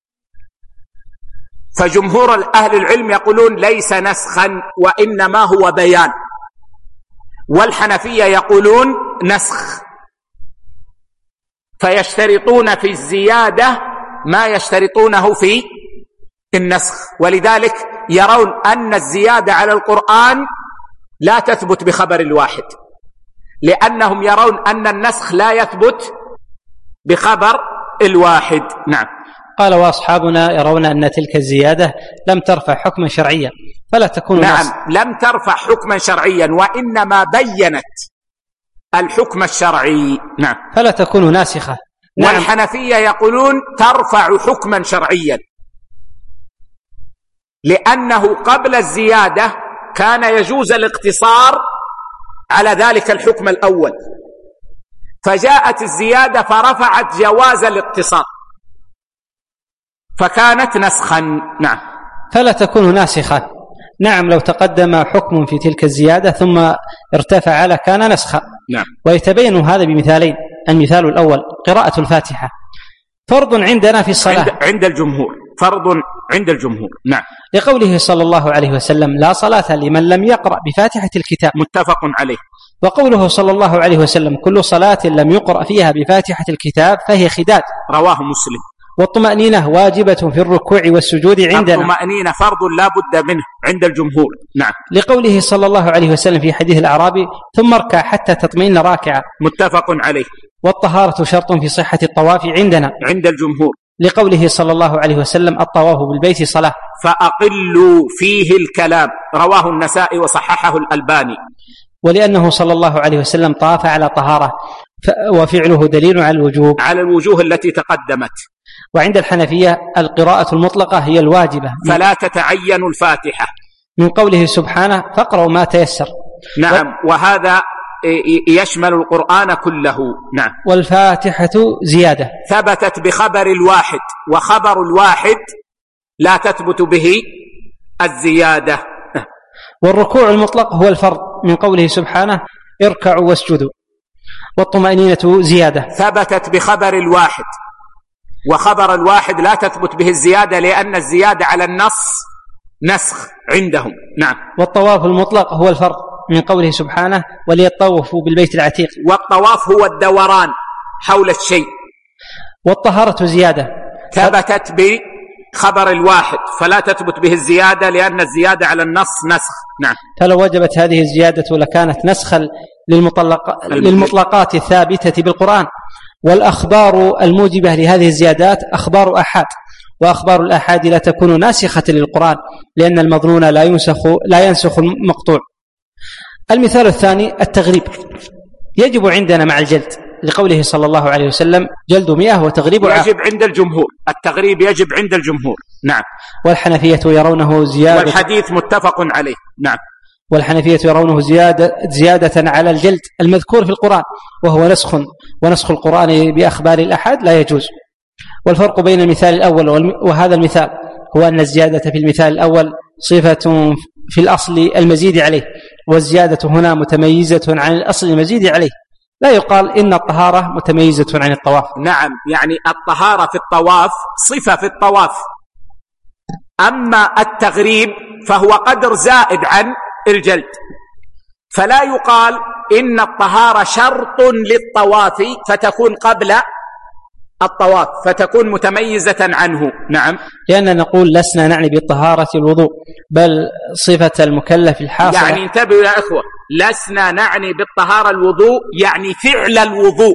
فجمهور أهل العلم يقولون ليس نسخا وإنما هو بيان، والحنفية يقولون نسخ، فيشترطون في الزيادة ما يشترطونه في النسخ، ولذلك يرون أن الزيادة على القرآن لا تثبت بخبر الواحد، لأنهم يرون أن النسخ لا يثبت بخبر الواحد. نعم. قال وأصحابنا يرون أن تلك الزيادة لم ترفع حكما شرعيا فلا تكون نعم ناسخ. لم ترفع حكما شرعيا وإنما بينت الحكم الشرعي. نعم. فلا تكون ناسخة. نعم. والحنفية يقولون ترفع حكما شرعيا، لأنه قبل الزيادة كان يجوز الاقتصار على ذلك الحكم الأول، فجاءت الزيادة فرفعت جواز الاقتصار فكانت نسخا. نعم. فلا تكون ناسخة. نعم، لو تقدم حكم في تلك الزيادة ثم ارتفع على كان نسخا. نعم. ويتبين هذا بمثالين: المثال الأول قراءة الفاتحة فرض عندنا في الصلاة عند, عند الجمهور، فرض عند الجمهور. نعم. لقوله صلى الله عليه وسلم لا صلاة لمن لم يقرأ بفاتحة الكتاب، متفق عليه. وقوله صلى الله عليه وسلم كل صلاة لم يقرأ فيها بفاتحة الكتاب فهي خداج، رواه مسلم. والطمأنينة واجبة في الركوع والسجود عندنا، الطمأنينة فرض لا بد منه عند الجمهور. نعم. لقوله صلى الله عليه وسلم في حديث الأعرابي ثم اركع حتى تطمئن راكعا، متفق عليه. والطهارة شرط في صحة الطواف عندنا عند الجمهور، لقوله صلى الله عليه وسلم الطواف بالبيت صلاة، فأقلوا فيه الكلام، رواه النسائي وصححه الألباني. ولأنه صلى الله عليه وسلم طاف على طهارة وفعله دليل على الوجوب على الوجوه التي تقدمت. وعند الحنفية القراءة المطلقة هي الواجبة فلا تتعين الفاتحة، من قوله سبحانه فاقرأوا ما تيسر. نعم. و... وهذا يشمل القرآن كله. نعم. والفاتحة زيادة ثبتت بخبر الواحد، وخبر الواحد لا تثبت به الزيادة. والركوع المطلق هو الفرض، من قوله سبحانه اركعوا واسجدوا. والطمأنينة زيادة ثبتت بخبر الواحد، وخبر الواحد لا تثبت به الزيادة، لأن الزيادة على النص نسخ عندهم. نعم. والطواف المطلق هو الفرض، من قوله سبحانه وليطوفوا بالبيت العتيق. والطواف هو الدوران حول الشيء. والطهارة زيادة ثبتت خبر الواحد فلا تثبت به الزيادة لأن الزيادة على النص نسخ. نعم. فلو وجبت هذه الزيادة لكانت نسخا للمطلق للمطلقات الثابتة بالقرآن، والأخبار الموجبة لهذه الزيادات أخبار أحاد، وأخبار الأحاد لا تكون ناسخة للقرآن لأن المظنون لا ينسخ لا ينسخ المقطوع. المثال الثاني التغريب، يجب عندنا مع الجلد لقوله صلى الله عليه وسلم جلد مئة وتغريب عام. يجب عند الجمهور، التغريب يجب عند الجمهور. نعم. والحنفية يرونه زيادة، والحديث متفق عليه. نعم. والحنفية يرونه زيادة, زيادة على الجلد المذكور في القرآن، وهو نسخ، ونسخ القرآن بأخبار الأحاد لا يجوز. والفرق بين المثال الأول وهذا المثال هو أن الزيادة في المثال الأول صفة في الأصل المزيد عليه، والزيادة هنا متميزة عن الأصل المزيد عليه. لا يقال إن الطهارة متميزة عن الطواف. نعم، يعني الطهارة في الطواف صفة في الطواف، أما التغريب فهو قدر زائد عن الجلد، فلا يقال إن الطهارة شرط للطواف فتكون قبل الطواف فتكون متميزة عنه. نعم. لأننا نقول لسنا نعني بالطهارة الوضوء، بل صفة المكلف الحاصلة. يعني انتبهوا يا إخوة، لسنا نعني بالطهارة الوضوء يعني فعل الوضوء،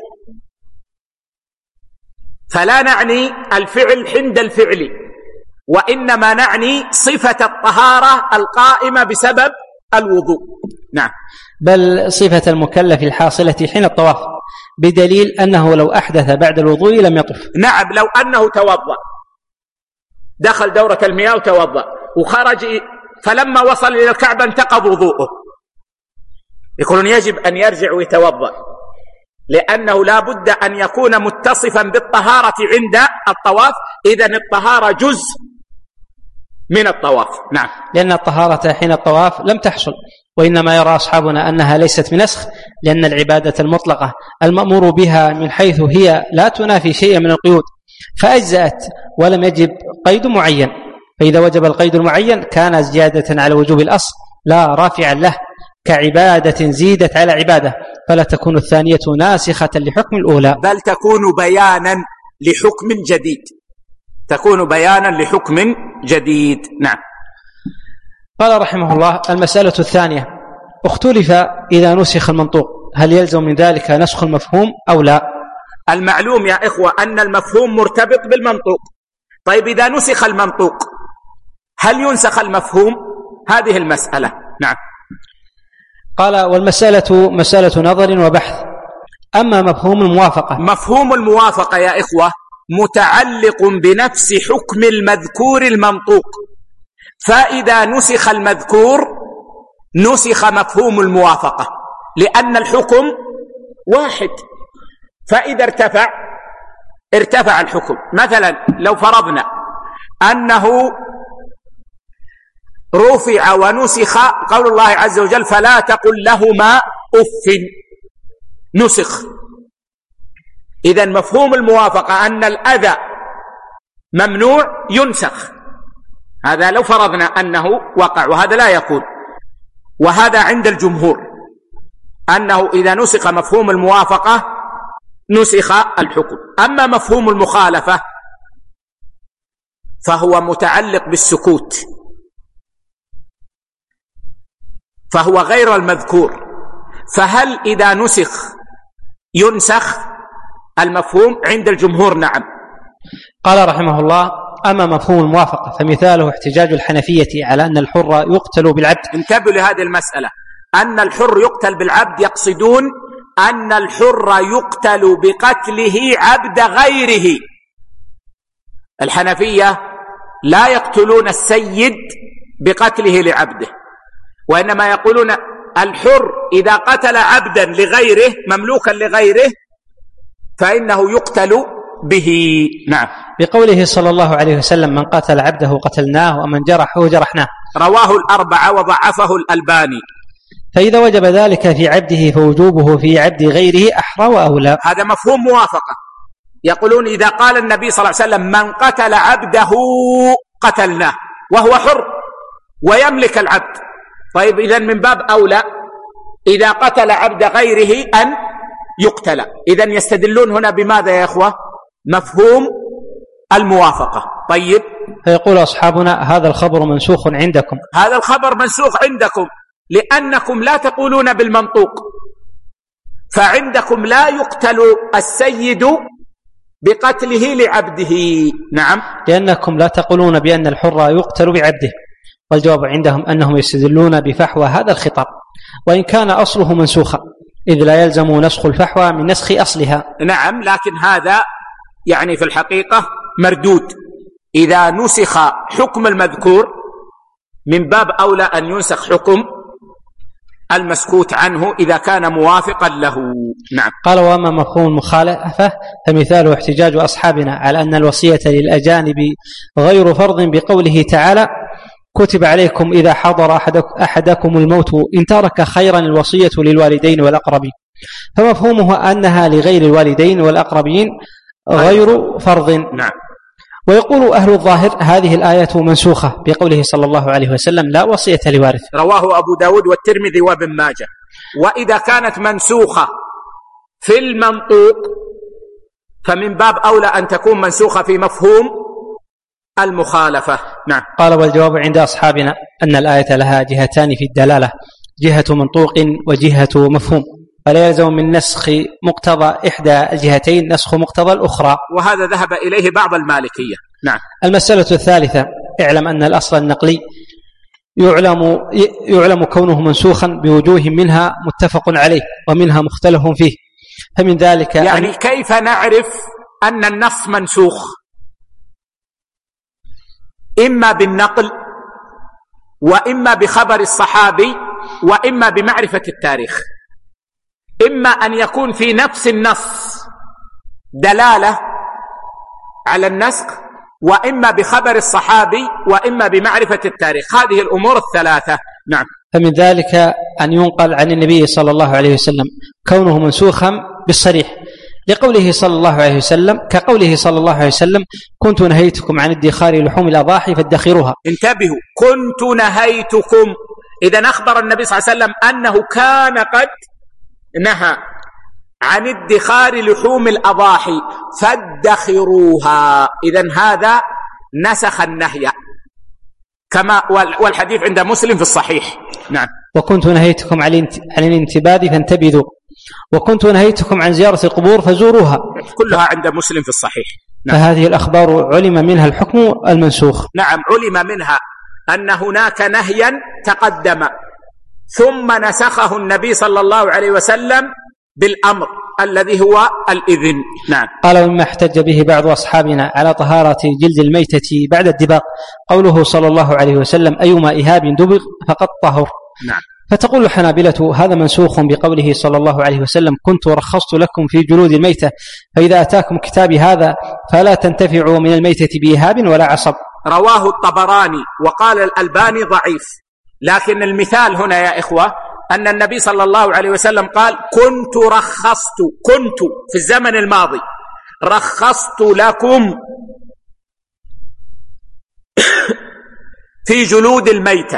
فلا نعني الفعل عند الفعل، وإنما نعني صفة الطهارة القائمة بسبب الوضوء. نعم. بل صفة المكلف الحاصلة حين الطواف، بدليل أنه لو أحدث بعد الوضوء لم يطف. نعم، لو أنه توضأ، دخل دورة المياه وتوضأ وخرج، فلما وصل إلى الكعبة انتقض وضوءه، يقولون يجب أن يرجع ويتوضأ، لأنه لا بد أن يكون متصفا بالطهارة عند الطواف، إذن الطهارة جزء من الطواف. نعم. لأن الطهارة حين الطواف لم تحصل، وإنما يرى أصحابنا أنها ليست بنسخ، لأن العبادة المطلقة المأمور بها من حيث هي لا تنافي شيئا من القيود فأجزأت، ولم يجب قيد معين، فإذا وجب القيد المعين كان زيادة على وجوب الأصل لا رافعا له، كعبادة زيدت على عبادة، فلا تكون الثانية ناسخة لحكم الأولى، بل تكون بيانا لحكم جديد، تكون بيانا لحكم جديد. نعم. قال رحمه الله: المسألة الثانية، اختلف إذا نسخ المنطوق هل يلزم من ذلك نسخ المفهوم أو لا؟ المعلوم يا إخوة أن المفهوم مرتبط بالمنطوق. طيب إذا نسخ المنطوق هل ينسخ المفهوم؟ هذه المسألة. نعم. قال: والمسألة مسألة نظر وبحث. أما مفهوم الموافقة، مفهوم الموافقة يا إخوة متعلق بنفس حكم المذكور المنطوق، فإذا نسخ المذكور نسخ مفهوم الموافقة، لأن الحكم واحد، فإذا ارتفع ارتفع الحكم. مثلا لو فرضنا أنه رفع ونسخ قول الله عز وجل فلا تقل لهما أف، نسخ، إذن مفهوم الموافقة أن الأذى ممنوع ينسخ، هذا لو فرضنا أنه وقع، وهذا لا يكون، وهذا عند الجمهور أنه إذا نسخ مفهوم الموافقة نسخ الحكم. أما مفهوم المخالفة فهو متعلق بالسكوت، فهو غير المذكور، فهل إذا نسخ ينسخ المفهوم؟ عند الجمهور نعم. قال رحمه الله: أما مفهوم الموافقة فمثاله احتجاج الحنفية على أن الحر يقتل بالعبد. انتبهوا لهذه المسألة، أن الحر يقتل بالعبد، يقصدون أن الحر يقتل بقتله عبد غيره. الحنفية لا يقتلون السيد بقتله لعبده، وإنما يقولون الحر إذا قتل عبدا لغيره مملوكا لغيره فإنه يقتل به. نعم. بقوله صلى الله عليه وسلم: من قتل عبده قتلناه ومن جرحه جرحناه، رواه الأربعة وضعفه الألباني. فإذا وجب ذلك في عبده فوجوبه في عبد غيره أحرى وأولى. هذا مفهوم موافقة. يقولون إذا قال النبي صلى الله عليه وسلم من قتل عبده قتلناه وهو حر ويملك العبد، طيب إذن من باب أولى إذا قتل عبد غيره أن يقتل. إذن يستدلون هنا بماذا يا أخوة؟ مفهوم الموافقة. طيب فيقول أصحابنا هذا الخبر منسوخ عندكم. هذا الخبر منسوخ عندكم لأنكم لا تقولون بالمنطوق، فعندكم لا يقتل السيد بقتله لعبده. نعم، لأنكم لا تقولون بأن الحر يقتل بعبده. والجواب عندهم أنهم يستدلون بفحوى هذا الخطاب وإن كان أصله منسوخا، إذ لا يلزم نسخ الفحوى من نسخ أصلها. نعم، لكن هذا يعني في الحقيقة مردود. إذا نسخ حكم المذكور من باب أولى أن ينسخ حكم المسكوت عنه إذا كان موافقا له. نعم. قال وأما مفهوم المخالفة فمثاله احتجاج أصحابنا على أن الوصية للأجانب غير فرض بقوله تعالى كتب عليكم إذا حضر أحدكم الموت إن ترك خيرا الوصية للوالدين والأقربين، فمفهومه أنها لغير الوالدين والأقربين غير فرض. نعم. ويقول أهل الظاهر هذه الآية منسوخة بقوله صلى الله عليه وسلم لا وصية لوارث، رواه أبو داود والترمذي وابن ماجه. وإذا كانت منسوخة في المنطوق فمن باب أولى أن تكون منسوخة في مفهوم المخالفة. نعم. قال والجواب عند أصحابنا أن الآية لها جهتان في الدلالة، جهة منطوق وجهة مفهوم، فلا يلزم من نسخ مقتضى إحدى الجهتين نسخ مقتضى الأخرى، وهذا ذهب إليه بعض المالكية. نعم. المسألة الثالثة اعلم أن الأصل النقلي يعلم, يعلم كونه منسوخا بوجوه منها متفق عليه ومنها مختلف فيه. فمن ذلك يعني أن... كيف نعرف أن النص منسوخ؟ إما بالنقل وإما بخبر الصحابي وإما بمعرفة التاريخ. إما أن يكون في نفس النص دلالة على النسخ، وإما بخبر الصحابي، وإما بمعرفة التاريخ. هذه الأمور الثلاثة. نعم. فمن ذلك أن ينقل عن النبي صلى الله عليه وسلم كونه منسوخا بالصريح لقوله صلى الله عليه وسلم، كقوله صلى الله عليه وسلم كنت نهيتكم عن ادخار لحوم الأضاحي فادخروها. انتبهوا، كنت نهيتكم. إذا أخبر النبي صلى الله عليه وسلم أنه كان قد نهى عن ادخار لحوم الأضاحي فادخروها، إذن هذا نسخ النهي كما والحديث عند مسلم في الصحيح. نعم. وكنت نهيتكم عن الانتباد فانتبذوا، وكنت نهيتكم عن زيارة القبور فزوروها، كلها عند مسلم في الصحيح. نعم. فهذه الأخبار علم منها الحكم المنسوخ. نعم، علم منها أن هناك نهيا تقدم ثم نسخه النبي صلى الله عليه وسلم بالأمر الذي هو الإذن. نعم. قال ومما احتج به بعض أصحابنا على طهارة جلد الميتة بعد الدباغ قوله صلى الله عليه وسلم أيما إهاب دبغ فقد طهر. نعم. فتقول الحنابلة هذا منسوخ بقوله صلى الله عليه وسلم كنت رخصت لكم في جلود الميتة، فإذا أتاكم كتابي هذا فلا تنتفعوا من الميتة بإهاب ولا عصب. رواه الطبراني وقال الألباني ضعيف، لكن المثال هنا يا إخوة أن النبي صلى الله عليه وسلم قال كنت رخصت، كنت في الزمن الماضي رخصت لكم في جلود الميتة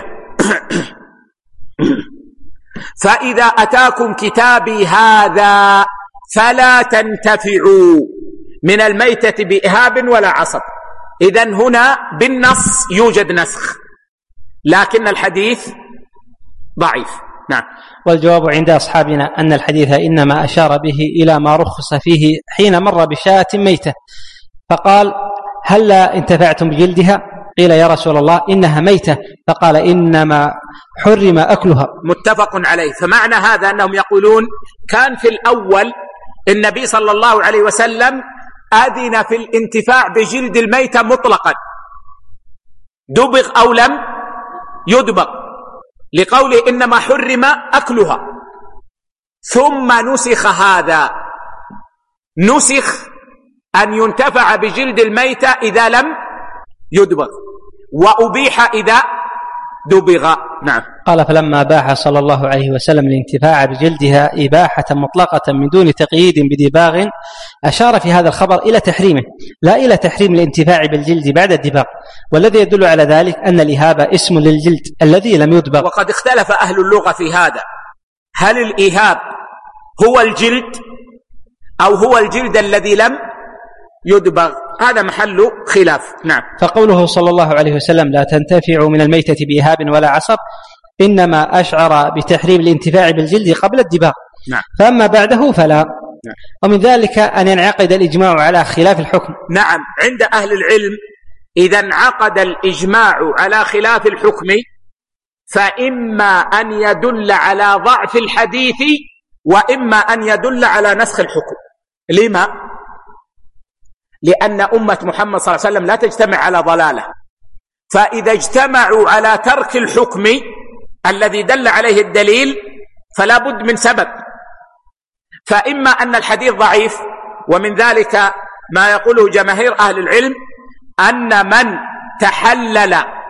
فإذا أتاكم كتابي هذا فلا تنتفعوا من الميتة بإهاب ولا عصب. إذن هنا بالنص يوجد نسخ، لكن الحديث ضعيف. نعم. والجواب عند أصحابنا أن الحديث إنما أشار به إلى ما رخص فيه حين مر بشاة ميتة فقال هل انتفعتم بجلدها؟ قيل يا رسول الله إنها ميتة، فقال إنما حرم أكلها. متفق عليه. فمعنى هذا أنهم يقولون كان في الأول النبي صلى الله عليه وسلم أذن في الانتفاع بجلد الميتة مطلقا دبغ أو لم يدبغ، لقوله إنما حرم أكلها، ثم نسخ هذا، نسخ أن ينتفع بجلد الميتة إذا لم يدبغ، وأبيح إذا دبغ. نعم. قال فلما باح صلى الله عليه وسلم الانتفاع بجلدها إباحة مطلقة من دون تقييد بدباغ أشار في هذا الخبر إلى تحريمه لا إلى تحريم الانتفاع بالجلد بعد الدباغ، والذي يدل على ذلك أن الإهاب اسم للجلد الذي لم يدبغ. وقد اختلف أهل اللغة في هذا، هل الإهاب هو الجلد أو هو الجلد الذي لم يدبغ، هذا محل خلاف. نعم. فقوله صلى الله عليه وسلم لا تنتفع من الميتة بإهاب ولا عصب إنما أشعر بتحريم الانتفاع بالجلد قبل الدباغ. نعم. فأما بعده فلا. نعم. ومن ذلك أن ينعقد الإجماع على خلاف الحكم. نعم، عند أهل العلم إذا انعقد الإجماع على خلاف الحكم فإما أن يدل على ضعف الحديث وإما أن يدل على نسخ الحكم. لما؟ لأن أمة محمد صلى الله عليه وسلم لا تجتمع على ضلالة، فإذا اجتمعوا على ترك الحكم الذي دل عليه الدليل فلا بد من سبب، فإما أن الحديث ضعيف، ومن ذلك ما يقوله جماهير أهل العلم أن من تحلل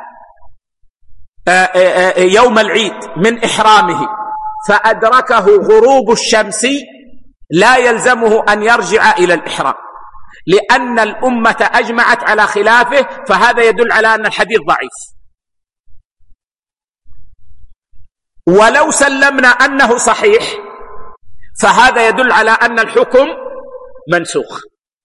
يوم العيد من إحرامه فأدركه غروب الشمس لا يلزمه أن يرجع إلى الإحرام، لأن الأمة أجمعت على خلافه، فهذا يدل على أن الحديث ضعيف. ولو سلمنا أنه صحيح فهذا يدل على أن الحكم منسوخ،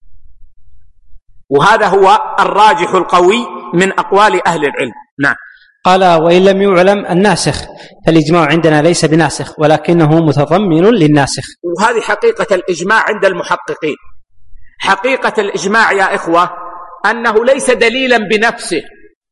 وهذا هو الراجح القوي من أقوال أهل العلم. نعم. قال وإن لم يعلم الناسخ فالإجماع عندنا ليس بناسخ ولكنه متضمن للناسخ. وهذه حقيقة الإجماع عند المحققين. حقيقة الإجماع يا إخوة أنه ليس دليلا بنفسه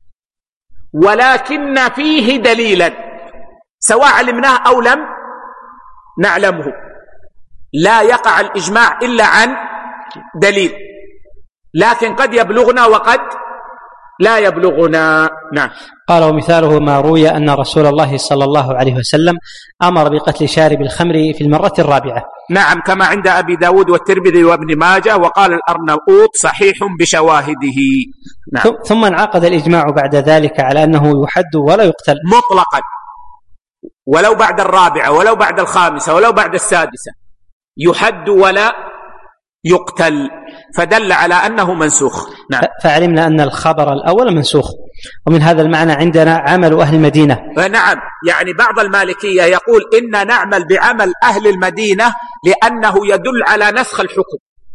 ولكن فيه دليلا سواء علمناه أو لم نعلمه. لا يقع الإجماع إلا عن دليل، لكن قد يبلغنا وقد لا يبلغنا. نعم. قال ومثاله ما روي أن رسول الله صلى الله عليه وسلم أمر بقتل شارب الخمر في المرة الرابعة. نعم، كما عند أبي داود والترمذي وابن ماجه، وقال الأرناؤوط صحيح بشواهده. نعم. ثم انعقد الإجماع بعد ذلك على أنه يحد ولا يقتل مطلقا، ولو بعد الرابعة ولو بعد الخامسة ولو بعد السادسة يحد ولا يقتل، فدل على أنه منسوخ. نعم. فعلمنا أن الخبر الأول منسوخ، ومن هذا المعنى عندنا عمل أهل المدينة. نعم، يعني بعض المالكية يقول إن نعمل بعمل أهل المدينة لأنه يدل على نسخ الحكم،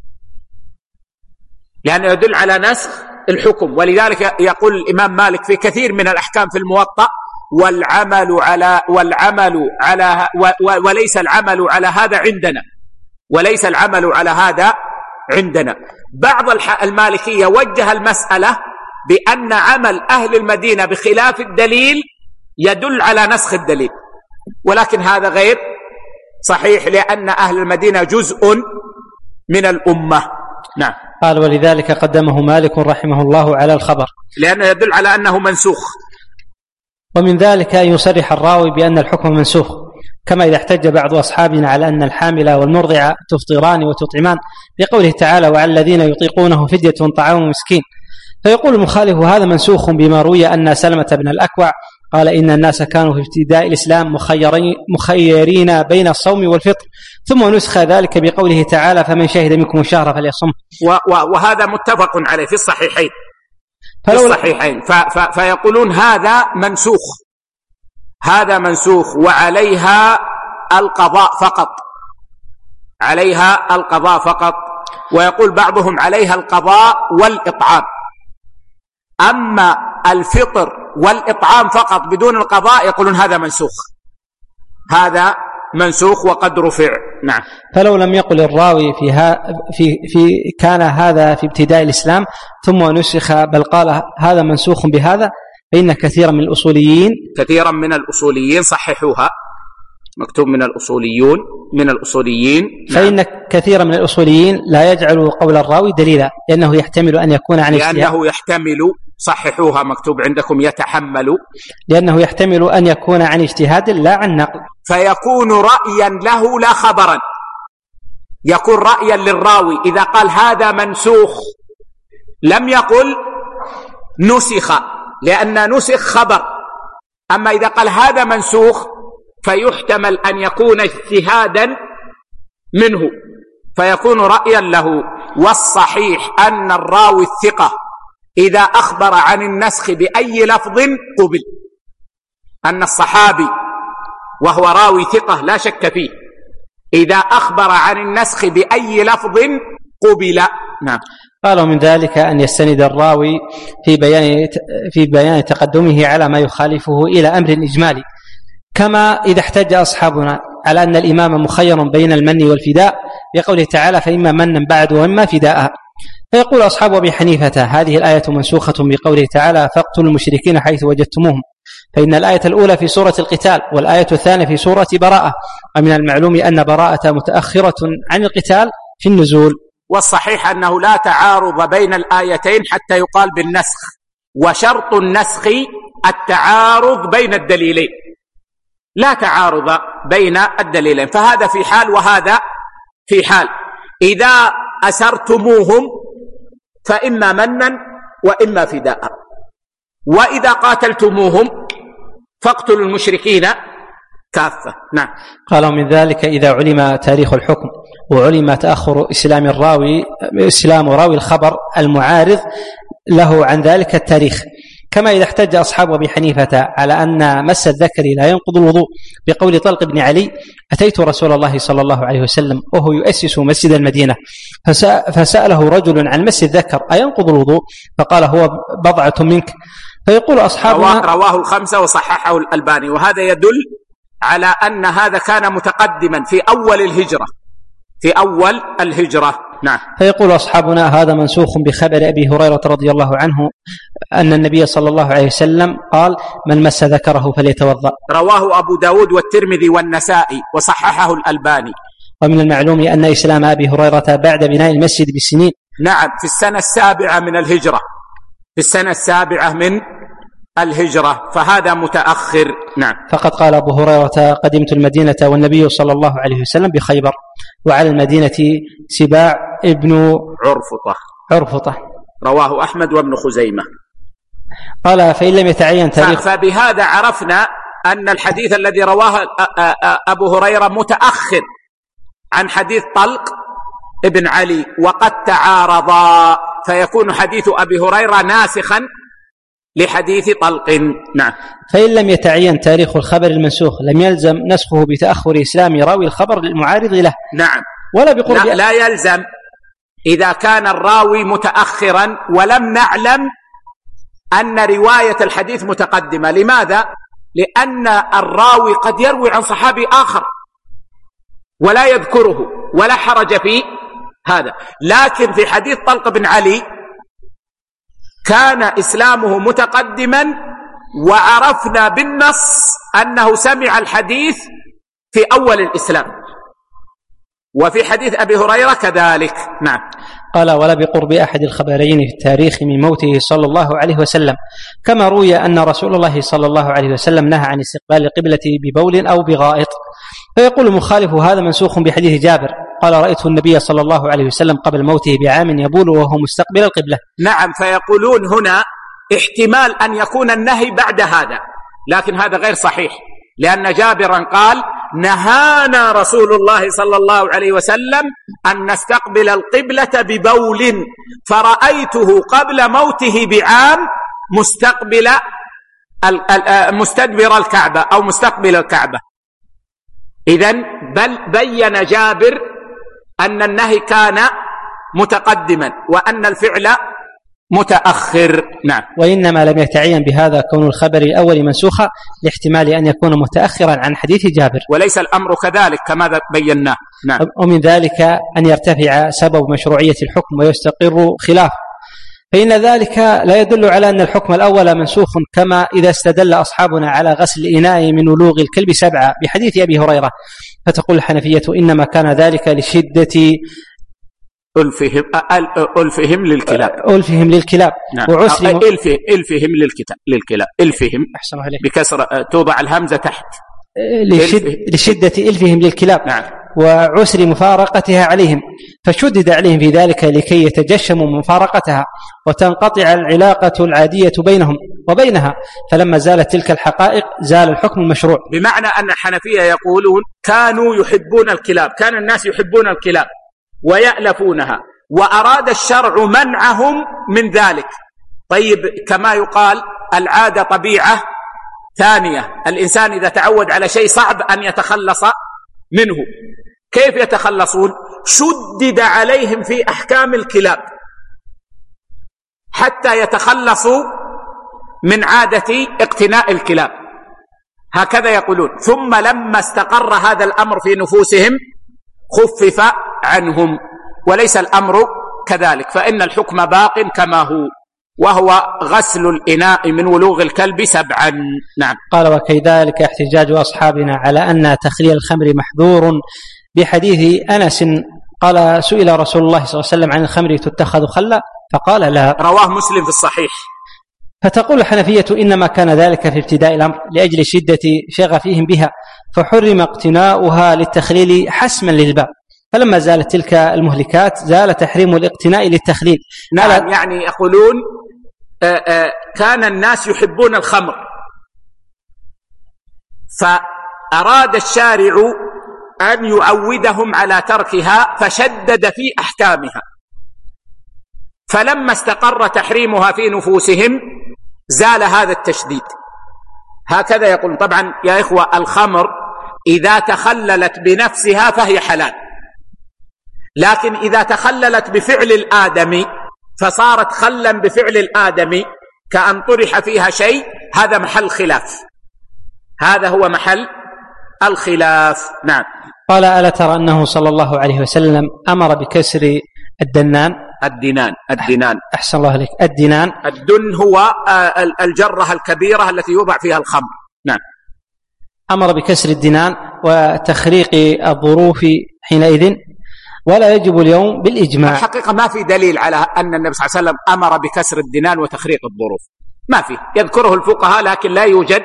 لأنه يدل على نسخ الحكم، ولذلك يقول الإمام مالك في كثير من الأحكام في الموطأ والعمل على والعمل على وليس العمل على هذا عندنا وليس العمل على هذا عندنا. بعض المالكية وجه المسألة بأن عمل أهل المدينة بخلاف الدليل يدل على نسخ الدليل، ولكن هذا غير صحيح لأن أهل المدينة جزء من الأمة. نعم. قال ولذلك قدمه مالك رحمه الله على الخبر لأنه يدل على أنه منسوخ. ومن ذلك أن يصرح الراوي بأن الحكم منسوخ، كما إذا احتج بعض أصحابنا على أن الحامل والمرضع تفطران وتطعمان بقوله تعالى وعلى الذين يطيقونه فدية طعام مسكين، فيقول المخالف هذا منسوخ بما روي أن سلمة بن الأكوع قال إن الناس كانوا في ابتداء الإسلام مخيرين, مخيرين بين الصوم والفطر، ثم نسخ ذلك بقوله تعالى فمن شهد منكم الشهر فليصم. وهذا متفق عليه في الصحيحين في الصحيحين ف ف فيقولون هذا منسوخ، هذا منسوخ وعليها القضاء فقط، عليها القضاء فقط. ويقول بعضهم عليها القضاء والإطعام. أما الفطر والإطعام فقط بدون القضاء يقولون هذا منسوخ، هذا منسوخ وقد رفع. نعم. فلو لم يقل الراوي في, ها في, في كان هذا في ابتداء الإسلام ثم نسخ بل قال هذا منسوخ بهذا، فإن كثيرا من الأصوليين كثيرا من الأصوليين صححوها، مكتوب من الأصوليون من الأصوليين. فإن نعم. كثيرا من الأصوليين لا يجعل قول الراوي دليلا لأنه يحتمل أن يكون عن اجتهاد، لأنه يحتمل صححوها مكتوب عندكم يتحمل، لأنه يحتمل أن يكون عن اجتهاد لا عن نقل، فيكون رأيا له لا خبرا، يكون رأيا للراوي. إذا قال هذا منسوخ لم يقل نسخ، لأن نسخ خبر. أما إذا قال هذا منسوخ فيحتمل أن يكون اجتهادا منه فيكون رأيا له. والصحيح أن الراوي الثقة إذا أخبر عن النسخ بأي لفظ قبل، أن الصحابي وهو راوي ثقة لا شك فيه إذا أخبر عن النسخ بأي لفظ قبل. نعم. قالوا من ذلك أن يستند الراوي في بيان في بيان تقدمه على ما يخالفه إلى أمر إجمالي، كما إذا احتج أصحابنا على أن الإمام مخير بين المن والفداء بقوله تعالى فإما منا بعد وإما فداء، فيقول أصحاب أبي حنيفة هذه الآية منسوخة بقوله تعالى فاقتلوا المشركين حيث وجدتموهم، فإن الآية الأولى في سورة القتال والآية الثانية في سورة براءة، ومن المعلوم أن براءة متأخرة عن القتال في النزول. والصحيح أنه لا تعارض بين الآيتين حتى يقال بالنسخ، وشرط النسخ التعارض بين الدليلين، لا تعارض بين الدليلين، فهذا في حال وهذا في حال. إذا أسرتموهم فإما منا وإما فداء، وإذا قاتلتموهم فاقتلوا المشركين كافة. نعم. قالوا من ذلك إذا علم تاريخ الحكم وعلم تأخر إسلام الراوي إسلام راوي الخبر المعارض له عن ذلك التاريخ، كما إذا احتج أصحاب أبي حنيفة على أن مس الذكر لا ينقض الوضوء بقول طلق بن علي أتيت رسول الله صلى الله عليه وسلم وهو يؤسس مسجد المدينة فسأله رجل عن مس الذكر أينقض الوضوء فقال هو بضعة منك، فيقول أصحابنا رواه الخمسة وصححه الألباني، وهذا يدل على أن هذا كان متقدما في أول الهجرة في أول الهجرة. نعم. فيقول أصحابنا هذا منسوخ بخبر أبي هريرة رضي الله عنه أن النبي صلى الله عليه وسلم قال من مس ذكره فليتوضأ، رواه أبو داود والترمذي والنسائي وصححه الألباني. ومن المعلوم أن إسلام أبي هريرة بعد بناء المسجد بسنين. نعم، في السنة السابعة من الهجرة في السنة السابعة من الهجرة، فهذا متأخر. نعم. فقد قال أبو هريرة قدمت المدينة والنبي صلى الله عليه وسلم بخيبر وعلى المدينة سباع ابن عرفطة عرفطة رواه أحمد وابن خزيمة. قال فإن لم يتعين تاريخ. فبهذا عرفنا أن الحديث الذي رواه أبو هريرة متأخر عن حديث طلق ابن علي وقد تعارضا، فيكون حديث أبي هريرة ناسخا لحديث طلق. نعم. فإن لم يتعين تاريخ الخبر المنسوخ لم يلزم نسخه بتأخر إسلام راوي الخبر المعارض له. نعم. ولا بقرب لا, لا يلزم إذا كان الراوي متأخرا ولم نعلم أن رواية الحديث متقدمة. لماذا؟ لأن الراوي قد يروي عن صحابي آخر ولا يذكره ولا حرج في هذا، لكن في حديث طلق بن علي كان إسلامه متقدما وعرفنا بالنص أنه سمع الحديث في أول الإسلام، وفي حديث أبي هريرة كذلك. نعم. قال ولا بقرب أحد الخبرين في التاريخ من موته صلى الله عليه وسلم، كما روي أن رسول الله صلى الله عليه وسلم نهى عن استقبال القبلة ببول أو بغائط، فيقول المخالف هذا منسوخ بحديث جابر قال رأيت النبي صلى الله عليه وسلم قبل موته بعام يبول وهو مستقبل القبلة. نعم. فيقولون هنا احتمال أن يكون النهي بعد هذا، لكن هذا غير صحيح، لأن جابرا قال نهانا رسول الله صلى الله عليه وسلم أن نستقبل القبلة ببول فرأيته قبل موته بعام مستقبل مستدبر الكعبة أو مستقبل الكعبة. إذن بل بين جابر أن النهي كان متقدما وأن الفعل متأخر. نعم. وإنما لم يتعين بهذا كون الخبر الأول منسوخا لاحتمال أن يكون متأخرا عن حديث جابر، وليس الأمر كذلك كما بيناه. نعم. ومن ذلك أن يرتفع سبب مشروعية الحكم ويستقر خلاف، فإن ذلك لا يدل على أن الحكم الأول منسوخ، كما إذا استدل أصحابنا على غسل الإناء من ولوغ الكلب سبعة بحديث أبي هريرة، فتقول الحنفية إنما كان ذلك لشدة ألفهم ألفهم للكلاب ألفهم للكلاب. نعم. وعسر ألفهم ألفهم للكلاب ألفهم بكسر توضع الهمزة تحت لشد لشدة ألفهم للكلاب. نعم. وعسر مفارقتها عليهم، فشدد عليهم في ذلك لكي يتجشموا مفارقتها وتنقطع العلاقة العادية بينهم وبينها، فلما زالت تلك الحقائق زال الحكم المشروع. بمعنى أن الحنفية يقولون كانوا يحبون الكلاب، كان الناس يحبون الكلاب ويألفونها، وأراد الشرع منعهم من ذلك. طيب كما يقال العادة طبيعة ثانية، الإنسان إذا تعود على شيء صعب أن يتخلص منه، كيف يتخلصون؟ شدد عليهم في أحكام الكلاب حتى يتخلصوا من عادة اقتناء الكلاب، هكذا يقولون. ثم لما استقر هذا الأمر في نفوسهم خفف عنهم، وليس الأمر كذلك، فإن الحكم باق كما هو، وهو غسل الإناء من ولوغ الكلب سبعا. نعم. قال وكذلك احتجاج أصحابنا على أن تخليل الخمر محظور بحديث أنس قال سئل رسول الله صلى الله عليه وسلم عن الخمر تتخذ خلا فقال لا، رواه مسلم في الصحيح. فتقول الحنفية إنما كان ذلك في ابتداء الأمر لأجل شدة شغفهم بها، فحرم اقتناؤها للتخليل حسما للباب، فلما زالت تلك المهلكات زال تحريم الاقتناء للتخليل. نعم، يعني يقولون آآ آآ كان الناس يحبون الخمر، فأراد الشارع أن يعودهم على تركها فشدد في أحكامها، فلما استقر تحريمها في نفوسهم زال هذا التشديد، هكذا يقول. طبعا يا إخوة الخمر إذا تخللت بنفسها فهي حلال، لكن إذا تخللت بفعل الآدمي فصارت خلا بفعل الآدمي كأن طرح فيها شيء، هذا محل خلاف، هذا هو محل الخلاف. نعم. قال ألا ترى أنه صلى الله عليه وسلم أمر بكسر الدنان الدنان الدنان أحسن الله عليك. الدنان الدن هو الجرة الكبيرة التي يوضع فيها الخمر. نعم. أمر بكسر الدنان وتخريق الظروف حينئذ، ولا يجب اليوم بالإجماع. الحقيقة ما في دليل على أن النبي صلى الله عليه وسلم أمر بكسر الدنان وتخريق الظروف، ما في، يذكره الفقهاء لكن لا يوجد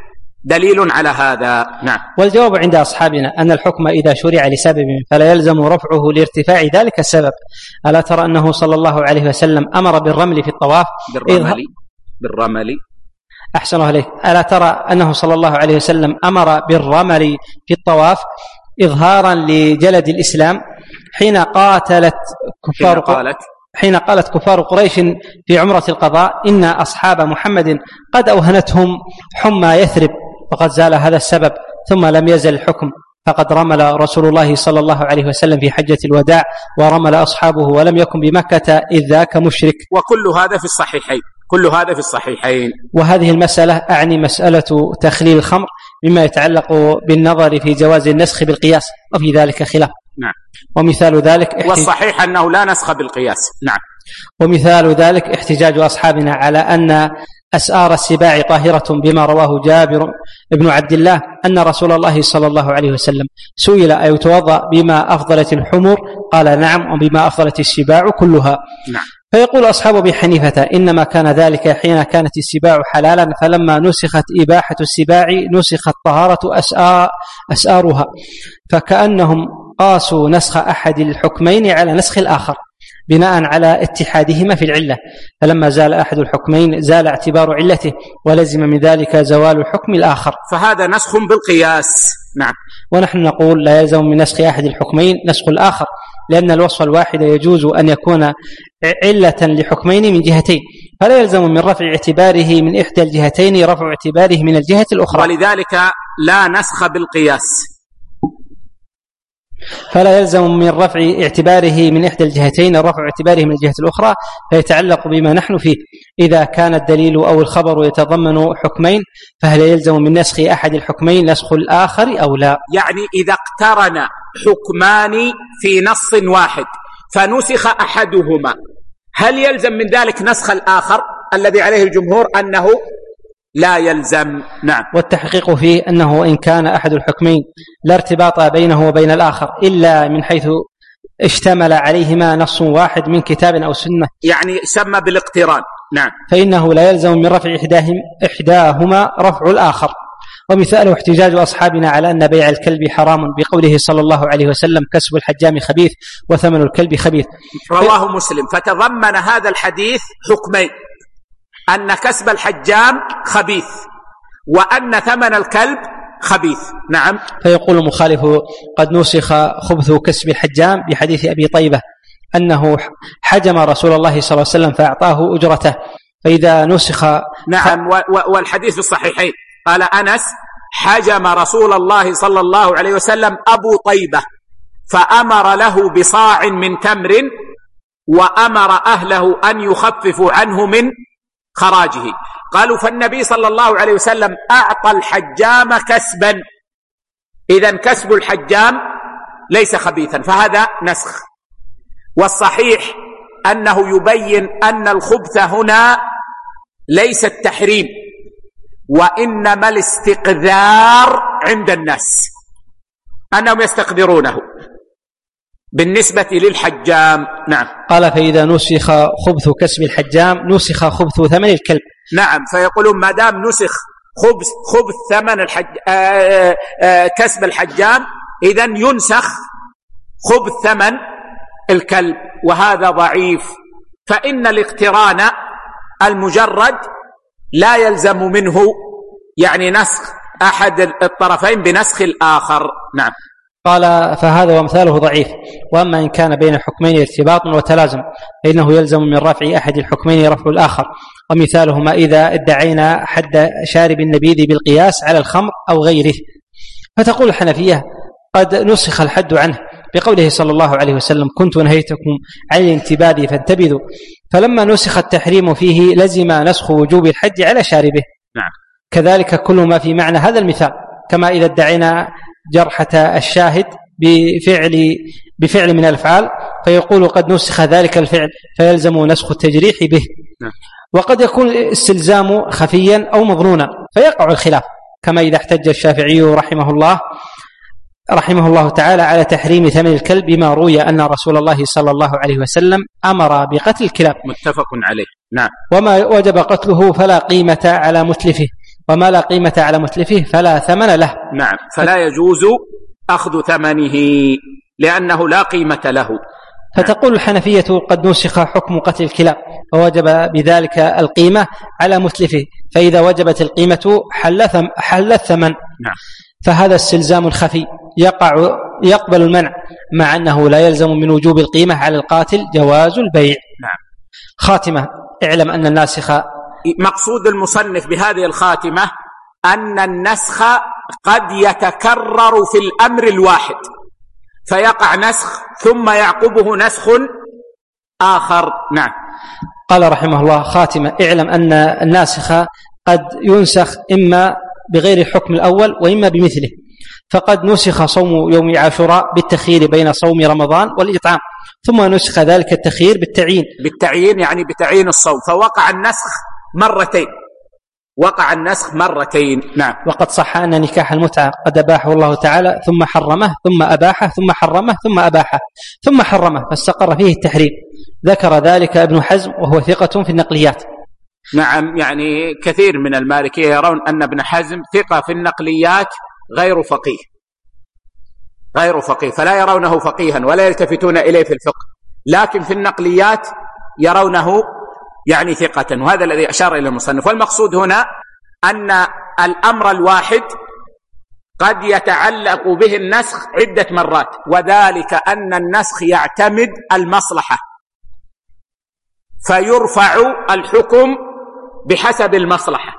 دليل على هذا. نعم. والجواب عند أصحابنا أن الحكم إذا شرع لسبب فلا يلزم رفعه لارتفاع ذلك السبب. ألا ترى أنه صلى الله عليه وسلم أمر بالرمل في الطواف بالرمل بالرمل أحسن الله عليك. ألا ترى أنه صلى الله عليه وسلم أمر بالرمل في الطواف إظهارا لجلد الإسلام حين قاتلت كفار حين قالت حين قالت كفار قريش في عمرة القضاء إن أصحاب محمد قد أوهنتهم حمى يثرب، وقد زال هذا السبب ثم لم يزل الحكم، فقد رمل رسول الله صلى الله عليه وسلم في حجة الوداع ورمل أصحابه ولم يكن بمكة إذ ذاك مشرك. وكل هذا في الصحيحين، كل هذا في الصحيحين. وهذه المسألة أعني مسألة تخليل الخمر مما يتعلق بالنظر في جواز النسخ بالقياس، وفي ذلك خلاف. نعم. ومثال ذلك احتج... والصحيح أنه لا نسخ بالقياس. نعم. ومثال ذلك احتجاج أصحابنا على أن أسآر السباع طاهرة بما رواه جابر بن عبد الله أن رسول الله صلى الله عليه وسلم سئل أيتوضأ بما أفضلت الحمر؟ قال نعم، وبما أفضلت السباع كلها. نعم. فيقول أصحاب أبي حنيفة إنما كان ذلك حين كانت السباع حلالا، فلما نسخت إباحة السباع نسخت طهارة أسآر أسآرها، فكأنهم قاسوا نسخ أحد الحكمين على نسخ الآخر بناء على اتحادهما في العلة، فلما زال أحد الحكمين زال اعتبار علته ولزم من ذلك زوال الحكم الآخر، فهذا نسخ بالقياس. نعم. ونحن نقول لا يلزم من نسخ أحد الحكمين نسخ الآخر، لأن الوصف الواحد يجوز أن يكون علة لحكمين من جهتين، فلا يلزم من رفع اعتباره من إحدى الجهتين رفع اعتباره من الجهة الأخرى، ولذلك لا نسخ بالقياس، فلا يلزم من رفع اعتباره من إحدى الجهتين رفع اعتباره من الجهة الأخرى، فيتعلق بما نحن فيه. إذا كان الدليل أو الخبر يتضمن حكمين فهل يلزم من نسخ أحد الحكمين نسخ الآخر أو لا؟ يعني إذا اقترن حكمان في نص واحد فنسخ أحدهما هل يلزم من ذلك نسخ الآخر؟ الذي عليه الجمهور أنه لا يلزم. نعم. والتحقيق فيه أنه إن كان أحد الحكمين لا ارتباط بينه وبين الآخر إلا من حيث اشتمل عليهما نص واحد من كتاب أو سنة، يعني يسمى بالاقتران. نعم. فإنه لا يلزم من رفع إحداهم إحداهما رفع الآخر. ومثاله احتجاج أصحابنا على أن بيع الكلب حرام بقوله صلى الله عليه وسلم كسب الحجام خبيث وثمن الكلب خبيث، رواه مسلم. فتضمن هذا الحديث حكمين، أن كسب الحجام خبيث وأن ثمن الكلب خبيث. نعم. فيقول المخالف قد نسخ خبث كسب الحجام بحديث أبي طيبة أنه حجم رسول الله صلى الله عليه وسلم فأعطاه أجرته، فإذا نسخ. نعم. والحديث في الصحيحين قال أنس حجم رسول الله صلى الله عليه وسلم أبو طيبة فأمر له بصاع من تمر وأمر أهله أن يخففوا عنه من خراجه. قالوا فالنبي صلى الله عليه وسلم أعطى الحجام كسبا، إذن كسب الحجام ليس خبيثا، فهذا نسخ. والصحيح أنه يبين أن الخبث هنا ليس التحريم، وإنما الاستقذار عند الناس، أنهم يستقذرونه بالنسبة للحجام. نعم. قال فإذا نسخ خبث كسب الحجام نسخ خبث ثمن الكلب. نعم، فيقولون ما دام نسخ خبث خبث ثمن الحج... آآ آآ كسب الحجام، إذن ينسخ خبث ثمن الكلب، وهذا ضعيف. فإن الاقتران المجرد لا يلزم منه يعني نسخ أحد الطرفين بنسخ الآخر. نعم. قال فهذا وامثاله ضعيف. وأما إن كان بين الحكمين ارتباط وتلازم فإنه يلزم من رفع أحد الحكمين رفع الآخر. ومثالهما إذا ادعينا حد شارب النبيذ بالقياس على الخمر أو غيره. فتقول الحنفية قد نسخ الحد عنه بقوله صلى الله عليه وسلم كنت نهيتكم عن الانتباذ فانتبذوا، فلما نسخ التحريم فيه لزم نسخ وجوب الحد على شاربه. نعم. كذلك كل ما في معنى هذا المثال، كما إذا ادعينا جرحة الشاهد بفعل بفعل من الأفعال فيقول قد نسخ ذلك الفعل فيلزم نسخ التجريح به. نعم. وقد يكون استلزام خفيا أو مظنونا فيقع الخلاف، كما إذا احتج الشافعي رحمه الله رحمه الله تعالى على تحريم ثمن الكلب بما روي أن رسول الله صلى الله عليه وسلم أمر بقتل الكلاب، متفق عليه. نعم. وما وجب قتله فلا قيمة على متلفه، وما لا قيمة على متلفه فلا ثمن له. نعم، فلا يجوز أخذ ثمنه لأنه لا قيمة له. فتقول الحنفية قد نسخ حكم قتل الكلاب فوجب بذلك القيمة على متلفه، فإذا وجبت القيمة حل حل الثمن. نعم. فهذا استلزام خفي يقع يقبل المنع، مع أنه لا يلزم من وجوب القيمة على القاتل جواز البيع. نعم. خاتمة. اعلم أن الناسخ، مقصود المصنف بهذه الخاتمة أن النسخ قد يتكرر في الأمر الواحد، فيقع نسخ ثم يعقبه نسخ آخر. نعم. قال رحمه الله خاتمة. اعلم أن الناسخ قد ينسخ إما بغير الحكم الأول وإما بمثله، فقد نسخ صوم يوم عاشوراء بالتخيير بين صوم رمضان والإطعام، ثم نسخ ذلك التخيير بالتعيين بالتعيين يعني بتعيين الصوم، فوقع النسخ مرتين وقع النسخ مرتين. نعم. وقد صح أن نكاح المتعة قد أباحه الله تعالى ثم حرمه ثم أباحه ثم حرمه ثم أباحه ثم حرمه فاستقر فيه التحريم. ذكر ذلك ابن حزم وهو ثقة في النقليات. نعم، يعني كثير من المالكية يرون أن ابن حزم ثقة في النقليات غير فقيه غير فقيه فلا يرونه فقيها ولا يلتفتون إليه في الفقه، لكن في النقليات يرونه يعني ثقة، وهذا الذي أشار إلى المصنف. والمقصود هنا أن الأمر الواحد قد يتعلق به النسخ عدة مرات، وذلك أن النسخ يعتمد المصلحة، فيرفع الحكم بحسب المصلحة.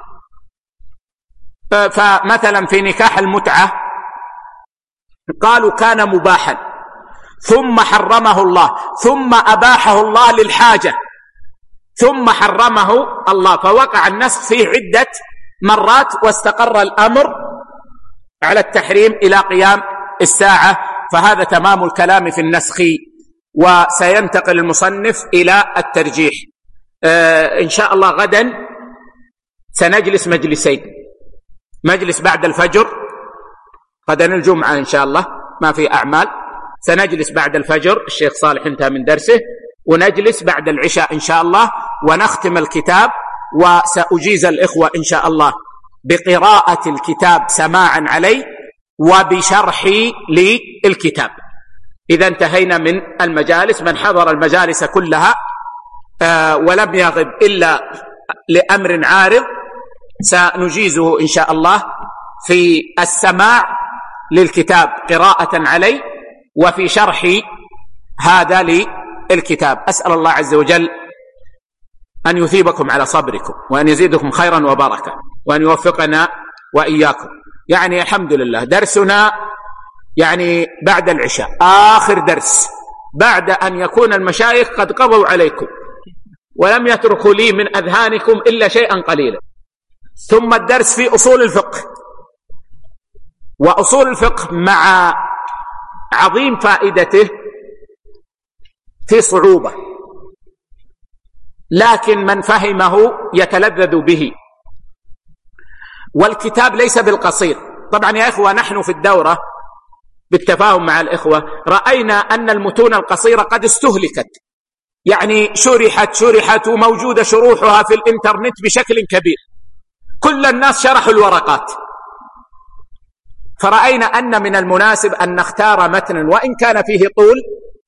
فمثلا في نكاح المتعة قالوا كان مباحا ثم حرمه الله ثم أباحه الله للحاجة ثم حرمه الله، فوقع النسخ فيه عدة مرات واستقر الأمر على التحريم إلى قيام الساعة. فهذا تمام الكلام في النسخ، وسينتقل المصنف إلى الترجيح. آه إن شاء الله غدا سنجلس مجلسين، مجلس بعد الفجر غدا الجمعة إن شاء الله، ما في أعمال، سنجلس بعد الفجر، الشيخ صالح انتهى من درسه، ونجلس بعد العشاء إن شاء الله ونختم الكتاب، وسأجيز الإخوة إن شاء الله بقراءة الكتاب سماعا علي وبشرحي للكتاب. إذا انتهينا من المجالس، من حضر المجالس كلها آه ولم يغب إلا لأمر عارض سنجيزه إن شاء الله في السماع للكتاب قراءة علي وفي شرح هذا للكتاب. أسأل الله عز وجل أن يثيبكم على صبركم وأن يزيدكم خيرا وبركة وأن يوفقنا وإياكم. يعني الحمد لله درسنا يعني بعد العشاء آخر درس بعد أن يكون المشايخ قد قضوا عليكم ولم يتركوا لي من أذهانكم إلا شيئا قليلا. ثم الدرس في أصول الفقه، وأصول الفقه مع عظيم فائدته في صعوبة، لكن من فهمه يتلذذ به. والكتاب ليس بالقصير. طبعا يا إخوة، نحن في الدورة بالتفاهم مع الإخوة رأينا أن المتون القصيرة قد استهلكت، يعني شرحت شرحت وموجودة شروحها في الإنترنت بشكل كبير، كل الناس شرحوا الورقات. فرأينا أن من المناسب أن نختار متنا وإن كان فيه طول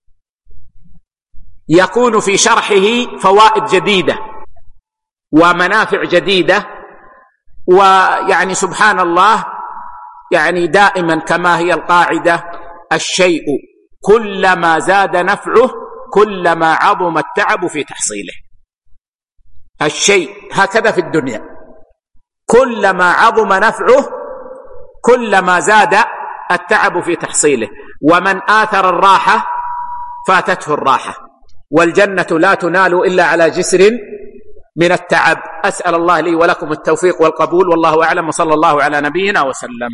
يكون في شرحه فوائد جديدة ومنافع جديدة. ويعني سبحان الله، يعني دائما كما هي القاعدة، الشيء كلما زاد نفعه كلما عظم التعب في تحصيله. الشيء هكذا في الدنيا، كلما عظم نفعه كلما زاد التعب في تحصيله. ومن آثر الراحة فاتته الراحة، والجنة لا تنال إلا على جسر من التعب. أسأل الله لي ولكم التوفيق والقبول، والله أعلم، وصلى الله على نبينا وسلم.